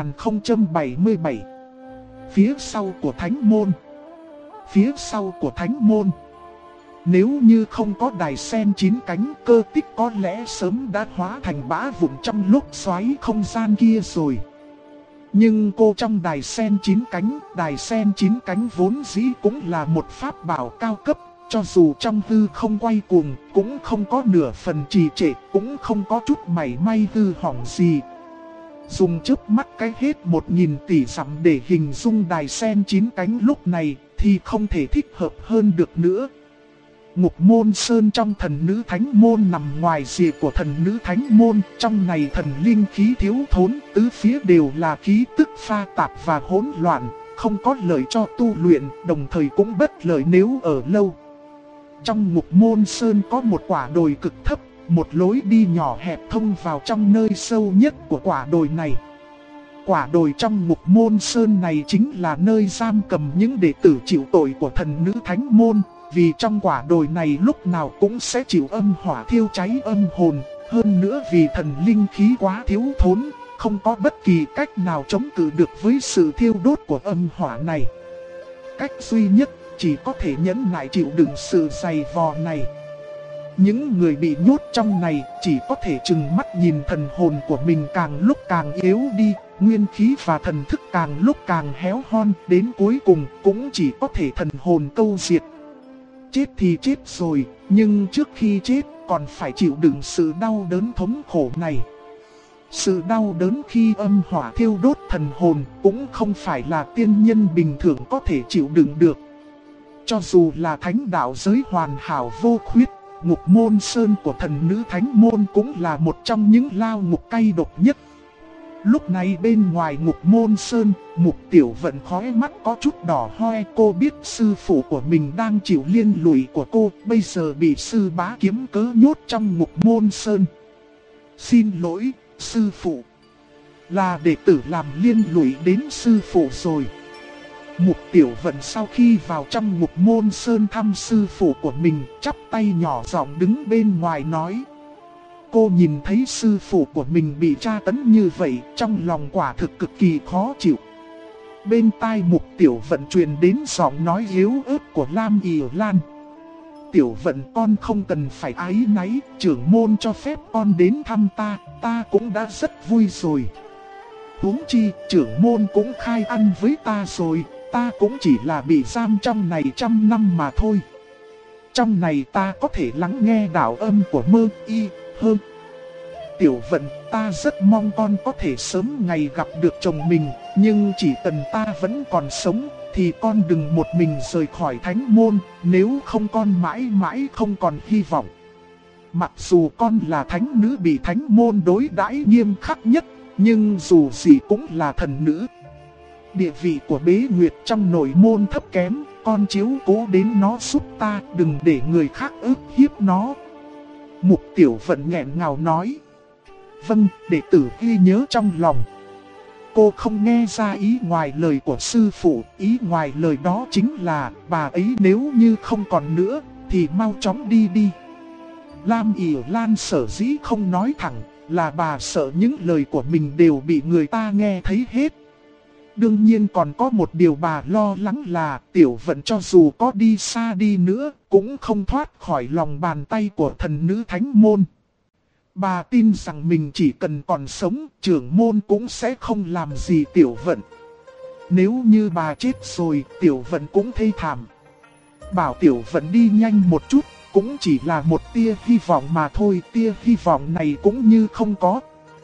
2077. Phía sau của Thánh Môn. Phía sau của Thánh Môn. Nếu như không có đài sen 9 cánh, Cơ Tích có lẽ sớm đã hóa thành bã vụn trong lúc xoáy không gian kia rồi. Nhưng cô trong đài sen 9 cánh, đài sen 9 cánh vốn dĩ cũng là một pháp bảo cao cấp. Cho dù trong hư không quay cuồng, cũng không có nửa phần trì trệ, cũng không có chút mảy may hư hỏng gì. Dùng chớp mắt cái hết 1000 tỷ dặm để hình dung đài sen 9 cánh lúc này thì không thể thích hợp hơn được nữa. Ngục Môn Sơn trong Thần Nữ Thánh Môn nằm ngoài rìa của Thần Nữ Thánh Môn, trong này thần linh khí thiếu thốn, tứ phía đều là khí tức pha tạp và hỗn loạn, không có lợi cho tu luyện, đồng thời cũng bất lợi nếu ở lâu. Trong Ngục Môn Sơn có một quả đồi cực thấp, một lối đi nhỏ hẹp thông vào trong nơi sâu nhất của quả đồi này. Quả đồi trong Ngục Môn Sơn này chính là nơi giam cầm những đệ tử chịu tội của thần nữ Thánh Môn. Vì trong quả đồi này lúc nào cũng sẽ chịu âm hỏa thiêu cháy âm hồn. Hơn nữa vì thần linh khí quá thiếu thốn, không có bất kỳ cách nào chống cự được với sự thiêu đốt của âm hỏa này. Cách duy nhất chỉ có thể nhẫn nại chịu đựng sự dày vò này. Những người bị nhốt trong này chỉ có thể trừng mắt nhìn thần hồn của mình càng lúc càng yếu đi, nguyên khí và thần thức càng lúc càng héo hon, đến cuối cùng cũng chỉ có thể thần hồn câu diệt. Chết thì chết rồi, nhưng trước khi chết còn phải chịu đựng sự đau đớn thống khổ này. Sự đau đớn khi âm hỏa thiêu đốt thần hồn cũng không phải là tiên nhân bình thường có thể chịu đựng được. Cho dù là thánh đạo giới hoàn hảo vô khuyết, Ngục Môn Sơn của thần nữ Thánh Môn cũng là một trong những lao ngục cay độc nhất. Lúc này bên ngoài Ngục Môn Sơn, Mục Tiểu Vận khóe mắt có chút đỏ hoe. Cô biết sư phụ của mình đang chịu liên lụy của cô, bây giờ bị sư bá kiếm cớ nhốt trong Ngục Môn Sơn. Xin lỗi, sư phụ. Là đệ tử làm liên lụy đến sư phụ rồi. Mục Tiểu Vận sau khi vào trong Ngục Môn Sơn thăm sư phụ của mình, chắp tay nhỏ giọng đứng bên ngoài nói. Cô nhìn thấy sư phụ của mình bị tra tấn như vậy, trong lòng quả thực cực kỳ khó chịu. Bên tai Mục Tiểu Vận truyền đến giọng nói yếu ớt của Lam Y Lan. Tiểu Vận, con không cần phải áy náy, trưởng môn cho phép con đến thăm ta cũng đã rất vui rồi. Huống chi, trưởng môn cũng khai ăn với ta rồi, ta cũng chỉ là bị giam trong này 100 năm mà thôi. Trong này ta có thể lắng nghe đạo âm của Mơ Y Hơ. Tiểu Vận, ta rất mong con có thể sớm ngày gặp được chồng mình, nhưng chỉ cần ta vẫn còn sống, thì con đừng một mình rời khỏi Thánh Môn, nếu không con mãi mãi không còn hy vọng. Mặc dù con là thánh nữ bị Thánh Môn đối đãi nghiêm khắc nhất, nhưng dù gì cũng là thần nữ. Địa vị của Bế Nguyệt trong nội môn thấp kém, con chiếu cố đến nó giúp ta, đừng để người khác ức hiếp nó. Mục Tiểu Vận nghẹn ngào nói. Vâng, đệ tử ghi nhớ trong lòng. Cô không nghe ra ý ngoài lời của sư phụ, ý ngoài lời đó chính là bà ấy nếu như không còn nữa, thì mau chóng đi đi. Lam Y Lan sở dĩ không nói thẳng, là bà sợ những lời của mình đều bị người ta nghe thấy hết. Đương nhiên còn có một điều bà lo lắng là Tiểu Vận cho dù có đi xa đi nữa, cũng không thoát khỏi lòng bàn tay của thần nữ Thánh Môn. Bà tin rằng mình chỉ cần còn sống, trưởng môn cũng sẽ không làm gì Tiểu Vận. Nếu như bà chết rồi, Tiểu Vận cũng thê thảm. Bảo Tiểu Vận đi nhanh một chút, cũng chỉ là một tia hy vọng mà thôi, tia hy vọng này cũng như không có.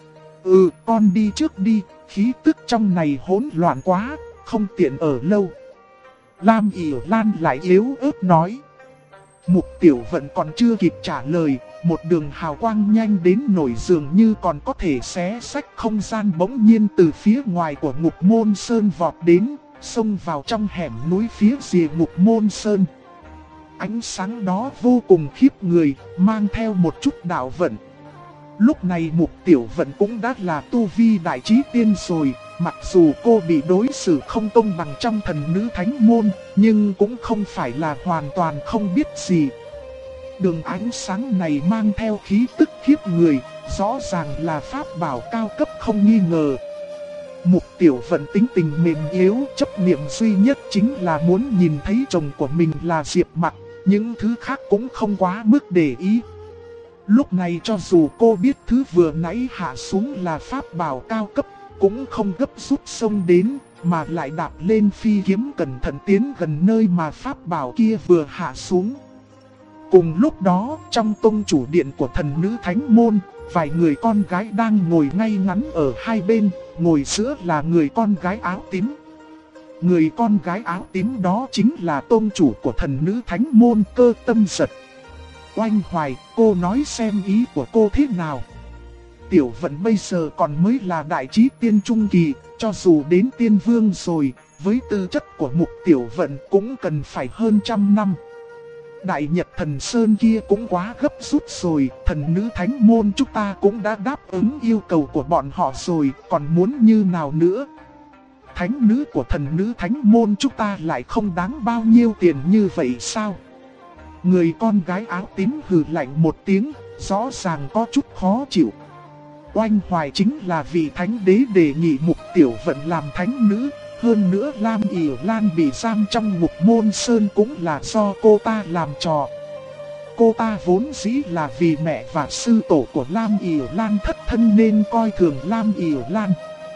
Con đi trước đi, khí tức trong này hỗn loạn quá, không tiện ở lâu. Lam Y Lan lại yếu ớt nói. Mục Tiểu Vận còn chưa kịp trả lời, một đường hào quang nhanh đến nổi dường như còn có thể xé xách không gian, bỗng nhiên từ phía ngoài của Ngục Môn Sơn vọt đến, xông vào trong hẻm núi phía rìa Ngục Môn Sơn. Ánh sáng đó vô cùng khiếp người, mang theo một chút đạo vận. Lúc này Mục Tiểu Vận cũng đã là tu vi đại trí tiên rồi, mặc dù cô bị đối xử không công bằng trong thần nữ Thánh Môn, nhưng cũng không phải là hoàn toàn không biết gì. Đường ánh sáng này mang theo khí tức khiếp người, rõ ràng là pháp bảo cao cấp không nghi ngờ. Mục Tiểu Vận tính tình mềm yếu, chấp niệm duy nhất chính là muốn nhìn thấy chồng của mình là Diệp Mặc, những thứ khác cũng không quá mức để ý. Lúc này cho dù cô biết thứ vừa nãy hạ xuống là pháp bảo cao cấp, cũng không gấp rút xông đến, mà lại đạp lên phi kiếm cẩn thận tiến gần nơi mà pháp bảo kia vừa hạ xuống. Cùng lúc đó, trong tông chủ điện của thần nữ Thánh Môn, vài người con gái đang ngồi ngay ngắn ở hai bên, ngồi giữa là người con gái áo tím. Người con gái áo tím đó chính là tông chủ của thần nữ Thánh Môn, Cơ Tâm Giật. Oanh Hoài, cô nói xem ý của cô thế nào? Tiểu Vận bây giờ còn mới là đại trí tiên trung kỳ, cho dù đến tiên vương rồi, với tư chất của Mục Tiểu Vận cũng cần phải hơn 100 năm. Đại Nhật Thần Sơn kia cũng quá gấp rút rồi, thần nữ thánh môn chúng ta cũng đã đáp ứng yêu cầu của bọn họ rồi, còn muốn như nào nữa? Thánh nữ của thần nữ thánh môn chúng ta lại không đáng bao nhiêu tiền như vậy sao? Người con gái áo tím hừ lạnh một tiếng, rõ ràng có chút khó chịu. Oanh Hoài chính là vị thánh đế đề nghị Mục Tiểu Vận làm thánh nữ. Hơn nữa Lam Yểu Lan bị giam trong ngục môn sơn cũng là do cô ta làm trò. Cô ta vốn dĩ là vì mẹ và sư tổ của Lam Yểu Lan thất thân nên coi thường Lam Yểu Lan.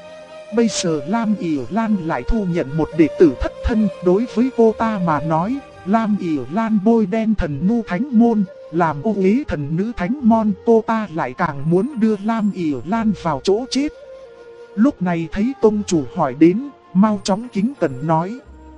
Bây giờ Lam Yểu Lan lại thu nhận một đệ tử thất thân. Đối với cô ta mà nói, Lam Yểu Lan bôi đen thần nu thánh môn, làm ô uế thần nữ thánh môn. Cô ta lại càng muốn đưa Lam Yểu Lan vào chỗ chết. Lúc này thấy tông chủ hỏi đến, mau chóng kính cẩn nói: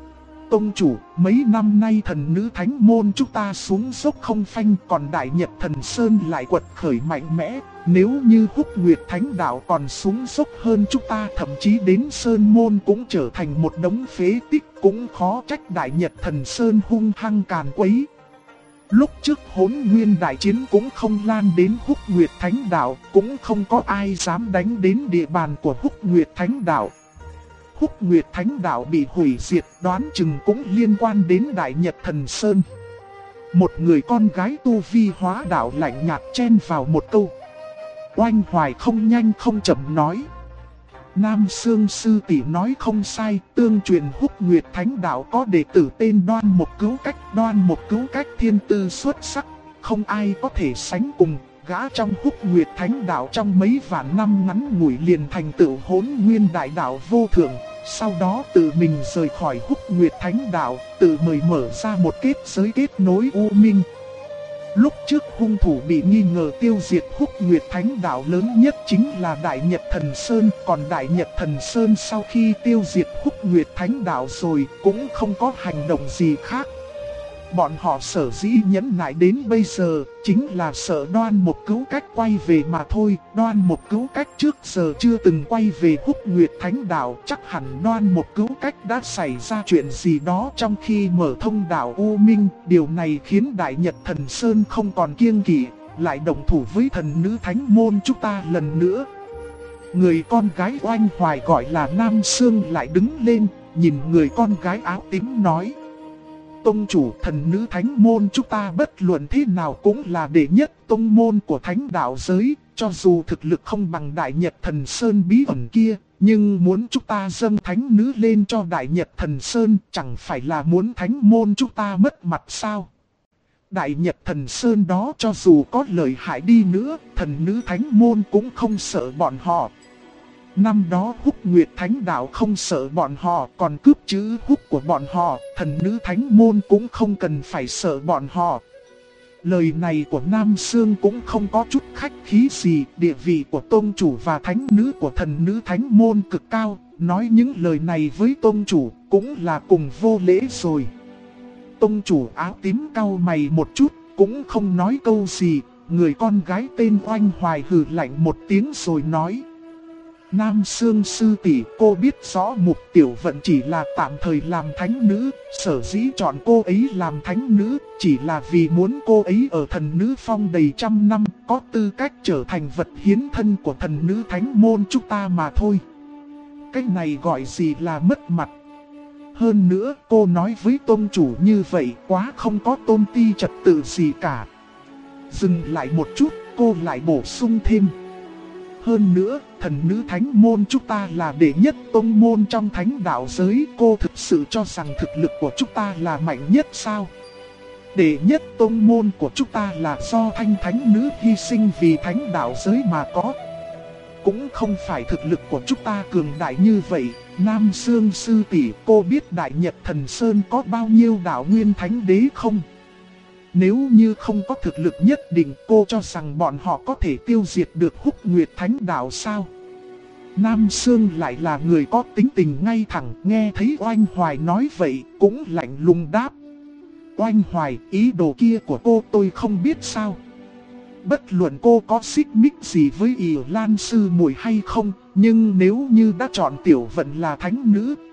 tông chủ, mấy năm nay thần nữ thánh môn chúng ta xuống dốc không phanh, còn Đại Nhật Thần Sơn lại quật khởi mạnh mẽ. Nếu như Húc Nguyệt Thánh Đạo còn xuống dốc hơn chúng ta, thậm chí đến Sơn Môn cũng trở thành một đống phế tích, cũng khó trách Đại Nhật Thần Sơn hung hăng càn quấy. Lúc trước Hỗn Nguyên đại chiến cũng không lan đến Húc Nguyệt Thánh Đạo, cũng không có ai dám đánh đến địa bàn của Húc Nguyệt Thánh Đạo. Húc Nguyệt Thánh Đạo bị hủy diệt, đoán chừng cũng liên quan đến Đại Nhật Thần Sơn. Một người con gái tu vi hóa đạo lạnh nhạt chen vào một câu. Oanh Hoài không nhanh không chậm nói: Nam Sương sư tỷ nói không sai, tương truyền Húc Nguyệt Thánh Đạo có đệ tử tên Đoan Mộc Cứu Cách. Đoan Mộc Cứu Cách thiên tư xuất sắc, không ai có thể sánh cùng. Gã trong Húc Nguyệt Thánh Đạo trong mấy vạn năm ngắn ngủi liền thành tựu Hỗn Nguyên đại đạo vô thượng. Sau đó tự mình rời khỏi Húc Nguyệt Thánh Đạo, tự mời mở ra một kết giới kết nối U Minh. Lúc trước hung thủ bị nghi ngờ tiêu diệt Húc Nguyệt Thánh Đạo lớn nhất chính là Đại Nhật Thần Sơn. Còn Đại Nhật Thần Sơn sau khi tiêu diệt Húc Nguyệt Thánh Đạo rồi cũng không có hành động gì khác. Bọn họ sở dĩ nhẫn nại đến bây giờ chính là sợ Đoan Mộc Cứu Cách quay về mà thôi. Đoan Mộc Cứu Cách trước giờ chưa từng quay về Húc Nguyệt Thánh Đạo. Chắc hẳn Đoan Mộc Cứu Cách đã xảy ra chuyện gì đó trong khi mở thông đạo U Minh. Điều này khiến Đại Nhật Thần Sơn không còn kiêng kỵ, lại động thủ với thần nữ thánh môn chúng ta lần nữa. Người con gái Oanh Hoài gọi là Nam Sương lại đứng lên, nhìn người con gái áo tím nói: tông chủ, thần nữ thánh môn chúng ta bất luận thế nào cũng là đệ nhất tông môn của thánh đạo giới. Cho dù thực lực không bằng Đại Nhật Thần Sơn bí ẩn kia, nhưng muốn chúng ta dâng thánh nữ lên cho Đại Nhật Thần Sơn, chẳng phải là muốn thánh môn chúng ta mất mặt sao? Đại Nhật Thần Sơn đó cho dù có lợi hại đi nữa, thần nữ thánh môn cũng không sợ bọn họ. Năm đó Húc Nguyệt Thánh Đạo không sợ bọn họ, còn cướp chữ Húc của bọn họ, thần nữ thánh môn cũng không cần phải sợ bọn họ. Lời này của Nam Sương cũng không có chút khách khí gì, địa vị của tôn chủ và thánh nữ của thần nữ thánh môn cực cao, nói những lời này với tôn chủ cũng là cùng vô lễ rồi. Tôn chủ áo tím cau mày một chút, cũng không nói câu gì. Người con gái tên Oanh Hoài hừ lạnh một tiếng rồi nói: Nam Sương sư tỷ, cô biết rõ Mục Tiểu Vận chỉ là tạm thời làm thánh nữ, sở dĩ chọn cô ấy làm thánh nữ chỉ là vì muốn cô ấy ở thần nữ phong đầy trăm năm, có tư cách trở thành vật hiến thân của thần nữ thánh môn chúng ta mà thôi. Cái này gọi gì là mất mặt. Hơn nữa cô nói với tôn chủ như vậy quá không có tôn ti trật tự gì cả. Dừng lại một chút, cô lại bổ sung thêm: hơn nữa, thần nữ thánh môn chúng ta là đệ nhất tông môn trong thánh đạo giới. Cô thực sự cho rằng thực lực của chúng ta là mạnh nhất sao? Đệ nhất tông môn của chúng ta là do thanh thánh nữ hy sinh vì thánh đạo giới mà có. Cũng không phải thực lực của chúng ta cường đại như vậy. Nam Sương sư tỷ, cô biết Đại Nhật Thần Sơn có bao nhiêu đạo nguyên thánh đế không? Nếu như không có thực lực nhất định, cô cho rằng bọn họ có thể tiêu diệt được Húc Nguyệt Thánh Đạo sao? Nam Sương lại là người có tính tình ngay thẳng, nghe thấy Oanh Hoài nói vậy, cũng lạnh lùng đáp: Oanh Hoài, ý đồ kia của cô tôi không biết sao. Bất luận cô có xích mích gì với Yểu Lan sư muội hay không, nhưng nếu như đã chọn Tiểu Vận là thánh nữ,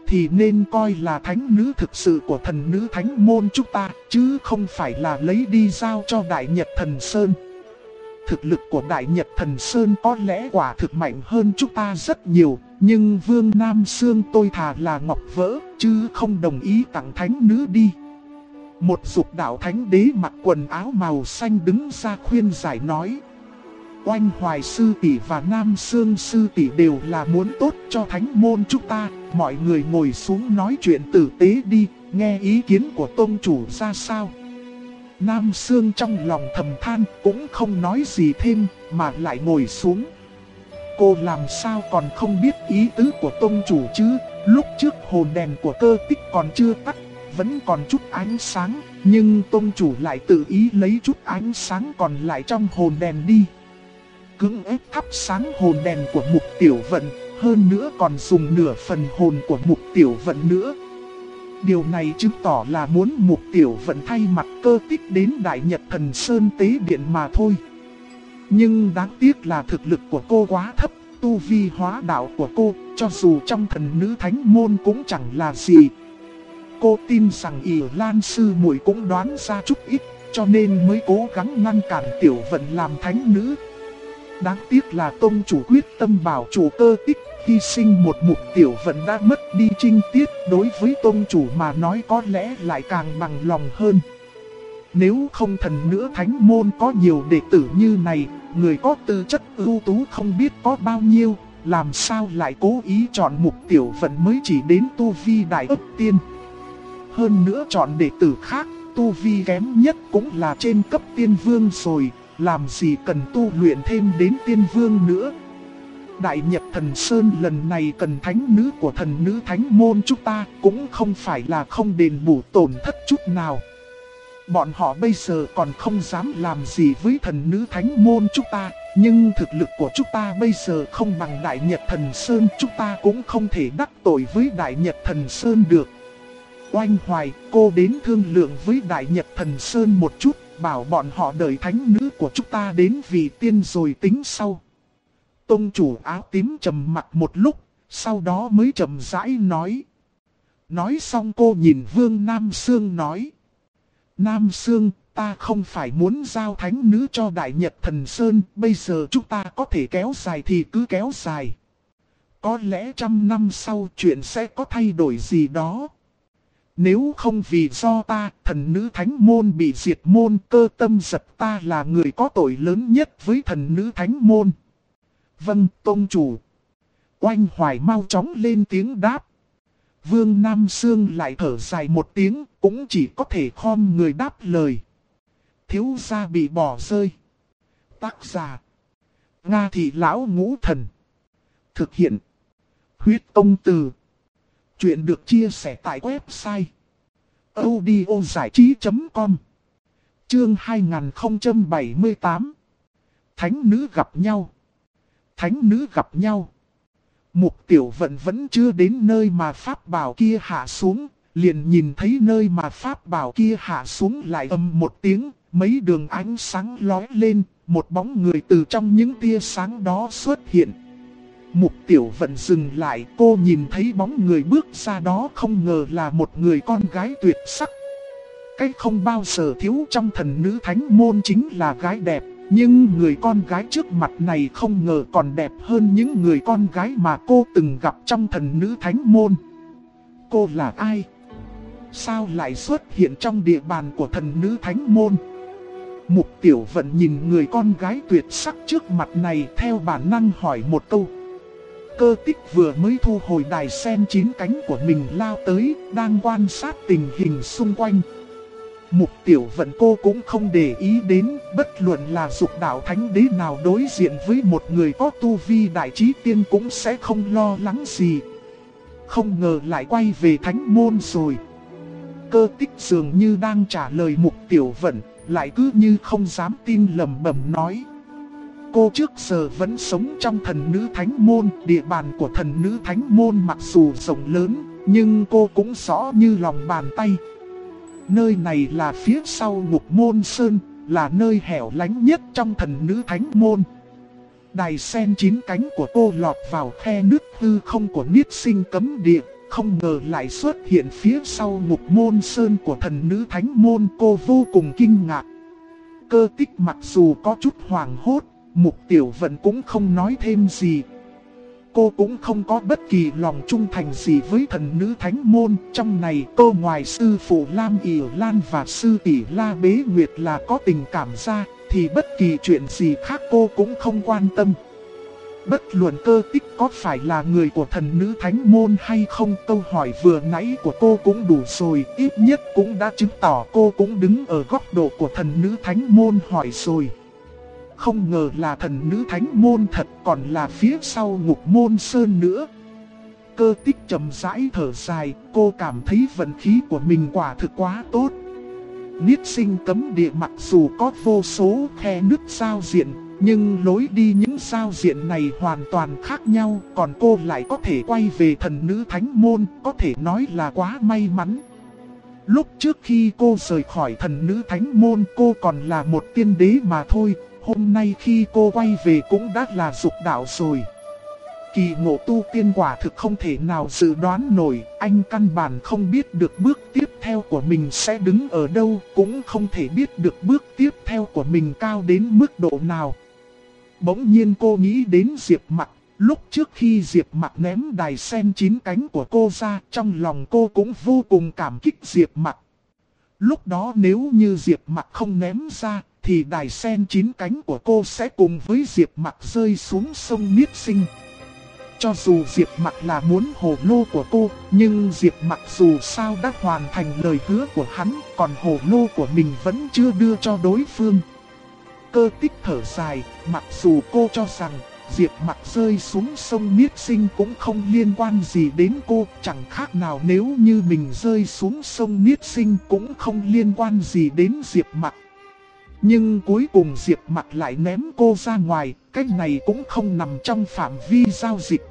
thì nên coi là thánh nữ thực sự của thần nữ thánh môn chúng ta, chứ không phải là lấy đi giao cho Đại Nhật Thần Sơn. Thực lực của Đại Nhật Thần Sơn có lẽ quả thực mạnh hơn chúng ta rất nhiều, nhưng Vương Nam Xương tôi thà là ngọc vỡ, chứ không đồng ý tặng thánh nữ đi. Một dục đạo thánh đế mặc quần áo màu xanh đứng ra khuyên giải nói. Oanh Hoài sư tỷ và Nam Xương sư tỷ đều là muốn tốt cho thánh môn chúng ta. Mọi người ngồi xuống nói chuyện tử tế đi, nghe ý kiến của tôn chủ ra sao. Nam Xương trong lòng thầm than cũng không nói gì thêm mà lại ngồi xuống. Cô làm sao còn không biết ý tứ của tôn chủ chứ? Lúc trước hồn đèn của Cơ Tích còn chưa tắt, vẫn còn chút ánh sáng, nhưng tôn chủ lại tự ý lấy chút ánh sáng còn lại trong hồn đèn đi. Cưỡng ép thắp sáng hồn đèn của Mục Tiểu Vận, hơn nữa còn dùng nửa phần hồn của Mục Tiểu Vận nữa. Điều này chứng tỏ là muốn Mục Tiểu Vận thay mặt Cơ Tích đến Đại Nhật Thần Sơn tế điện mà thôi. Nhưng đáng tiếc là thực lực của cô quá thấp, tu vi hóa đạo của cô, cho dù trong thần nữ thánh môn cũng chẳng là gì. Cô tin rằng ỷ Lan sư muội cũng đoán ra chút ít, cho nên mới cố gắng ngăn cản Tiểu Vận làm thánh nữ. Đáng tiếc là tôn chủ quyết tâm bảo chủ Cơ Tích, hy sinh một Mục Tiểu Vận đã mất đi trinh tiết, đối với tôn chủ mà nói có lẽ lại càng bằng lòng hơn. Nếu không thần nữ thánh môn có nhiều đệ tử như này, người có tư chất ưu tú không biết có bao nhiêu, làm sao lại cố ý chọn Mục Tiểu Vận mới chỉ đến tu vi đại ấp tiên. Hơn nữa chọn đệ tử khác, tu vi kém nhất cũng là trên cấp tiên vương rồi, làm gì cần tu luyện thêm đến tiên vương nữa. Đại Nhật Thần Sơn lần này cần thánh nữ của thần nữ thánh môn chúng ta, cũng không phải là không đền bù tổn thất chút nào. Bọn họ bây giờ còn không dám làm gì với thần nữ thánh môn chúng ta, nhưng thực lực của chúng ta bây giờ không bằng Đại Nhật Thần Sơn, chúng ta cũng không thể đắc tội với Đại Nhật Thần Sơn được. Oanh Hoài, cô đến thương lượng với Đại Nhật Thần Sơn một chút, bảo bọn họ đợi thánh nữ của chúng ta đến vì tiên rồi tính sau. Tông chủ áo tím trầm mặt một lúc, sau đó mới trầm rãi nói. Nói xong cô nhìn Vương Nam Xương nói. Nam Xương, ta không phải muốn giao thánh nữ cho Đại Nhật Thần Sơn, bây giờ chúng ta có thể kéo dài thì cứ kéo dài. Có lẽ 100 năm sau chuyện sẽ có thay đổi gì đó. Nếu không vì do ta, thần nữ thánh môn bị diệt môn, Cơ Tâm Giật ta là người có tội lớn nhất với thần nữ thánh môn. Vâng, tôn chủ. Oanh Hoài mau chóng lên tiếng đáp. Vương Nam Xương lại thở dài một tiếng, cũng chỉ có thể khom người đáp lời. Thiếu gia bị bỏ rơi. Tác giả: Nga Thị Lão Ngũ Thần. Thực hiện: Huyết Công Từ. Chuyện được chia sẻ tại website audiozảichí.com. Chương 2078. Thánh nữ gặp nhau. Thánh nữ gặp nhau. Mục Tiểu Vận vẫn chưa đến nơi mà pháp bảo kia hạ xuống, liền nhìn thấy nơi mà pháp bảo kia hạ xuống lại ầm một tiếng, mấy đường ánh sáng lóe lên, một bóng người từ trong những tia sáng đó xuất hiện. Mục Tiểu Vận dừng lại, cô nhìn thấy bóng người bước ra đó không ngờ là một người con gái tuyệt sắc. Cái không bao giờ thiếu trong thần nữ thánh môn chính là gái đẹp, nhưng người con gái trước mặt này không ngờ còn đẹp hơn những người con gái mà cô từng gặp trong thần nữ thánh môn. Cô là ai? Sao lại xuất hiện trong địa bàn của thần nữ thánh môn? Mục Tiểu Vận nhìn người con gái tuyệt sắc trước mặt này theo bản năng hỏi một câu. Cơ Tích vừa mới thu hồi đài sen 9 cánh của mình lao tới, đang quan sát tình hình xung quanh. Mục Tiểu Vận cô cũng không để ý đến, bất luận là dục đạo thánh đế nào đối diện với một người có tu vi đại trí tiên cũng sẽ không lo lắng gì. Không ngờ lại quay về thánh môn rồi. Cơ Tích dường như đang trả lời Mục Tiểu Vận, lại cứ như không dám tin lẩm bẩm nói. Cô trước giờ vẫn sống trong thần nữ thánh môn, địa bàn của thần nữ thánh môn mặc dù rộng lớn, nhưng cô cũng rõ như lòng bàn tay. Nơi này là phía sau Ngục Môn Sơn, là nơi hẻo lánh nhất trong thần nữ thánh môn. Đài sen 9 cánh của cô lọt vào khe nước hư không của Niết Sinh Cấm Địa, không ngờ lại xuất hiện phía sau Ngục Môn Sơn của thần nữ Thánh Môn. Cô vô cùng kinh ngạc. Cơ Tích mặc dù có chút hoảng hốt, Mục Tiểu Vận cũng không nói thêm gì. Cô cũng không có bất kỳ lòng trung thành gì với thần nữ Thánh Môn. Trong này cô ngoài sư phụ Lam ỷ Lan và sư tỷ La Bế Nguyệt là có tình cảm ra, thì bất kỳ chuyện gì khác cô cũng không quan tâm. Bất luận Cơ Tích có phải là người của thần nữ Thánh Môn hay không, câu hỏi vừa nãy của cô cũng đủ rồi, ít nhất cũng đã chứng tỏ cô cũng đứng ở góc độ của thần nữ Thánh Môn hỏi rồi. Không ngờ là thần nữ Thánh Môn thật, còn là phía sau Ngục Môn Sơn nữa. Cơ Tích chậm rãi thở dài, cô cảm thấy vận khí của mình quả thực quá tốt. Niết Sinh Cấm Địa mặc dù có vô số khe nứt giao diện, nhưng lối đi những giao diện này hoàn toàn khác nhau. Còn cô lại có thể quay về thần nữ Thánh Môn, có thể nói là quá may mắn. Lúc trước khi cô rời khỏi thần nữ Thánh Môn, cô còn là một tiên đế mà thôi. Hôm nay khi cô quay về cũng đã là dục đạo rồi. Kỳ ngộ tu tiên quả thực không thể nào dự đoán nổi. Anh căn bản không biết được bước tiếp theo của mình sẽ đứng ở đâu, cũng không thể biết được bước tiếp theo của mình cao đến mức độ nào. Bỗng nhiên cô nghĩ đến Diệp Mặc. Lúc trước khi Diệp Mặc ném đài sen 9 cánh của cô ra, trong lòng cô cũng vô cùng cảm kích Diệp Mặc. Lúc đó nếu như Diệp Mặc không ném ra, thì đài sen 9 cánh của cô sẽ cùng với Diệp Mặc rơi xuống sông Niết Sinh. Cho dù Diệp Mặc là muốn hồ lô của cô, nhưng Diệp Mặc dù sao đã hoàn thành lời hứa của hắn, còn hồ lô của mình vẫn chưa đưa cho đối phương. Cơ Tích thở dài, mặc dù cô cho rằng Diệp Mặc rơi xuống sông Niết Sinh cũng không liên quan gì đến cô, chẳng khác nào nếu như mình rơi xuống sông Niết Sinh cũng không liên quan gì đến Diệp Mặc. Nhưng cuối cùng Diệp Mặc lại ném cô ra ngoài, cái này cũng không nằm trong phạm vi giao dịch.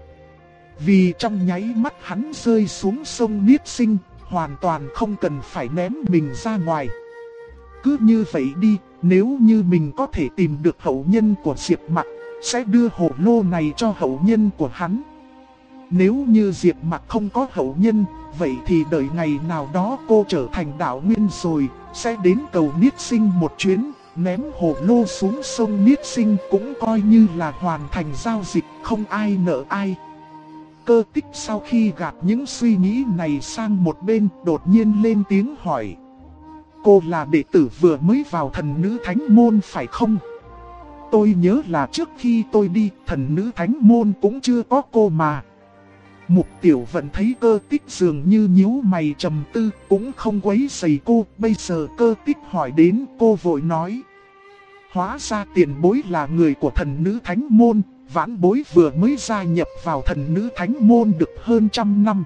Vì trong nháy mắt hắn rơi xuống sông Niết Sinh, hoàn toàn không cần phải ném mình ra ngoài. Cứ như vậy đi, nếu như mình có thể tìm được hậu nhân của Diệp Mặc, sẽ đưa hồ lô này cho hậu nhân của hắn. Nếu như Diệp Mặc không có hậu nhân, vậy thì đợi ngày nào đó cô trở thành đạo nguyên rồi, sẽ đến cầu Niết Sinh một chuyến, ném hồ lô xuống sông Niết Sinh cũng coi như là hoàn thành giao dịch, không ai nợ ai. Cơ Tích sau khi gạt những suy nghĩ này sang một bên, đột nhiên lên tiếng hỏi. Cô là đệ tử vừa mới vào thần nữ Thánh Môn phải không? Tôi nhớ là trước khi tôi đi, thần nữ Thánh Môn cũng chưa có cô mà. Mục Tiểu Vận thấy Cơ Tích dường như nhíu mày trầm tư, cũng không quấy rầy cô. Bây giờ Cơ Tích hỏi đến, cô vội nói. Hóa ra tiền bối là người của thần nữ Thánh Môn, vãn bối vừa mới gia nhập vào thần nữ Thánh Môn được hơn 100 năm.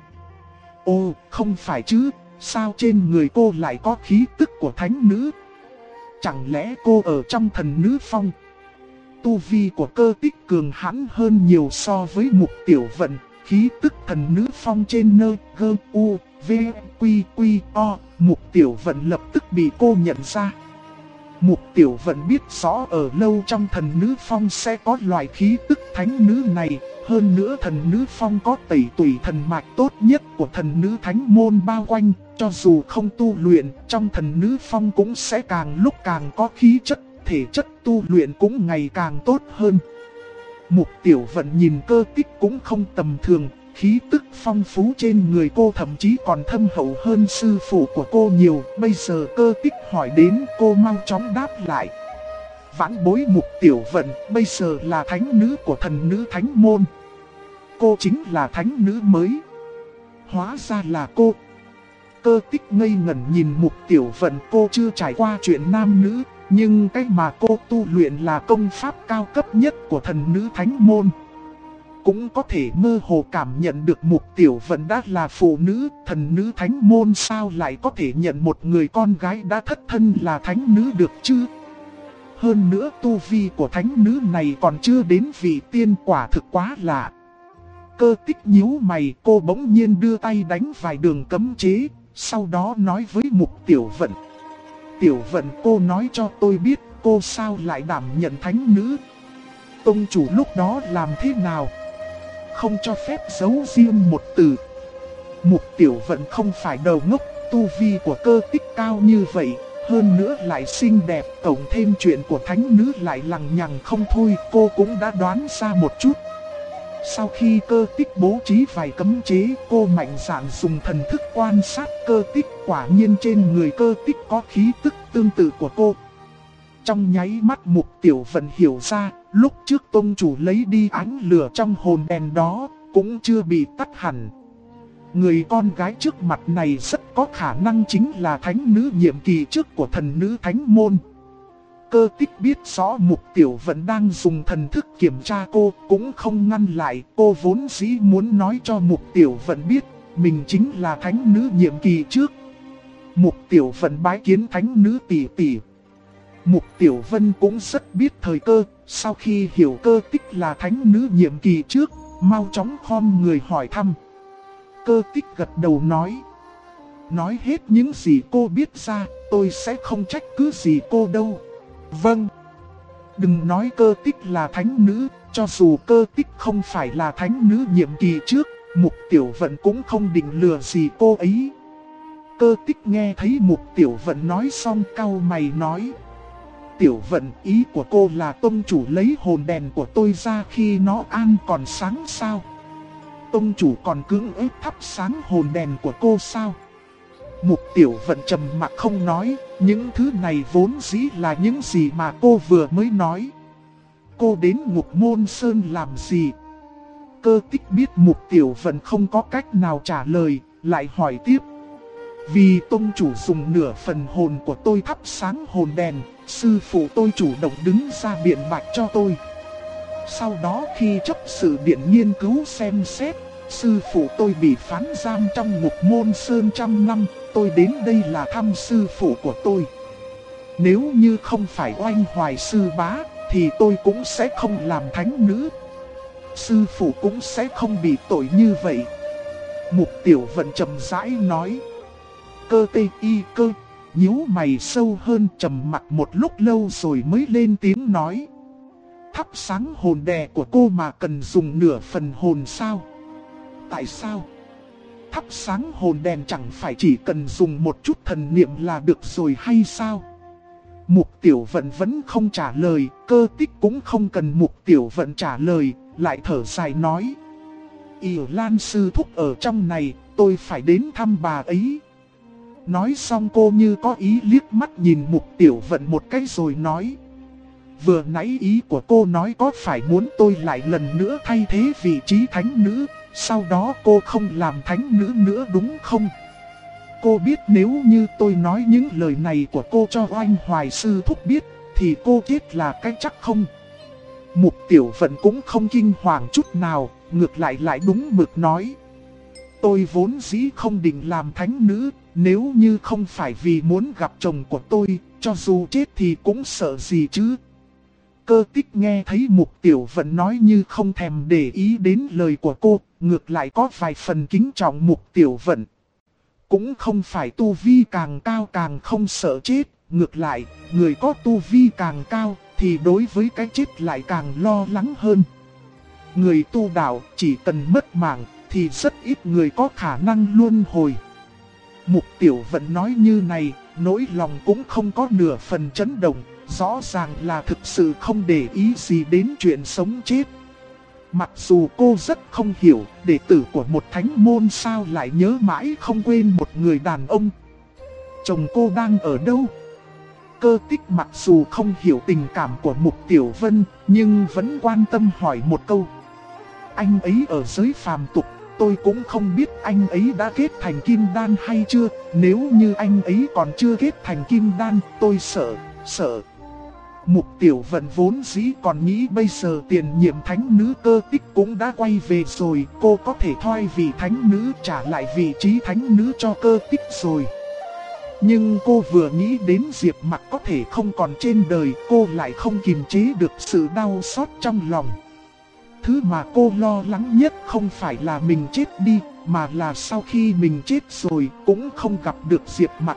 Ồ, không phải chứ, sao trên người cô lại có khí tức của thánh nữ? Chẳng lẽ cô ở trong thần nữ phong? Tu vi của Cơ Tích cường hãn hơn nhiều so với Mục Tiểu Vận, khí tức thần nữ phong trên nơi gơ u, v, quy quy o, Mục Tiểu Vận lập tức bị cô nhận ra. Mục Tiểu Vận biết rõ ở lâu trong thần nữ phong sẽ có loại khí tức thánh nữ này. Hơn nữa thần nữ phong có tẩy tùy thần mạch tốt nhất của thần nữ Thánh Môn bao quanh. Cho dù không tu luyện, trong thần nữ phong cũng sẽ càng lúc càng có khí chất, thể chất tu luyện cũng ngày càng tốt hơn. Mục Tiểu Vận nhìn Cơ Tích cũng không tầm thường. Khí tức phong phú trên người cô thậm chí còn thâm hậu hơn sư phụ của cô nhiều. Bây giờ Cơ Tích hỏi đến, cô mau chóng đáp lại. Vãn bối Mục Tiểu Vận bây giờ là thánh nữ của thần nữ Thánh Môn. Cô chính là thánh nữ mới. Hóa ra là cô. Cơ Tích ngây ngẩn nhìn Mục Tiểu Vận, cô chưa trải qua chuyện nam nữ, nhưng cái mà cô tu luyện là công pháp cao cấp nhất của thần nữ Thánh Môn. Cũng có thể mơ hồ cảm nhận được Mục Tiểu Vận đã là phụ nữ, thần nữ Thánh Môn sao lại có thể nhận một người con gái đã thất thân là thánh nữ được chứ? Hơn nữa tu vi của thánh nữ này còn chưa đến vị tiên, quả thực quá lạ. Cơ Tích nhíu mày, cô bỗng nhiên đưa tay đánh vài đường cấm chế, sau đó nói với Mục Tiểu Vận. Tiểu Vận, cô nói cho tôi biết cô sao lại đảm nhận thánh nữ. Tông chủ lúc đó làm thế nào? Không cho phép giấu riêng một từ. Mục Tiểu Vận không phải đầu ngốc, tu vi của Cơ Tích cao như vậy, hơn nữa lại xinh đẹp, cộng thêm chuyện của thánh nữ lại lằng nhằng không thôi, cô cũng đã đoán ra một chút. Sau khi Cơ Tích bố trí vài cấm chế, cô mạnh dạn dùng thần thức quan sát Cơ Tích, quả nhiên trên người Cơ Tích có khí tức tương tự của cô. Trong nháy mắt Mục Tiểu Vận hiểu ra, lúc trước tông chủ lấy đi ánh lửa trong hồn đèn đó, cũng chưa bị tắt hẳn. Người con gái trước mặt này rất có khả năng chính là thánh nữ nhiệm kỳ trước của thần nữ thánh môn. Cơ Tích biết rõ Mục Tiểu Vận đang dùng thần thức kiểm tra cô, cũng không ngăn lại. Cô vốn dĩ muốn nói cho Mục Tiểu Vận biết, mình chính là thánh nữ nhiệm kỳ trước. Mục Tiểu Vận bái kiến thánh nữ tỷ tỷ. Mục Tiểu Vân cũng rất biết thời cơ, sau khi hiểu Cơ Tích là thánh nữ nhiệm kỳ trước, mau chóng khom người hỏi thăm. Cơ Tích gật đầu nói hết những gì cô biết ra, tôi sẽ không trách cứ gì cô đâu. Vâng. Đừng nói Cơ Tích là thánh nữ, cho dù Cơ Tích không phải là thánh nữ nhiệm kỳ trước, Mục Tiểu Vận cũng không định lừa gì cô ấy. Cơ Tích nghe thấy Mục Tiểu Vận nói xong cau mày nói: Tiểu Vận, ý của cô là tông chủ lấy hồn đèn của tôi ra khi nó an còn sáng sao? Tông chủ còn cưỡng ép thắp sáng hồn đèn của cô sao? Mục Tiểu Vận trầm mặc không nói, những thứ này vốn dĩ là những gì mà cô vừa mới nói. Cô đến Ngục Môn Sơn làm gì? Cơ Tích biết Mục Tiểu Vận không có cách nào trả lời, lại hỏi tiếp. Vì tông chủ dùng nửa phần hồn của tôi thắp sáng hồn đèn, sư phụ tôi chủ động đứng ra biện bạch cho tôi. Sau đó khi chấp sự điện nghiên cứu xem xét, sư phụ tôi bị phán giam trong Ngục Môn Sơn trăm năm, tôi đến đây là thăm sư phụ của tôi. Nếu như không phải oanh hoài sư bá, thì tôi cũng sẽ không làm thánh nữ. Sư phụ cũng sẽ không bị tội như vậy. Mục Tiểu Vận trầm rãi nói. Cơ tê y cơ, nhíu mày sâu hơn, trầm mặc một lúc lâu rồi mới lên tiếng nói. Thắp sáng hồn đè của cô mà cần dùng nửa phần hồn sao? Tại sao? Thắp sáng hồn đèn chẳng phải chỉ cần dùng một chút thần niệm là được rồi hay sao? Mục Tiểu Vận vẫn không trả lời, Cơ Tích cũng không cần Mục Tiểu Vận trả lời, lại thở dài nói. Lan sư thúc ở trong này, tôi phải đến thăm bà ấy. Nói xong cô như có ý liếc mắt nhìn Mục Tiểu Vận một cái rồi nói. Vừa nãy ý của cô nói có phải muốn tôi lại lần nữa thay thế vị trí thánh nữ, sau đó cô không làm thánh nữ nữa đúng không? Cô biết nếu như tôi nói những lời này của cô cho oanh hoài sư thúc biết, thì cô chết là cái chắc không? Mục Tiểu Vận cũng không kinh hoàng chút nào, ngược lại đúng mực nói. Tôi vốn dĩ không định làm thánh nữ, nếu như không phải vì muốn gặp chồng của tôi, cho dù chết thì cũng sợ gì chứ. Cơ Tích nghe thấy Mục Tiểu Vận nói như không thèm để ý đến lời của cô, ngược lại có vài phần kính trọng Mục Tiểu Vận. Cũng không phải tu vi càng cao càng không sợ chết, ngược lại, người có tu vi càng cao thì đối với cái chết lại càng lo lắng hơn. Người tu đạo chỉ cần mất mạng thì rất ít người có khả năng luân hồi. Mục Tiểu Vận nói như này, nỗi lòng cũng không có nửa phần chấn động, rõ ràng là thực sự không để ý gì đến chuyện sống chết. Mặc dù cô rất không hiểu, đệ tử của một thánh môn sao lại nhớ mãi không quên một người đàn ông. Chồng cô đang ở đâu? Cơ Tích mặc dù không hiểu tình cảm của Mục Tiểu Vân, nhưng vẫn quan tâm hỏi một câu. Anh ấy ở giới phàm tục, tôi cũng không biết anh ấy đã kết thành kim đan hay chưa. Nếu như anh ấy còn chưa kết thành kim đan, tôi sợ. Mục Tiểu Vận vốn dĩ còn nghĩ bây giờ tiền nhiệm thánh nữ Cơ Tích cũng đã quay về rồi, cô có thể thoai vị thánh nữ trả lại vị trí thánh nữ cho Cơ Tích rồi. Nhưng cô vừa nghĩ đến Diệp Mặc có thể không còn trên đời, cô lại không kiềm chế được sự đau xót trong lòng. Thứ mà cô lo lắng nhất không phải là mình chết đi, mà là sau khi mình chết rồi cũng không gặp được Diệp Mặc.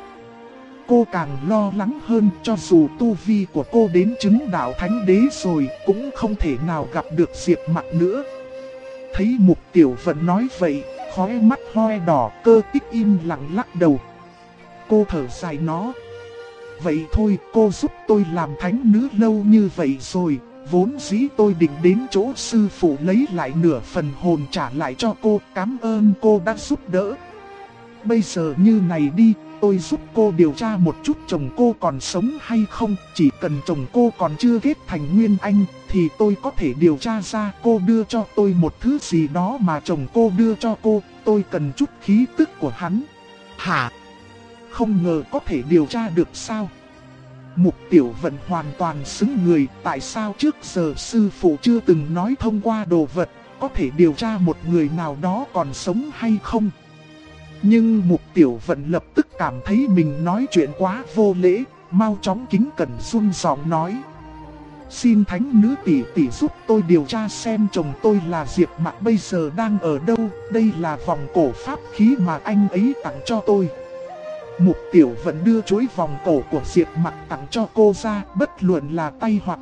Cô càng lo lắng hơn, cho dù tu vi của cô đến chứng đạo thánh đế rồi cũng không thể nào gặp được Diệp Mặc nữa. Thấy Mục Tiểu Vận nói vậy, khóe mắt hoe đỏ, Cơ Tích im lặng lắc đầu. Cô thở dài nó. Vậy thôi, cô giúp tôi làm thánh nữ lâu như vậy rồi, vốn dĩ tôi định đến chỗ sư phụ lấy lại nửa phần hồn trả lại cho cô, cảm ơn cô đã giúp đỡ. Bây giờ như này đi, tôi giúp cô điều tra một chút chồng cô còn sống hay không, chỉ cần chồng cô còn chưa kết thành Nguyên Anh, thì tôi có thể điều tra ra cô đưa cho tôi một thứ gì đó mà chồng cô đưa cho cô, tôi cần chút khí tức của hắn. Hả? Không ngờ có thể điều tra được sao? Mục Tiểu Vận hoàn toàn xứng người, tại sao trước giờ sư phụ chưa từng nói thông qua đồ vật, có thể điều tra một người nào đó còn sống hay không? Nhưng Mục Tiểu Vận lập tức cảm thấy mình nói chuyện quá vô lễ, mau chóng kính cẩn run giọng nói. Xin thánh nữ tỷ tỷ giúp tôi điều tra xem chồng tôi là Diệp Mạc bây giờ đang ở đâu, đây là vòng cổ pháp khí mà anh ấy tặng cho tôi. Mục Tiểu Vận đưa chuỗi vòng cổ của Diệp Mạc tặng cho cô ra, bất luận là tay hoặc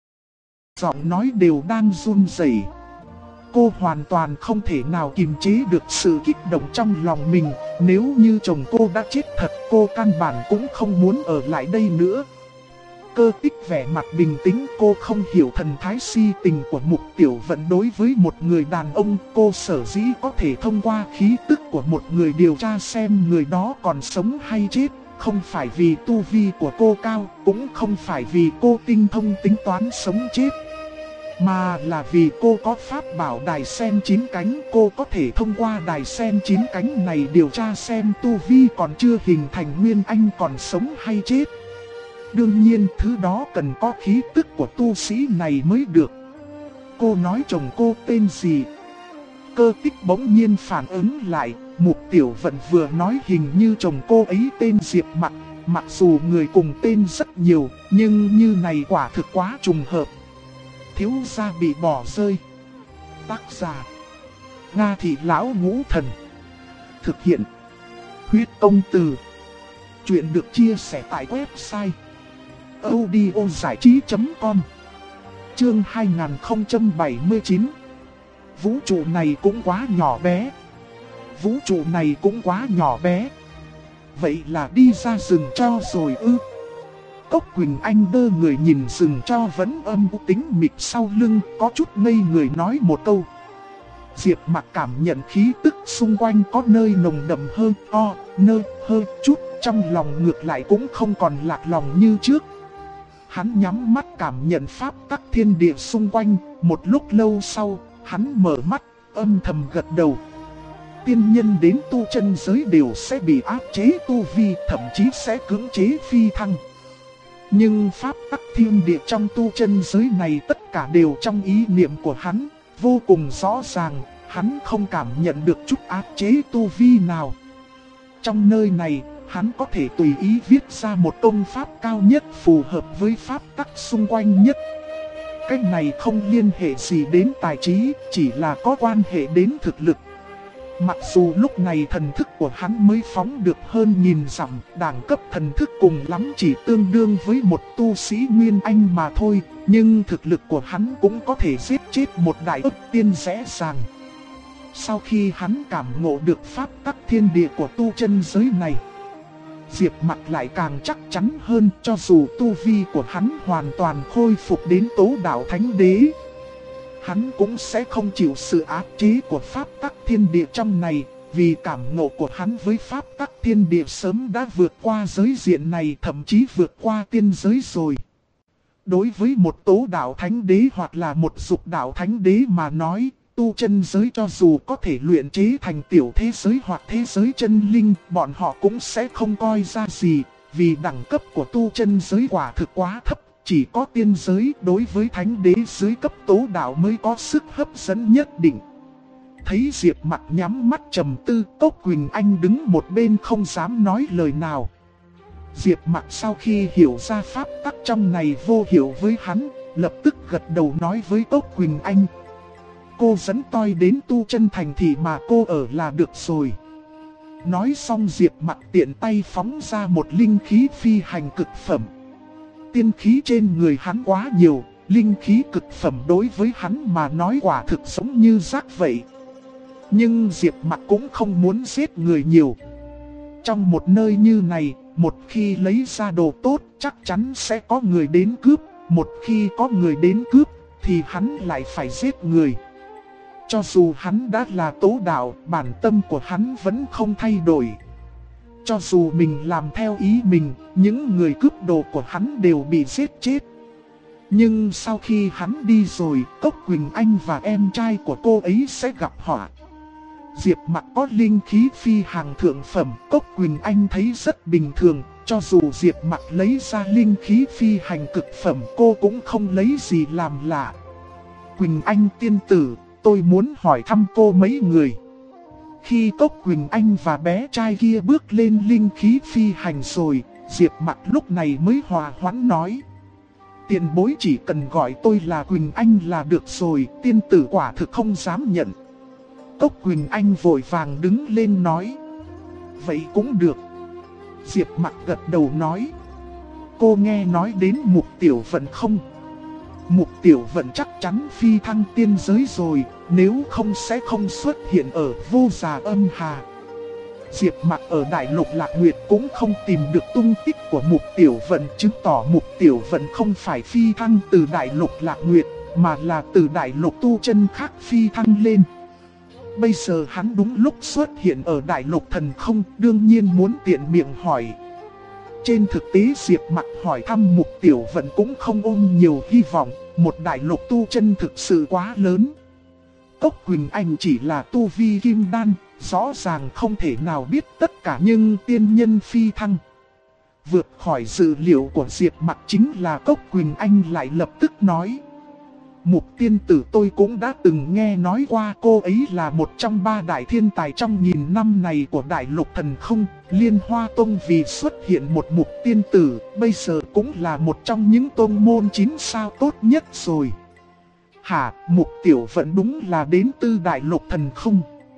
giọng nói đều đang run rẩy. Cô hoàn toàn không thể nào kiềm chế được sự kích động trong lòng mình, nếu như chồng cô đã chết thật, cô căn bản cũng không muốn ở lại đây nữa. Cơ Tích vẻ mặt bình tĩnh, cô không hiểu thần thái si tình của Mục Tiểu Vận đối với một người đàn ông. Cô sở dĩ có thể thông qua khí tức của một người điều tra xem người đó còn sống hay chết, không phải vì tu vi của cô cao, cũng không phải vì cô tinh thông tính toán sống chết, mà là vì cô có pháp bảo đài sen 9 cánh. Cô có thể thông qua đài sen 9 cánh này điều tra xem tu vi còn chưa hình thành Nguyên Anh còn sống hay chết. Đương nhiên thứ đó cần có khí tức của tu sĩ này mới được. Cô nói chồng cô tên gì? Cơ Tích bỗng nhiên phản ứng lại, Mục Tiểu Vận vừa nói hình như chồng cô ấy tên Diệp Mạc, mặc dù người cùng tên rất nhiều, nhưng như này quả thực quá trùng hợp. Thiếu gia bị bỏ rơi. Tác giả: Nga Thị Lão Ngũ Thần. Thực hiện: Huyết Công Từ. Chuyện được chia sẻ tại website audiozảichí.com. Chương 2079. Vũ trụ này cũng quá nhỏ bé. Vũ trụ này cũng quá nhỏ bé. Vậy là đi ra rừng cho rồi ư? Cốc Quỳnh Anh đơ người nhìn rừng cho vẫn âm u tĩnh mịch sau lưng, có chút ngây người nói một câu. Diệp Mạc cảm nhận khí tức xung quanh có nơi nồng đậm hơn, nơi hơi chút, trong lòng ngược lại cũng không còn lạc lòng như trước. Hắn nhắm mắt cảm nhận pháp tắc thiên địa xung quanh, một lúc lâu sau, hắn mở mắt, âm thầm gật đầu. Tiên nhân đến tu chân giới đều sẽ bị áp chế tu vi, thậm chí sẽ cưỡng chế phi thăng. Nhưng pháp tắc thiên địa trong tu chân giới này tất cả đều trong ý niệm của hắn, vô cùng rõ ràng, hắn không cảm nhận được chút áp chế tu vi nào. Trong nơi này, hắn có thể tùy ý viết ra một công pháp cao nhất phù hợp với pháp tắc xung quanh nhất. Cái này không liên hệ gì đến tài trí, chỉ là có quan hệ đến thực lực. Mặc dù lúc này thần thức của hắn mới phóng được hơn 1000 dặm, đẳng cấp thần thức cùng lắm chỉ tương đương với một tu sĩ Nguyên Anh mà thôi, nhưng thực lực của hắn cũng có thể giết chết một đại ức tiên dễ dàng. Sau khi hắn cảm ngộ được pháp tắc thiên địa của tu chân giới này, Diệp Mạc lại càng chắc chắn hơn, cho dù tu vi của hắn hoàn toàn khôi phục đến tố đạo thánh đế, hắn cũng sẽ không chịu sự áp chế của pháp tắc thiên địa trong này, vì cảm ngộ của hắn với pháp tắc thiên địa sớm đã vượt qua giới diện này, thậm chí vượt qua tiên giới rồi. Đối với một tố đạo thánh đế hoặc là một dục đạo thánh đế mà nói, tu chân giới cho dù có thể luyện chế thành tiểu thế giới hoặc thế giới chân linh, bọn họ cũng sẽ không coi ra gì, vì đẳng cấp của tu chân giới quả thực quá thấp. Chỉ có tiên giới đối với thánh đế dưới cấp tố đạo mới có sức hấp dẫn nhất định. Thấy Diệp Mạc nhắm mắt trầm tư, Cốc Quỳnh Anh đứng một bên không dám nói lời nào. Diệp Mạc sau khi hiểu ra pháp tắc trong này vô hiệu với hắn, lập tức gật đầu nói với Cốc Quỳnh Anh. Cô dẫn tôi đến tu chân thành thị mà cô ở là được rồi. Nói xong Diệp Mạc tiện tay phóng ra một linh khí phi hành cực phẩm. Tiên khí trên người hắn quá nhiều, linh khí cực phẩm đối với hắn mà nói quả thực giống như rác vậy. Nhưng Diệp Mặc cũng không muốn giết người nhiều. Trong một nơi như này, một khi lấy ra đồ tốt chắc chắn sẽ có người đến cướp. Một khi có người đến cướp thì hắn lại phải giết người. Cho dù hắn đã là tố đạo, bản tâm của hắn vẫn không thay đổi. Cho dù mình làm theo ý mình, những người cướp đồ của hắn đều bị giết chết. Nhưng sau khi hắn đi rồi, Cốc Quỳnh Anh và em trai của cô ấy sẽ gặp họa. Diệp Mặc có linh khí phi hàng thượng phẩm, Cốc Quỳnh Anh thấy rất bình thường. Cho dù Diệp Mặc lấy ra linh khí phi hành cực phẩm, cô cũng không lấy gì làm lạ. Quỳnh Anh tiên tử, tôi muốn hỏi thăm cô mấy người. Khi Cốc Quỳnh Anh và bé trai kia bước lên linh khí phi hành rồi, Diệp Mặc lúc này mới hòa hoãn nói. Tiền bối chỉ cần gọi tôi là Quỳnh Anh là được rồi, tiên tử quả thực không dám nhận. Cốc Quỳnh Anh vội vàng đứng lên nói. Vậy cũng được. Diệp Mặc gật đầu nói. Cô nghe nói đến Mục Tiểu Vận không? Mục Tiểu Vận chắc chắn phi thăng tiên giới rồi, nếu không sẽ không xuất hiện ở Vô Già Âm Hà. Diệp Mặc ở Đại Lục Lạc Nguyệt cũng không tìm được tung tích của Mục Tiểu Vận, chứng tỏ Mục Tiểu Vận không phải phi thăng từ Đại Lục Lạc Nguyệt, mà là từ Đại Lục tu chân khác phi thăng lên. Bây giờ hắn đúng lúc xuất hiện ở Đại Lục Thần Không, đương nhiên muốn tiện miệng hỏi. Trên thực tế Diệp Mặc hỏi thăm Mục Tiểu Vận cũng không ôm nhiều hy vọng, một đại lục tu chân thực sự quá lớn. Cốc Quỳnh Anh chỉ là tu vi kim đan, rõ ràng không thể nào biết tất cả, nhưng tiên nhân phi thăng. Vượt khỏi dự liệu của Diệp Mặc chính là Cốc Quỳnh Anh lại lập tức nói. Mục tiên tử, tôi cũng đã từng nghe nói qua, cô ấy là một trong 3 đại thiên tài trong nghìn năm này của Đại Lục Thần Không. Liên Hoa Tông vì xuất hiện một Mục tiên tử, bây giờ cũng là một trong những tông môn 9 sao tốt nhất rồi. Hả, Mục Tiểu Vận đúng là đến từ Đại Lục Thần Không?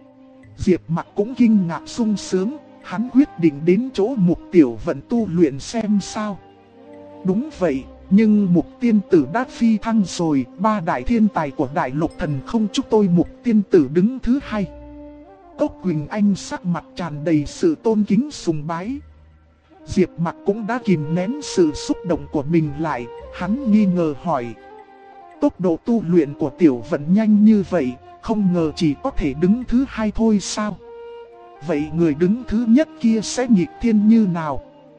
Diệp Mặc cũng kinh ngạc sung sướng, hắn quyết định đến chỗ Mục Tiểu Vận tu luyện xem sao. Đúng vậy. Nhưng Mục tiên tử đã phi thăng rồi, 3 đại thiên tài của Đại Lục Thần Không chúc tôi Mục tiên tử đứng thứ 2. Cốc Quỳnh Anh sắc mặt tràn đầy sự tôn kính sùng bái. Diệp Mặc cũng đã kìm nén sự xúc động của mình lại, hắn nghi ngờ hỏi. Tốc độ tu luyện của Tiểu Vận nhanh như vậy, không ngờ chỉ có thể đứng thứ 2 thôi sao? Vậy người đứng thứ nhất kia sẽ nghịch thiên như nào?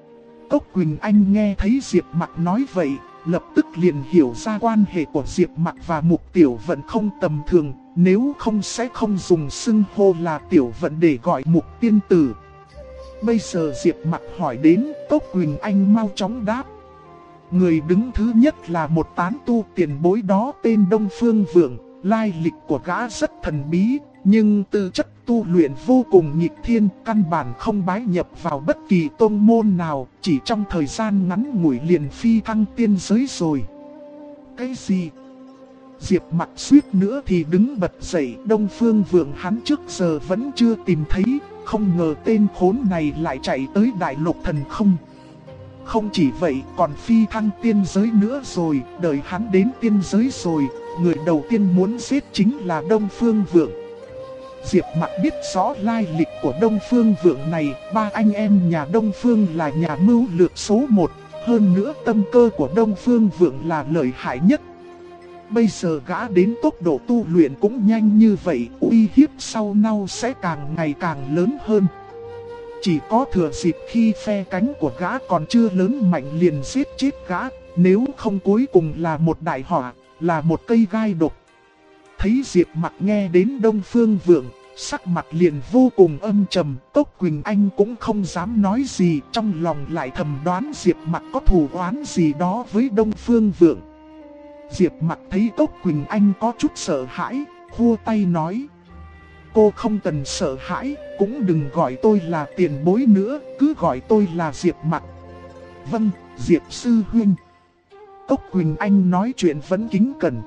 Cốc Quỳnh Anh nghe thấy Diệp Mặc nói vậy, lập tức liền hiểu ra quan hệ của Diệp Mặc và Mục Tiểu Vận không tầm thường, nếu không sẽ không dùng xưng hô là Tiểu Vận để gọi Mục tiên tử. Bây giờ Diệp Mặc hỏi đến, Cốc Quỳnh Anh mau chóng đáp. Người đứng thứ nhất là một tán tu tiền bối đó tên Đông Phương Vượng, lai lịch của gã rất thần bí, nhưng tư chất tu luyện vô cùng nghịch thiên, căn bản không bái nhập vào bất kỳ tôn môn nào, chỉ trong thời gian ngắn ngủi liền phi thăng tiên giới rồi. Cái gì? Diệp Mặc suýt nữa thì đứng bật dậy, Đông Phương Vượng hắn trước giờ vẫn chưa tìm thấy, không ngờ tên khốn này lại chạy tới Đại Lục Thần Không. Không chỉ vậy còn phi thăng tiên giới nữa rồi, đợi hắn đến tiên giới rồi, người đầu tiên muốn giết chính là Đông Phương Vượng. Diệp Mặc biết rõ lai lịch của Đông Phương Vượng này, 3 anh em nhà Đông Phương là nhà mưu lược số 1, hơn nữa tâm cơ của Đông Phương Vượng là lợi hại nhất. Bây giờ gã đến tốc độ tu luyện cũng nhanh như vậy, uy hiếp sau nhau sẽ càng ngày càng lớn hơn. Chỉ có thừa dịp khi phe cánh của gã còn chưa lớn mạnh liền giết chết gã, nếu không cuối cùng là một đại họa, là một cây gai độc. Thấy Diệp Mặc nghe đến Đông Phương Vượng, sắc mặt liền vô cùng âm trầm, Cốc Quỳnh Anh cũng không dám nói gì, trong lòng lại thầm đoán Diệp Mặc có thù oán gì đó với Đông Phương Vượng. Diệp Mặc thấy Cốc Quỳnh Anh có chút sợ hãi, khua tay nói. Cô không cần sợ hãi, cũng đừng gọi tôi là tiền bối nữa, cứ gọi tôi là Diệp Mặc. Vâng, Diệp sư huynh. Cốc Quỳnh Anh nói chuyện vẫn kính cẩn.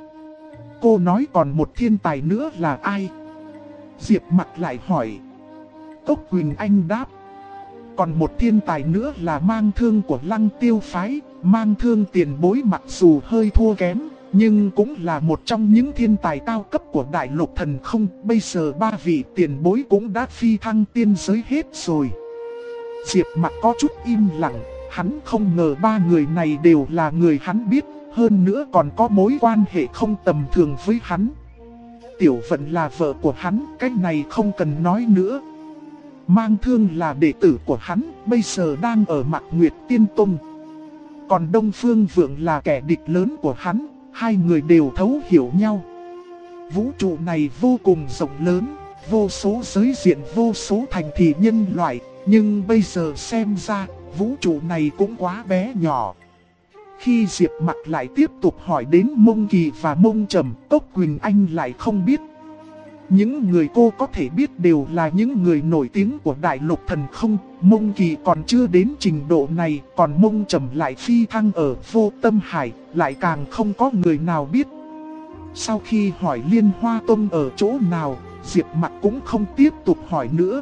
Cô nói còn một thiên tài nữa là ai? Diệp Mặc lại hỏi. Cốc Quỳnh Anh đáp. Còn một thiên tài nữa là Mang Thương của Lăng Tiêu phái. Mang Thương tiền bối mặc dù hơi thua kém, nhưng cũng là một trong những thiên tài cao cấp của đại lục thần không. Bây giờ ba vị tiền bối cũng đã phi thăng tiên giới hết rồi. Diệp Mặc có chút im lặng, hắn không ngờ ba người này đều là người hắn biết, hơn nữa còn có mối quan hệ không tầm thường với hắn. Tiểu Vận là vợ của hắn, cái này không cần nói nữa. Mang Thương là đệ tử của hắn, bây giờ đang ở Mạc Nguyệt Tiên Tông. Còn Đông Phương Vượng là kẻ địch lớn của hắn, hai người đều thấu hiểu nhau. Vũ trụ này vô cùng rộng lớn, vô số giới diện, vô số thành thị nhân loại, nhưng bây giờ xem ra, vũ trụ này cũng quá bé nhỏ. Khi Diệp Mặc lại tiếp tục hỏi đến Mông Kỳ và Mông Trầm, Cốc Quỳnh Anh lại không biết. Những người cô có thể biết đều là những người nổi tiếng của đại lục thần không. Mông Kỳ còn chưa đến trình độ này, còn Mông Trầm lại phi thăng ở Vô Tâm Hải, lại càng không có người nào biết. Sau khi hỏi Liên Hoa Tông ở chỗ nào, Diệp Mặc cũng không tiếp tục hỏi nữa.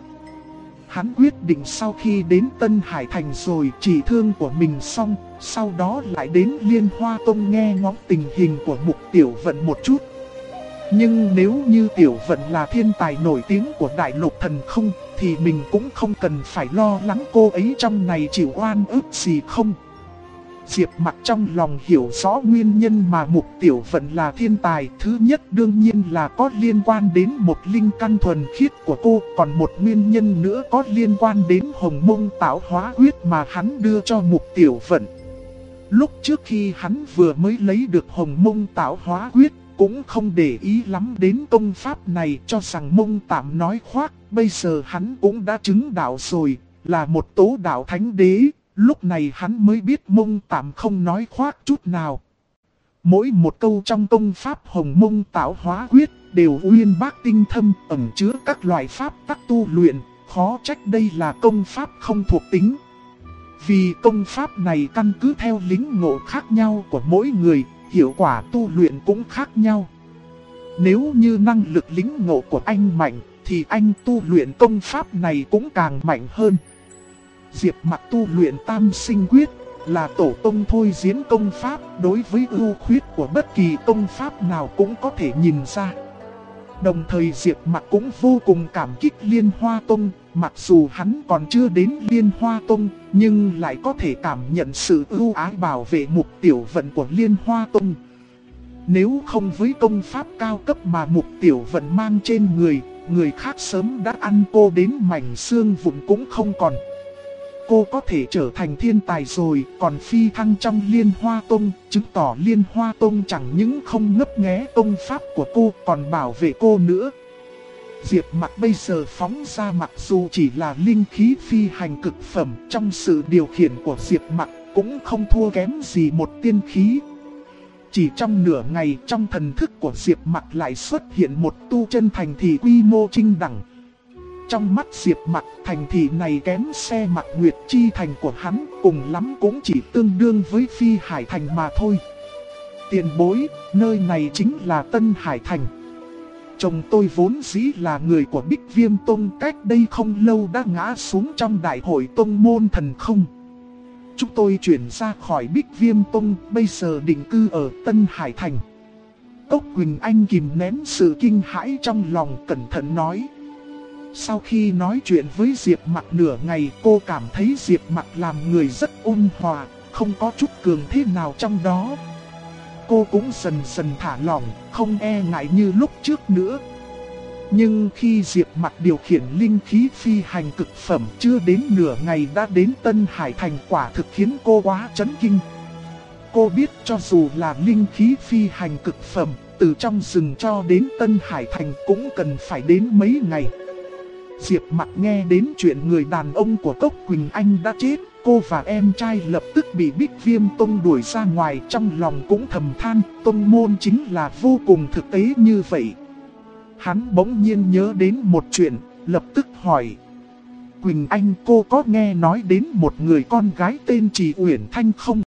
Hắn quyết định sau khi đến Tân Hải Thành rồi trị thương của mình xong, sau đó lại đến Liên Hoa Tông nghe ngóng tình hình của Mục Tiểu Vận một chút. Nhưng nếu như Tiểu Vận là thiên tài nổi tiếng của đại lục thần không, thì mình cũng không cần phải lo lắng cô ấy trong này chịu oan ức gì không. Diệp Mặc trong lòng hiểu rõ nguyên nhân mà Mục Tiểu Vận là thiên tài. Thứ nhất đương nhiên là có liên quan đến một linh căn thuần khiết của cô. Còn một nguyên nhân nữa có liên quan đến Hồng Mông Tạo Hóa Quyết mà hắn đưa cho Mục Tiểu Vận. Lúc trước khi hắn vừa mới lấy được Hồng Mông Tạo Hóa Quyết, cũng không để ý lắm đến công pháp này, cho rằng Mông Tạm nói khoác. Bây giờ hắn cũng đã chứng đạo rồi, là một tố đạo thánh đế. Lúc này hắn mới biết Mông Tạm không nói khoác chút nào. Mỗi một câu trong công pháp Hồng Mông Tạo Hóa Quyết đều uyên bác tinh thâm, ẩn chứa các loại pháp tắc tu luyện, khó trách đây là công pháp không thuộc tính. Vì công pháp này căn cứ theo lĩnh ngộ khác nhau của mỗi người, hiệu quả tu luyện cũng khác nhau. Nếu như năng lực lĩnh ngộ của anh mạnh, thì anh tu luyện công pháp này cũng càng mạnh hơn. Diệp Mặc tu luyện Tam Sinh Quyết, là tổ tông thôi diễn công pháp, đối với ưu khuyết của bất kỳ công pháp nào cũng có thể nhìn ra. Đồng thời Diệp Mặc cũng vô cùng cảm kích Liên Hoa Tông, mặc dù hắn còn chưa đến Liên Hoa Tông, nhưng lại có thể cảm nhận sự ưu ái bảo vệ Mục Tiểu Vận của Liên Hoa Tông. Nếu không với công pháp cao cấp mà Mục Tiểu Vận mang trên người, người khác sớm đã ăn cô đến mảnh xương vụn cũng không còn. Cô có thể trở thành thiên tài rồi, còn phi thăng trong Liên Hoa Tông, chứng tỏ Liên Hoa Tông chẳng những không ngấp nghé công pháp của cô, còn bảo vệ cô nữa. Diệp Mặc bây giờ phóng ra mặc dù chỉ là linh khí phi hành cực phẩm, trong sự điều khiển của Diệp Mặc cũng không thua kém gì một tiên khí. Chỉ trong nửa ngày, trong thần thức của Diệp Mặc lại xuất hiện một tu chân thành thị quy mô trinh đẳng. Trong mắt Diệp Mặc, thành thị này kém xe Mạc Nguyệt Chi thành của hắn, cùng lắm cũng chỉ tương đương với Phi Hải thành mà thôi. Tiền bối, nơi này chính là Tân Hải thành. Chồng tôi vốn dĩ là người của Bích Viêm Tông, cách đây không lâu đã ngã xuống trong đại hội tông môn thần không. Chúng tôi chuyển ra khỏi Bích Viêm Tông, bây giờ định cư ở Tân Hải thành. Cốc Quỳnh Anh kìm nén sự kinh hãi trong lòng, cẩn thận nói. Sau khi nói chuyện với Diệp Mặc nửa ngày, cô cảm thấy Diệp Mặc làm người rất ôn hòa, không có chút cường thế nào trong đó. Cô cũng dần dần thả lỏng, không e ngại như lúc trước nữa. Nhưng khi Diệp Mặc điều khiển linh khí phi hành cực phẩm chưa đến nửa ngày đã đến Tân Hải thành, quả thực khiến cô quá chấn kinh. Cô biết cho dù là linh khí phi hành cực phẩm, từ trong rừng cho đến Tân Hải thành cũng cần phải đến mấy ngày. Diệp Mặc nghe đến chuyện người đàn ông của Cốc Quỳnh Anh đã chết, cô và em trai lập tức bị Bích Viêm Tông đuổi ra ngoài, trong lòng cũng thầm than, tông môn chính là vô cùng thực tế như vậy. Hắn bỗng nhiên nhớ đến một chuyện, lập tức hỏi. Quỳnh Anh, cô có nghe nói đến một người con gái tên Trì Uyển Thanh không?